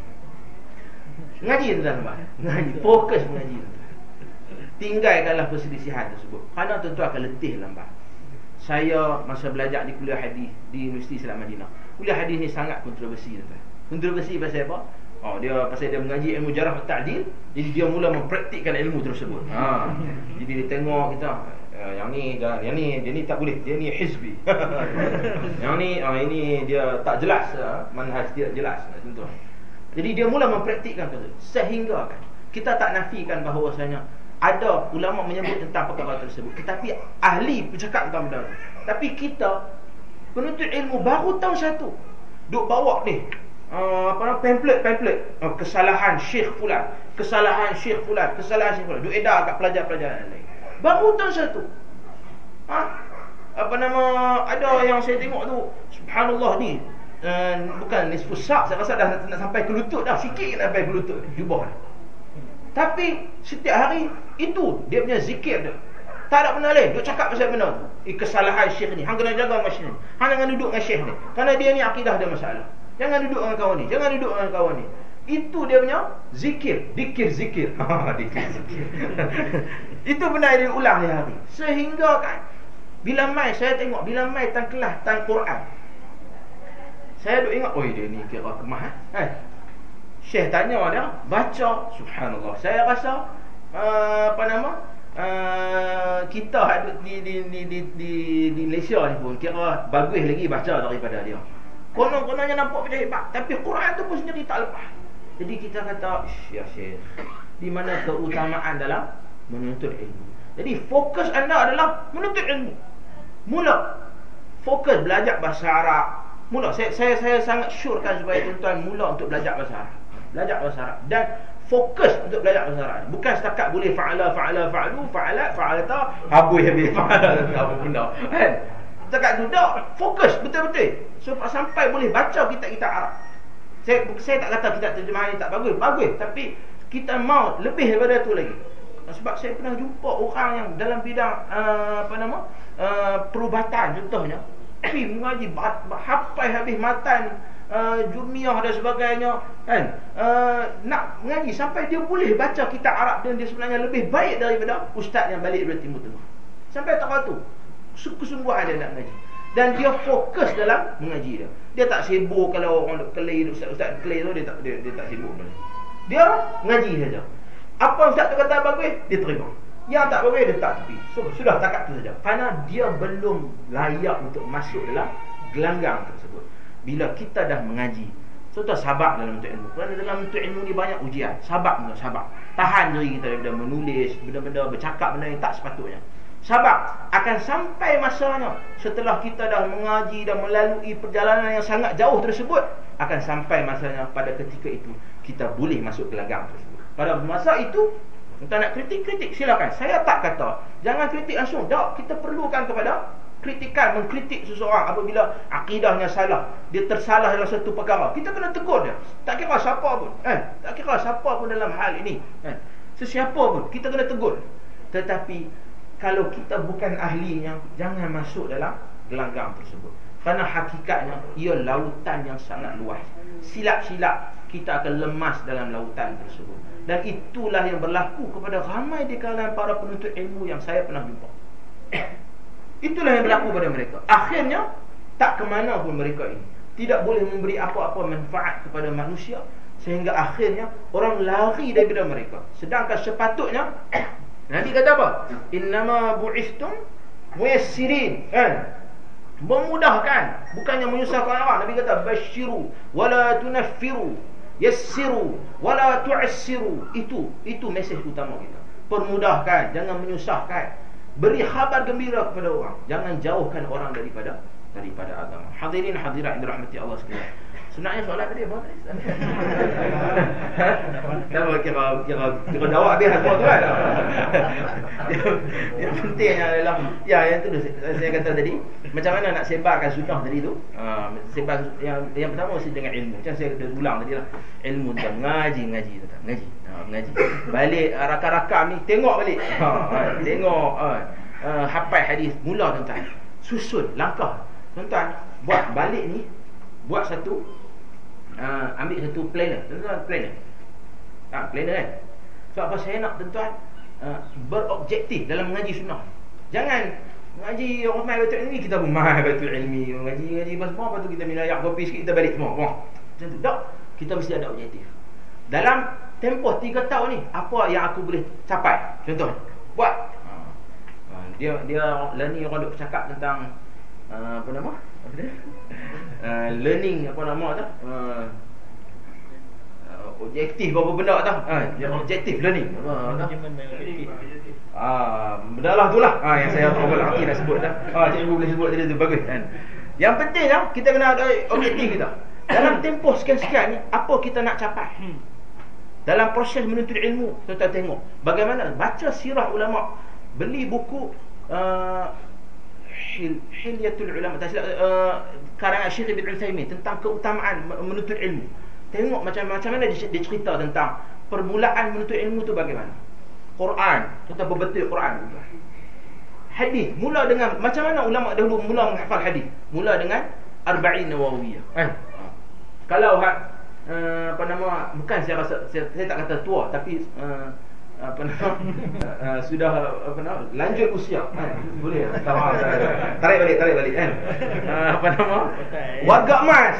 ngaji tuan. Ngaji, fokus mengaji tuan. Tinggalkanlah perselisihan tersebut. Kerana tentu akan letih lambat. Saya masa belajar di kuliah hadis di Universiti Islam Madinah. Kuliah hadis ni sangat kontroversi tuan. Kontroversi pasal apa? Pasal dia mengaji ilmu jarh wa ta'dil, jadi dia mula mempraktikkan ilmu tersebut. Jadi dia tengok kita yang ni dia ni tak boleh, dia ni hizbi. Yang ni ini dia tak jelas, manhaj dia jelas tentu. Jadi dia mula mempraktikkan tu sehingga kan kita tak nafikan bahawasanya ada ulama menyebut tentang perkara tersebut, tetapi ahli bercakap tentang benda tu. Tapi kita penuntut ilmu baru tahu satu, duk bawa ni pamphlet kesalahan syekh fulan, duk edar kat pelajar-pelajar lain. Baru tahu satu. Ada yang saya tengok tu, subhanallah ni bukan nisfus sak, saya rasa dah nak sampai ke lutut dah, sikit nak sampai ke lutut jubah. Tapi setiap hari itu dia punya zikir dia. Tak ada benda lain, duk cakap pasal benda tu. Kesalahan syekh ni, hang kena jaga macam ni. Hang jangan duduk dengan syekh ni, kerana dia ni akidah dia masalah. Jangan duduk dengan kawan ni, Itu dia punya zikir. Zikir. Itu benda yang diulang hari. Sehingga kan bila mai saya tengok, bila mai tang kelas tang Quran, saya duk ingat, dia ni kira kemah Syekh tanya dia, baca subhanallah. Saya rasa kita ada di Malaysia ni pun kira bagus lagi baca daripada dia. Konon-kononnya nampak macam hebat, tapi Quran tu pun sendiri tak lepas. Jadi kita kata, ya Syekh, di mana keutamaan dalam menuntut ilmu. Jadi fokus anda adalah menuntut ilmu. Mula fokus belajar bahasa Arab. Mula saya sangat syorkan supaya tuan-tuan mula untuk belajar bahasa Arab. Belajar bahasa Arab dan fokus untuk belajar bahasa Arab. Bukan setakat boleh fa'alata habis apa benda. Kan? Setakat tu dah fokus betul-betul sampai boleh baca kitab-kitab Arab. Saya tak kata kitab terjemahan ni tak bagus, tapi kita mau lebih daripada tu lagi. Sebab saya pernah jumpa orang yang dalam bidang perubatan contohnya, tapi mengaji hafal habis matan Jurmiyah dan sebagainya kan, nak mengaji sampai dia boleh baca kitab Arab dan dia sebenarnya lebih baik daripada ustaz yang balik dari Timur Tengah. Sampai tak tahu kesungguhan dia nak mengaji dan dia fokus dalam mengaji dia. Dia tak sibuk kalau orang kelai ustaz kelai tu dia tak sibuk. Dia mengaji saja. Apa ustaz tu kata bagus, dia terima. Yang tak bagus, dia tak tepi. So, sudah takat tu saja. Kerana dia belum layak untuk masuk dalam gelanggang tersebut. Bila kita dah mengaji, tuan-tuan sabar dalam menuntut ilmu. Kerana dalam menuntut ilmu ni banyak ujian. Sabar. Tahan diri kita daripada menulis benda-benda, bercakap benda yang tak sepatutnya. Sabar. Akan sampai masanya setelah kita dah mengaji dan melalui perjalanan yang sangat jauh tersebut, akan sampai masanya pada ketika itu kita boleh masuk gelanggang tersebut. Pada masa itu, kita nak kritik, silakan. Saya tak kata jangan kritik langsung. Tak, kita perlukan kepada kritikan, mengkritik seseorang apabila akidahnya salah, dia tersalah dalam satu perkara. Kita kena tegur dia. Tak kira siapa pun. Tak kira siapa pun dalam hal ini. Sesiapa pun kita kena tegur. Tetapi kalau kita bukan ahlinya, jangan masuk dalam gelanggang tersebut. Kerana hakikatnya ia lautan yang sangat luas. Silap-silap kita akan lemas dalam lautan tersebut. Dan itulah yang berlaku kepada ramai di kalangan para penuntut ilmu yang saya pernah jumpa. Itulah yang berlaku pada mereka. Akhirnya tak ke mana pun mereka ini, tidak boleh memberi apa-apa manfaat kepada manusia, sehingga akhirnya orang lari daripada mereka. Sedangkan sepatutnya Nabi kata apa? Innama bu'istum muyassirin, memudahkan, bukannya menyusahkan orang. Nabi kata basyiru wala tunaffiru, yassiru wala tu'assiru. Itu mesej utama kita. Permudahkan, jangan menyusahkan. Beri khabar gembira kepada orang, jangan jauhkan orang daripada agama. Hadirin hadirat yang dirahmati Allah sekalian. Sebenarnya soalan tadi apa? Kenapa kira dakwah habis semua tu kan? Yang pentingnya adalah yang tu saya kata tadi, macam mana nak sebarkan sunnah tadi tu. Sebar yang pertama mesti dengan ilmu. Macam saya dah ulang tadi lah. Ilmu tu ngaji. Balik rakam-rakam ni tengok balik. Tengok hafal hadis mula tuan-tuan. Susun langkah. Tuan-tuan buat balik ni, buat satu ambil satu planner. Tuan-tuan planner. Planner kan. Sebab apa saya nak tuan-tuan berobjektif dalam mengaji sunnah. Jangan mengaji orang mai betul ilmi, kita pun mai betul ilmi. Mengaji semua, lepas tu kita minum air kopi sikit, kita balik semua. Macam tu. Tak. Kita mesti ada objektif. Dalam tempoh 3 tahun ni, apa yang aku boleh capai? Contoh, buat. Dia learning orang duk bercakap tentang learning objektif berapa benda tau. Objektif learning. Bedalah tu lah yang saya tak berarti nak sebut dah. Cikgu boleh sebut tadi tu bagus kan. Yang penting lah kita kena ada objektif kita. Dalam tempoh sekian-sekian ni, apa kita nak capai? Dalam proses menuntut ilmu, kita tengok bagaimana baca sirah ulama, beli buku Hilyatul Ulama, karangan Syekh Ibn Utsaimin tentang keutamaan menuntut ilmu. Tengok macam mana dia cerita tentang permulaan menuntut ilmu tu bagaimana. Quran, tentang berbetul Quran. Hadis, mula dengan macam mana ulama dahulu mula menghafal hadis. Mula dengan Arba'in Nawawiyah. Kalau bukan saya rasa saya tak kata tua, tapi sudah lanjut usia boleh tarik balik kan. Warga emas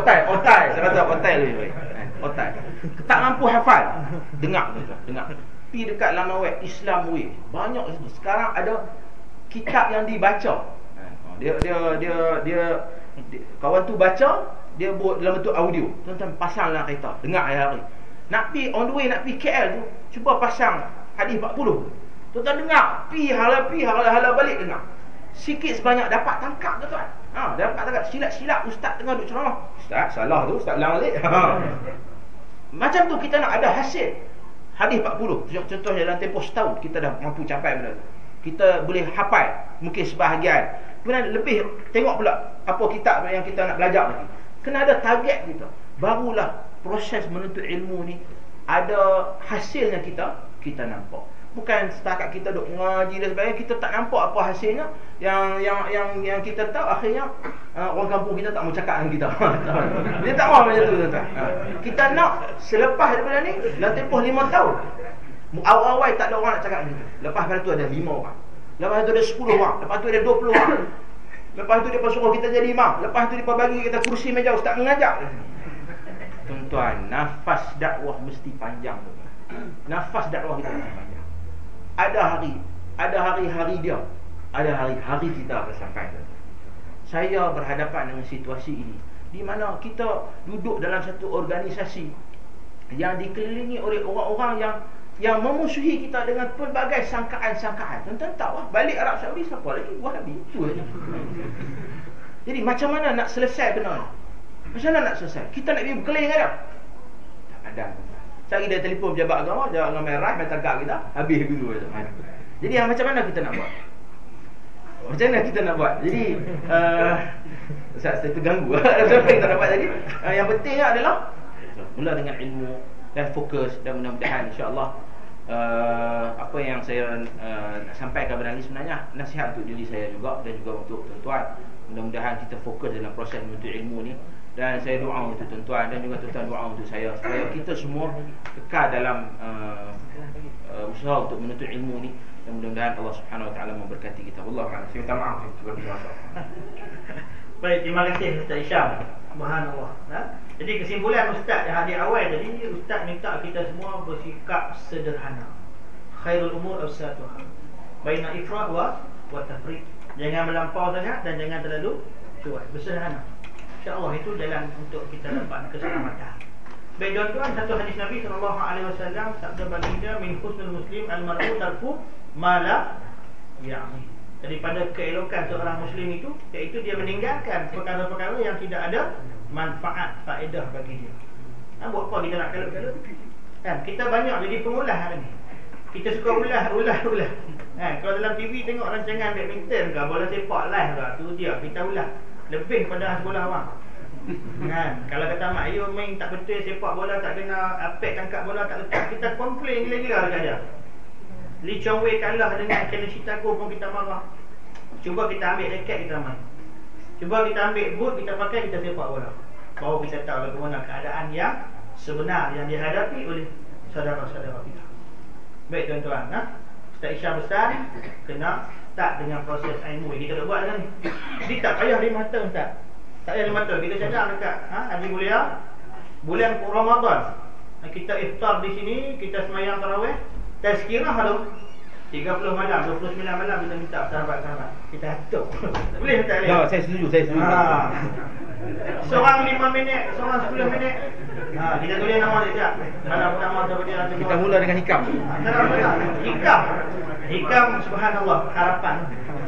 otai saya kata otai lebih baik. Otai tak mampu hafal, dengar Pi dekat laman web Islam Way. Banyak situ. Sekarang ada kitab yang dibaca. Dia kawan tu baca, dia buat dalam bentuk audio. Tuan-tuan pasang dalam kereta, dengar hari-hari. Nak pi on the way, nak pi KL tu, cuba pasang hadis 40. Tuan-tuan dengar, pi hala balik dengar. Sikit sebanyak dapat tangkap tuan-tuan. Dapat tangkap silap-silap ustaz tengah duk ceramah. Ustaz salah tu, ustaz ulang balik. Macam tu kita nak ada hasil. Hadis 40. Contohnya dalam tempoh setahun kita dah mampu capai benda tu. Kita boleh hafal mungkin sebahagian. Kemudian lebih tengok pula apa kitab yang kita nak belajar lagi. Kena ada target kita. Barulah proses menuntut ilmu ni ada hasilnya kita nampak. Bukan setakat kita duk ngaji dan sebagainya, kita tak nampak apa hasilnya. Yang kita tahu akhirnya orang kampung kita tak mau cakap dengan kita. Dia tak mau macam tu tuan-tuan. Kita nak selepas daripada ni dalam tempoh 5 tahun. Awal-awal tak ada orang nak cakap macam tu. Lepas pada tu ada 5 orang. Lepas tu ada 10 orang. Lepas tu ada 20 orang. Lepas tu dia suruh kita jadi imam. Lepas tu dia bagi kita kursi meja ustaz mengajar. Tuan-tuan, nafas dakwah mesti panjang. Nafas dakwah kita mesti panjang. Ada hari-hari dia. Ada hari-hari kita akan sampai. Saya berhadapan dengan situasi ini di mana kita duduk dalam satu organisasi yang dikelilingi oleh orang-orang yang memusuhi kita dengan pelbagai sangkaan-sangkaan. Tuan-tuan tahu lah, balik Arab Saudi siapa lagi? Wahabi. Jadi macam mana nak selesai benda ni? Macam mana nak selesai? Kita nak pergi berkeliling ada? Tak ada. Cari dia telefon pejabat agama merah, main tagak kita, habis dulu. Jadi macam mana kita nak buat? Macam mana kita nak buat? Jadi saya terganggu. Apa kita nak buat tadi? Yang penting adalah mula dengan ilmu dan fokus, dan mudah-mudahan insya-Allah apa yang saya nak sampaikan kepada anda sebenarnya nasihat untuk diri saya juga dan juga untuk tuan-tuan. Mudah-mudahan kita fokus dalam proses menuntut ilmu ni, dan saya doa untuk tuan-tuan dan juga tuan-tuan doa untuk saya supaya kita semua kekal dalam usaha untuk menuntut ilmu ni, dan mudah-mudahan Allah Subhanahu Wa Taala memberkati kita. Wallahu a'lam. Saya minta maaf kepada tuan-tuan. Baik, terima kasih Ustaz Isyam. Subhanallah. Jadi kesimpulan Ustaz yang hadir awal tadi, Ustaz minta kita semua bersikap sederhana. Khairul umur awsatuha. Baina ifrat wa tafriq. Jangan melampau sangat dan jangan terlalu cuai. Bersederhana. InsyaAllah itu jalan untuk kita dapat keselamatan. Baik tuan-tuan, satu hadis Nabi SAW sabda baginda, min husnul muslim al-mar'u tarku ma la ya'ni. Daripada keelokan seorang muslim itu, iaitu dia meninggalkan perkara-perkara yang tidak ada manfaat, faedah bagi dia. Buat apa kita nak kalut-kalut? Kan kita banyak jadi pengulas hari ni. Kita suka ulah. Kalau dalam TV tengok rancangan badminton ke, bola sepak live ke, tu dia kita ulah. Lebih pada sekolah awam. Kan? Kalau kata mak ayah main tak betul, sepak bola tak kena, apek tangkap bola tak letak, kita komplain gila-gila dekat dia. Lee Chong Wei kalah dengan Kenneth Chicago pun kita marah. Cuba kita ambil raket, kita main. Cuba kita ambil boot, kita pakai, kita sepak bola. Baru kita tahu bagaimana keadaan yang sebenar yang dihadapi oleh saudara-saudara kita. Baik tuan-tuan, Ustaz Isyam besar kena start dengan proses ilmu. Kita dah buat dah ni. Jadi tak payah 5 tahun Ustaz. Tak payah 5 tahun. Kita cadang dekat Haji Mulia bulan Ramadan. Kita iftar di sini, kita semayang tarawih, tazkirah tu 30 malam, 29 malam kita minta sahabat-sahabat. Kita atur. Boleh tak boleh? Ya, saya setuju. Seorang 5 minit, seorang 10 minit. Kita tulis nama dia. Malam pertama dia. Kita mula dengan hikam. Hikam subhanallah, harapan.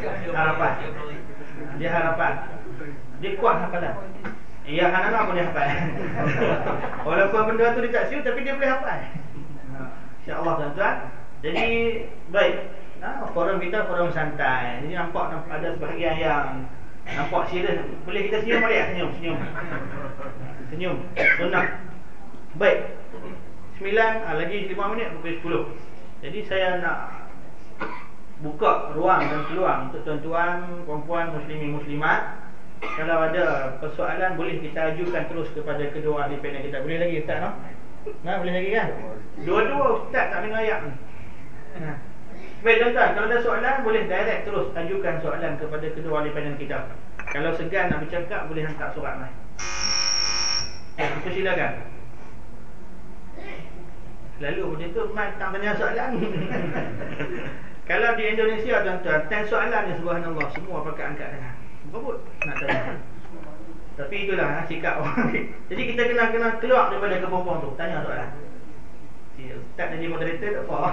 Dia harapan. Dia kuat hafalan. Ya, anak-anak boleh hafal. Walaupun benda tu dia tak siap, tapi dia boleh hafal. InsyaAllah tuan-tuan. Jadi baik, forum kita forum santai. Jadi nampak ada sebahagian yang nampak serius. Boleh kita senyum balik? Senyum. Senang. Baik. 9 lagi 5 minit pukul 10. Jadi saya nak buka ruang dan peluang untuk tuan-tuan, puan-puan, muslimin, muslimat. Kalau ada persoalan boleh kita ajukan terus kepada kedua ahli panel kita. Boleh lagi Ustaz, no? Boleh lagi kan? Dua-dua Ustaz tak dengar ayat ni. Baik tuan-tuan, kalau ada soalan boleh direct terus ajukan soalan kepada kedua ahli panel kita. Kalau segan nak bercakap boleh hantar surat mai. Kita silakan. Lalu macam tu mai tanya soalan. Kalau di Indonesia tuan-tuan, tanya soalan ni subhanallah semua pakai angkat tangan. Berebut nak tanya. Tapi itulah sikap orang. Jadi kita kena keluar daripada kepompong tu, tanya soalan. Si ustaz jadi moderator tak apa.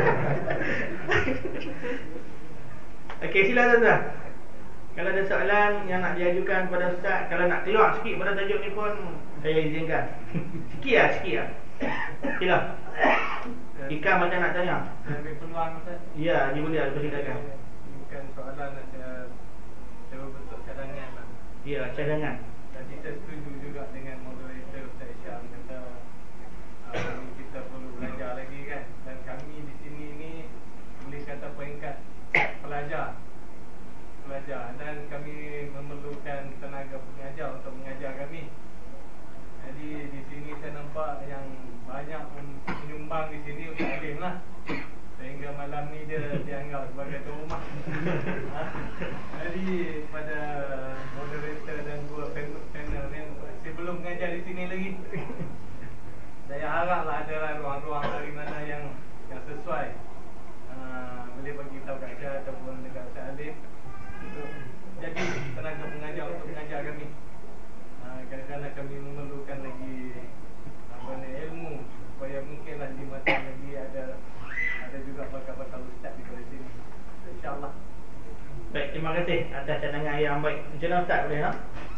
Okey, sila tuan-tuan. Kalau ada soalan yang nak diajukan kepada ustaz, kalau nak keluar sikit pada tajuk ni pun saya izinkan. Sikit lah. Sila. Ika macam nak tanya. Lebih peluang Ustaz. Ya, dia boleh ada persilakan. Bukan soalan ada bentuk cadangan lah. Ya, cadangan. Dan kita setuju juga dengan moderator Ustaz Syam kata kita perlu belajar lagi kan. Dan kami di sini ni boleh kata peringkat pelajar. Dan kami memerlukan tenaga pengajar untuk mengajar kami. Jadi di sini saya nampak yang banyak menyumbang di sini Ustaz Alim lah. Sehingga malam ni dia dianggap sebagai tuan rumah. Jadi pada moderator dan dua panel ni, saya belum mengajar di sini lagi. Saya haraplah ada ruang-ruang dari mana yang sesuai. Boleh bagi tahu kat saya ataupun dekat Ustaz Alim untuk jadi tenaga pengajar untuk mengajar kami. Kadang-kadang kami memerlukan lagi ilmu supaya mungkinlah di masa lagi ada juga bakal-bakal ustaz di sini. InsyaAllah. Baik, terima kasih atas cadangan yang baik. Macam mana ustaz boleh tak?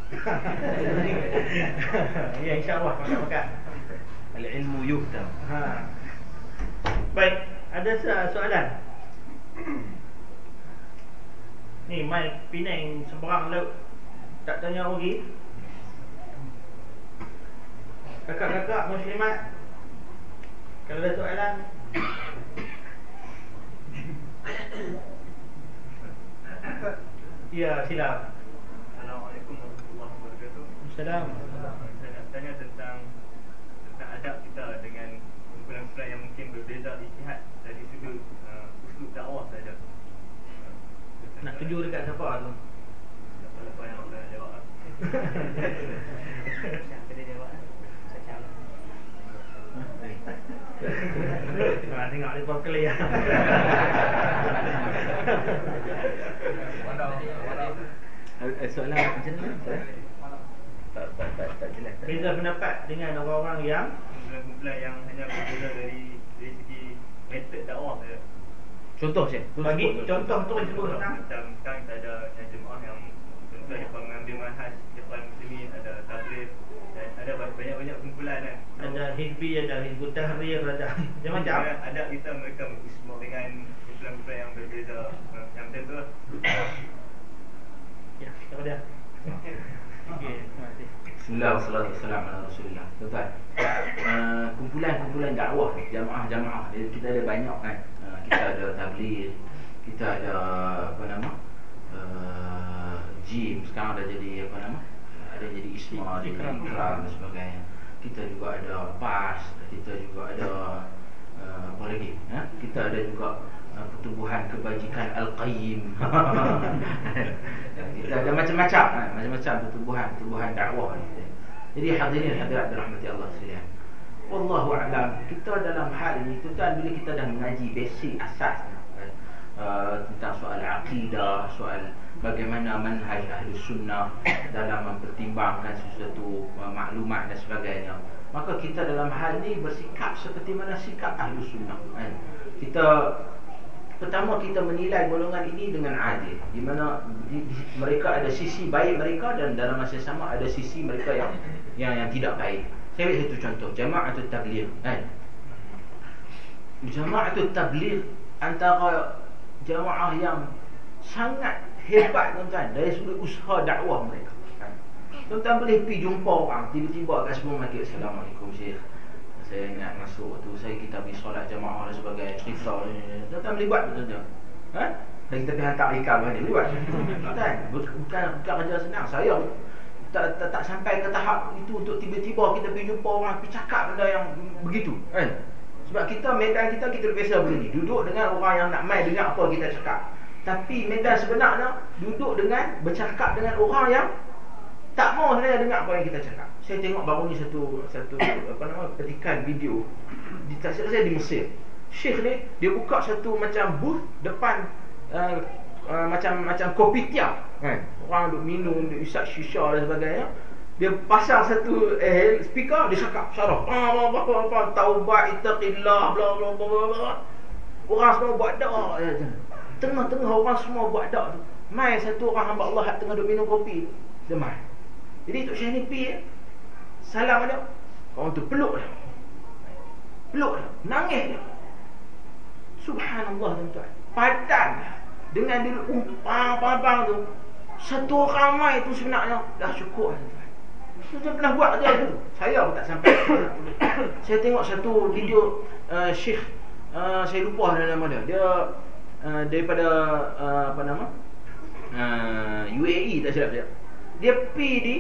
Ya, insyaAllah bakal-bakal. Al-ilmu yuhtam. Baik, ada soalan? Ni mai Penang seberang laut. Tak tanya lagi. Kakak-kakak muslimat, kalau ada soalan. Ya, sila. Assalamualaikum warahmatullahi wabarakatuh. Assalamualaikum. Saya nak tanya tentang adab kita dengan kumpulan-kumpulan yang mungkin berbeza ijtihad dari sudut uslub dakwah saja. Nak tuju dekat siapa tu? Siapa yang nak jawab? Siapa dia jawab? Tengok dia buat kelih. Soalan macam mana? Tak jelas. Beza pendapat dengan orang-orang yang kumpulan yang hanya berbeza dari segi metod dakwah saja. Contoh saya. bagi contoh tu disebut senang. Macam sekarang kita ada jemaah yang contohnya mengambil manhaj Ikhwan Muslimin, ada tabligh dan ada banyak-banyak kumpulan kan. Ada Hizbi, ada Hizbut Tahrir, ada macam-macam. Ada kita mereka berisma dengan kumpulan-kumpulan yang berbeza yang macam tu. Ya, siapa dia? Okey, terima kasih. Bismillah, wassalatu wassalamu ala Rasulillah. Tuan-tuan, kumpulan-kumpulan dakwah, jamaah-jamaah, kita ada banyak kan. Kita ada tabligh, kita ada apa nama? Jim, sekarang dah jadi apa nama? Ada jadi Isma, jadi Ikram dan sebagainya. Kita juga ada PAS, kita juga ada apa lagi? Kita ada juga Pertubuhan Kebajikan Al-Qayyim. Kita ada macam-macam, macam-macam pertubuhan dakwah. Jadi hadirin hadirat dirahmati Allah sekalian. Wallahu a'lam. Kita dalam hal ini, tuan-tuan, bila kita dah mengaji basic asas tentang soal akidah, soal bagaimana manhaj Ahlus Sunnah dalam mempertimbangkan sesuatu maklumat dan sebagainya, maka kita dalam hal ini bersikap seperti mana sikap Ahlus Sunnah. Pertama, kita menilai golongan ini dengan adil, di mana mereka ada sisi baik mereka dan dalam masa sama ada sisi mereka yang tidak baik. Saya beri satu contoh, Jama'atul Tabligh kan. Jama'atul Tabligh antara jamaah yang sangat hebat tuan-tuan dari sudut usaha dakwah mereka kan. Tuan-tuan boleh pergi jumpa orang tiba-tiba kat supermarket, Assalamualaikum Syekh, saya ingat masuk waktu kita pergi solat jamaah dan sebagainya, cerita tuan-tuan boleh buat betul-betul dan kita pergi hantar ikam ni boleh buat tuan-tuan. Bukan kerja senang. Saya tak sampai ke tahap itu untuk tiba-tiba kita pergi jumpa orang, pergi cakap benda yang begitu kan. Sebab kita medan kita biasa begini, duduk dengan orang yang nak mai dengar apa kita cakap. Tapi medan sebenarnya duduk dengan bercakap dengan orang yang tak mau saya dengar apa yang kita cakap. Saya tengok baru ni satu petikan video saya di Mesir. Syekh ni dia buka satu macam booth depan macam kopitiam kan. Orang duk minum, duk isap shisha dan sebagainya. Dia pasang satu speaker, dia cakap syarah apa taubat, ittaqillah, bla bla bla. Orang semua buat doa. Tengah-tengah orang semua buat doa tu, mai satu orang hamba Allah tengah duk minum kopi. Dia mai. Jadi Tok Syekh ni pi salam dia. Orang tu peluk dia. Nangis dia. Subhanallah tuan-tuan. Padan dengan dia umpang tu. Satu orang mai tu sebenarnya dah cukup tuan-tuan. Tuan pernah buat ke tu? Saya pun tak sampai. Saya tengok satu video Syekh saya lupa nama dia. Dia daripada UAE tak silap saya. Dia pergi di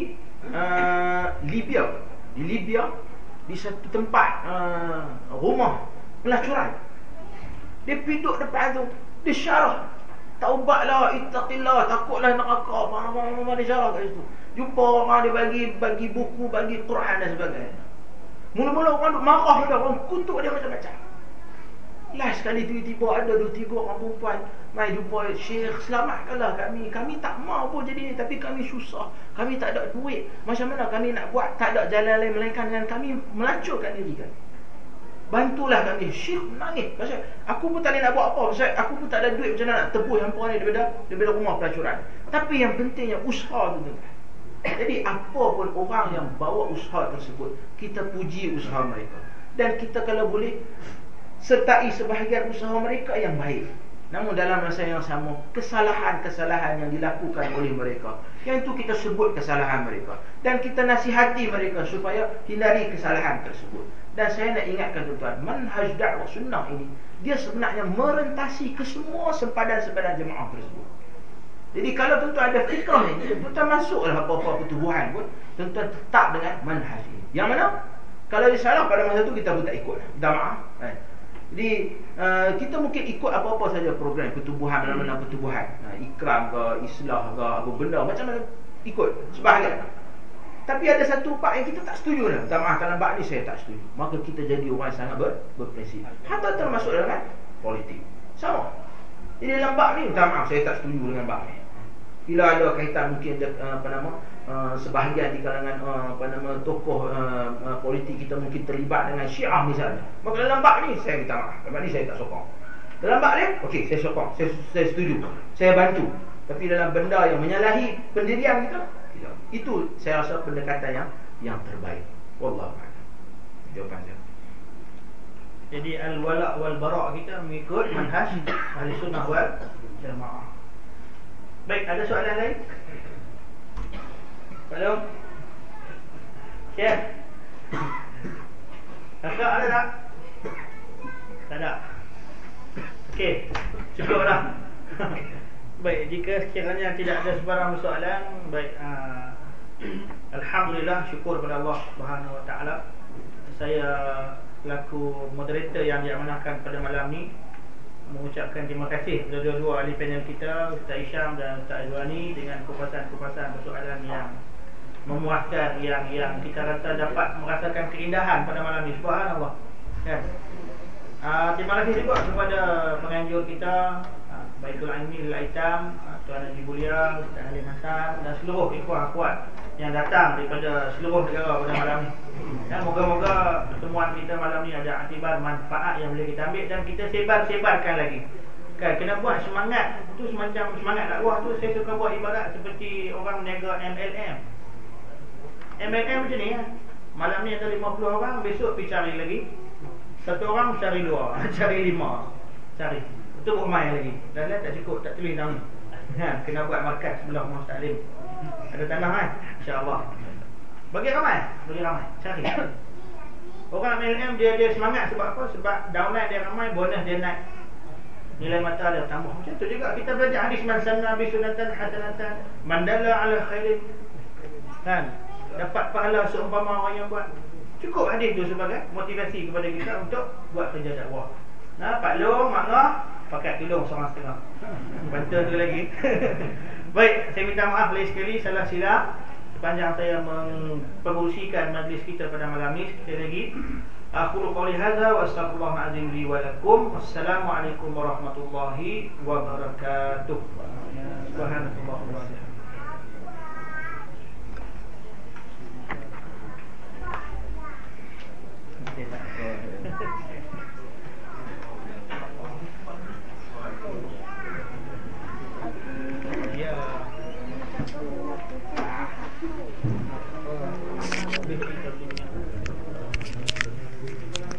Libya. Di Libya, di satu tempat rumah pelacuran. Dia pergi duduk depan tu, dia syarah taubatlah, ittaqillah, takutlah neraka, mana dia syarah kat situ. Jumpa orang dia bagi buku, bagi Quran dan sebagainya. Mula-mula orang duk marah dia, orang kutuk dia macam-macam. Last sekali tiba-tiba ada 2-3 orang perempuan mai jumpa Syekh, selamatkanlah kami. Kami tak mau pun jadi ni, tapi kami susah. Kami tak ada duit. Macam mana kami nak buat? Tak ada jalan lain melainkan dengan kami melacurkan diri kami. Bantulah kami. Syekh menangis. Pasal aku pun tak boleh nak buat apa. Pasal aku pun tak ada duit macam mana nak tebus hampa ni daripada rumah pelacuran. Tapi yang pentingnya usaha tu. Jadi apa pun orang yang bawa usaha tersebut, kita puji usaha mereka. Dan kita kalau boleh sertai sebahagian usaha mereka yang baik. Namun dalam masa yang sama, kesalahan-kesalahan yang dilakukan oleh mereka, yang itu kita sebut kesalahan mereka, dan kita nasihati mereka supaya hindari kesalahan tersebut. Dan saya nak ingatkan tuan-tuan, manhaj dakwah sunnah ini, dia sebenarnya merentasi ke semua sempadan-sempadan jemaah tersebut. Jadi kalau tuan-tuan ada fikrah ini, tuan-tuan masuklah apa-apa pertubuhan pun, tuan-tuan tetap dengan manhaj ini. Yang mana kalau dia salah pada masa itu, kita pun tak ikut. Minta maaf. Jadi kita mungkin ikut apa-apa saja program pertubuhan, mana-mana pertubuhan, ikram ke, islah ke, apa benda, macam mana ikut sebahagian. Tapi ada satu bab yang kita tak setuju dah. Minta maaf, dalam bab ni saya tak setuju. Maka kita jadi orang sangat berprinsip. Hatta termasuk dalam politik sama. Jadi dalam bab ni, minta maaf, saya tak setuju dengan bab ni. Bila ada kaitan mungkin sebahagian di kalangan tokoh politik kita mungkin terlibat dengan Syiah misalnya, maka dalam bab ni saya minta maaf. Dalam bab ni saya tak sokong. Dalam bab ni, okey, saya sokong, saya setuju, saya bantu. Tapi dalam benda yang menyalahi pendirian kita, tidak. Itu saya rasa pendekatan yang terbaik. Wallahu a'lam. Jawapan saya. Jadi al-wala' wal bara' kita mengikut manhaj ahli sunnah wal jamaah. Baik, ada soalan lain? Hello? Syekh? Kakak ada tak? Tak ada? Okey, cukup dah. Baik, jika sekiranya tidak ada sebarang soalan, baik, alhamdulillah, syukur kepada Allah Subhanahu Wa Taala. Saya selaku moderator yang diamanahkan pada malam ni mengucapkan terima kasih kepada dua ahli panel kita, Ustaz Hisham dan Ustaz Azwani, dengan kupasan-kupasan persoalan yang memuaskan, yang kita rasa dapat merasakan keindahan pada malam ini. Subhanallah. Kan? Terima kasih juga kepada penganjur kita, Baitul Ilmi Al-Aitam, Tuan Haji Bulia, Ustaz Halim Hasan, dan seluruh ikhwan-akhwat yang datang daripada seluruh negara pada malam ini. Dan moga-moga pertemuan kita malam ni ada aktibar manfaat yang boleh kita ambil, dan kita sebarkan lagi. Kan, kena buat semangat. Itu semacam semangat dakwah tu, saya suka buat ibarat seperti orang meniaga MLM. MLM macam ni ya. Malam ni ada 50 orang, besok pergi cari lagi. Satu orang cari 2, cari 5, cari. Itu bermain lagi. Dan tak cukup, tak tulis nama. Kena buat markas sebelah Muhammad Salim. Ada tanah kan? InsyaAllah. Bagi ramai, cari. Orang MLM dia semangat sebab apa? Sebab downline dia ramai, bonus dia naik, nilai mata dia tambah. Macam tu juga kita belajar hadis man sanna bi sunnatan hasanatan man dalla ala khairin, kan, dapat pahala seumpama orang yang buat. Cukup hadis tu sebagai motivasi kepada kita untuk buat kerja dakwah. Nah, Pak Long, Mak Ngah pakai tolong 1,5. Bantu tu lagi. Baik, saya minta maaf lagi sekali salah silap. sepanjang saya mengurusikan majlis kita pada malam ini. Sekali lagi, aqulu qouli hadza wa astaghfirullahal azim li wa lakum. Wassalamualaikum warahmatullahi wabarakatuh. Subhanallah.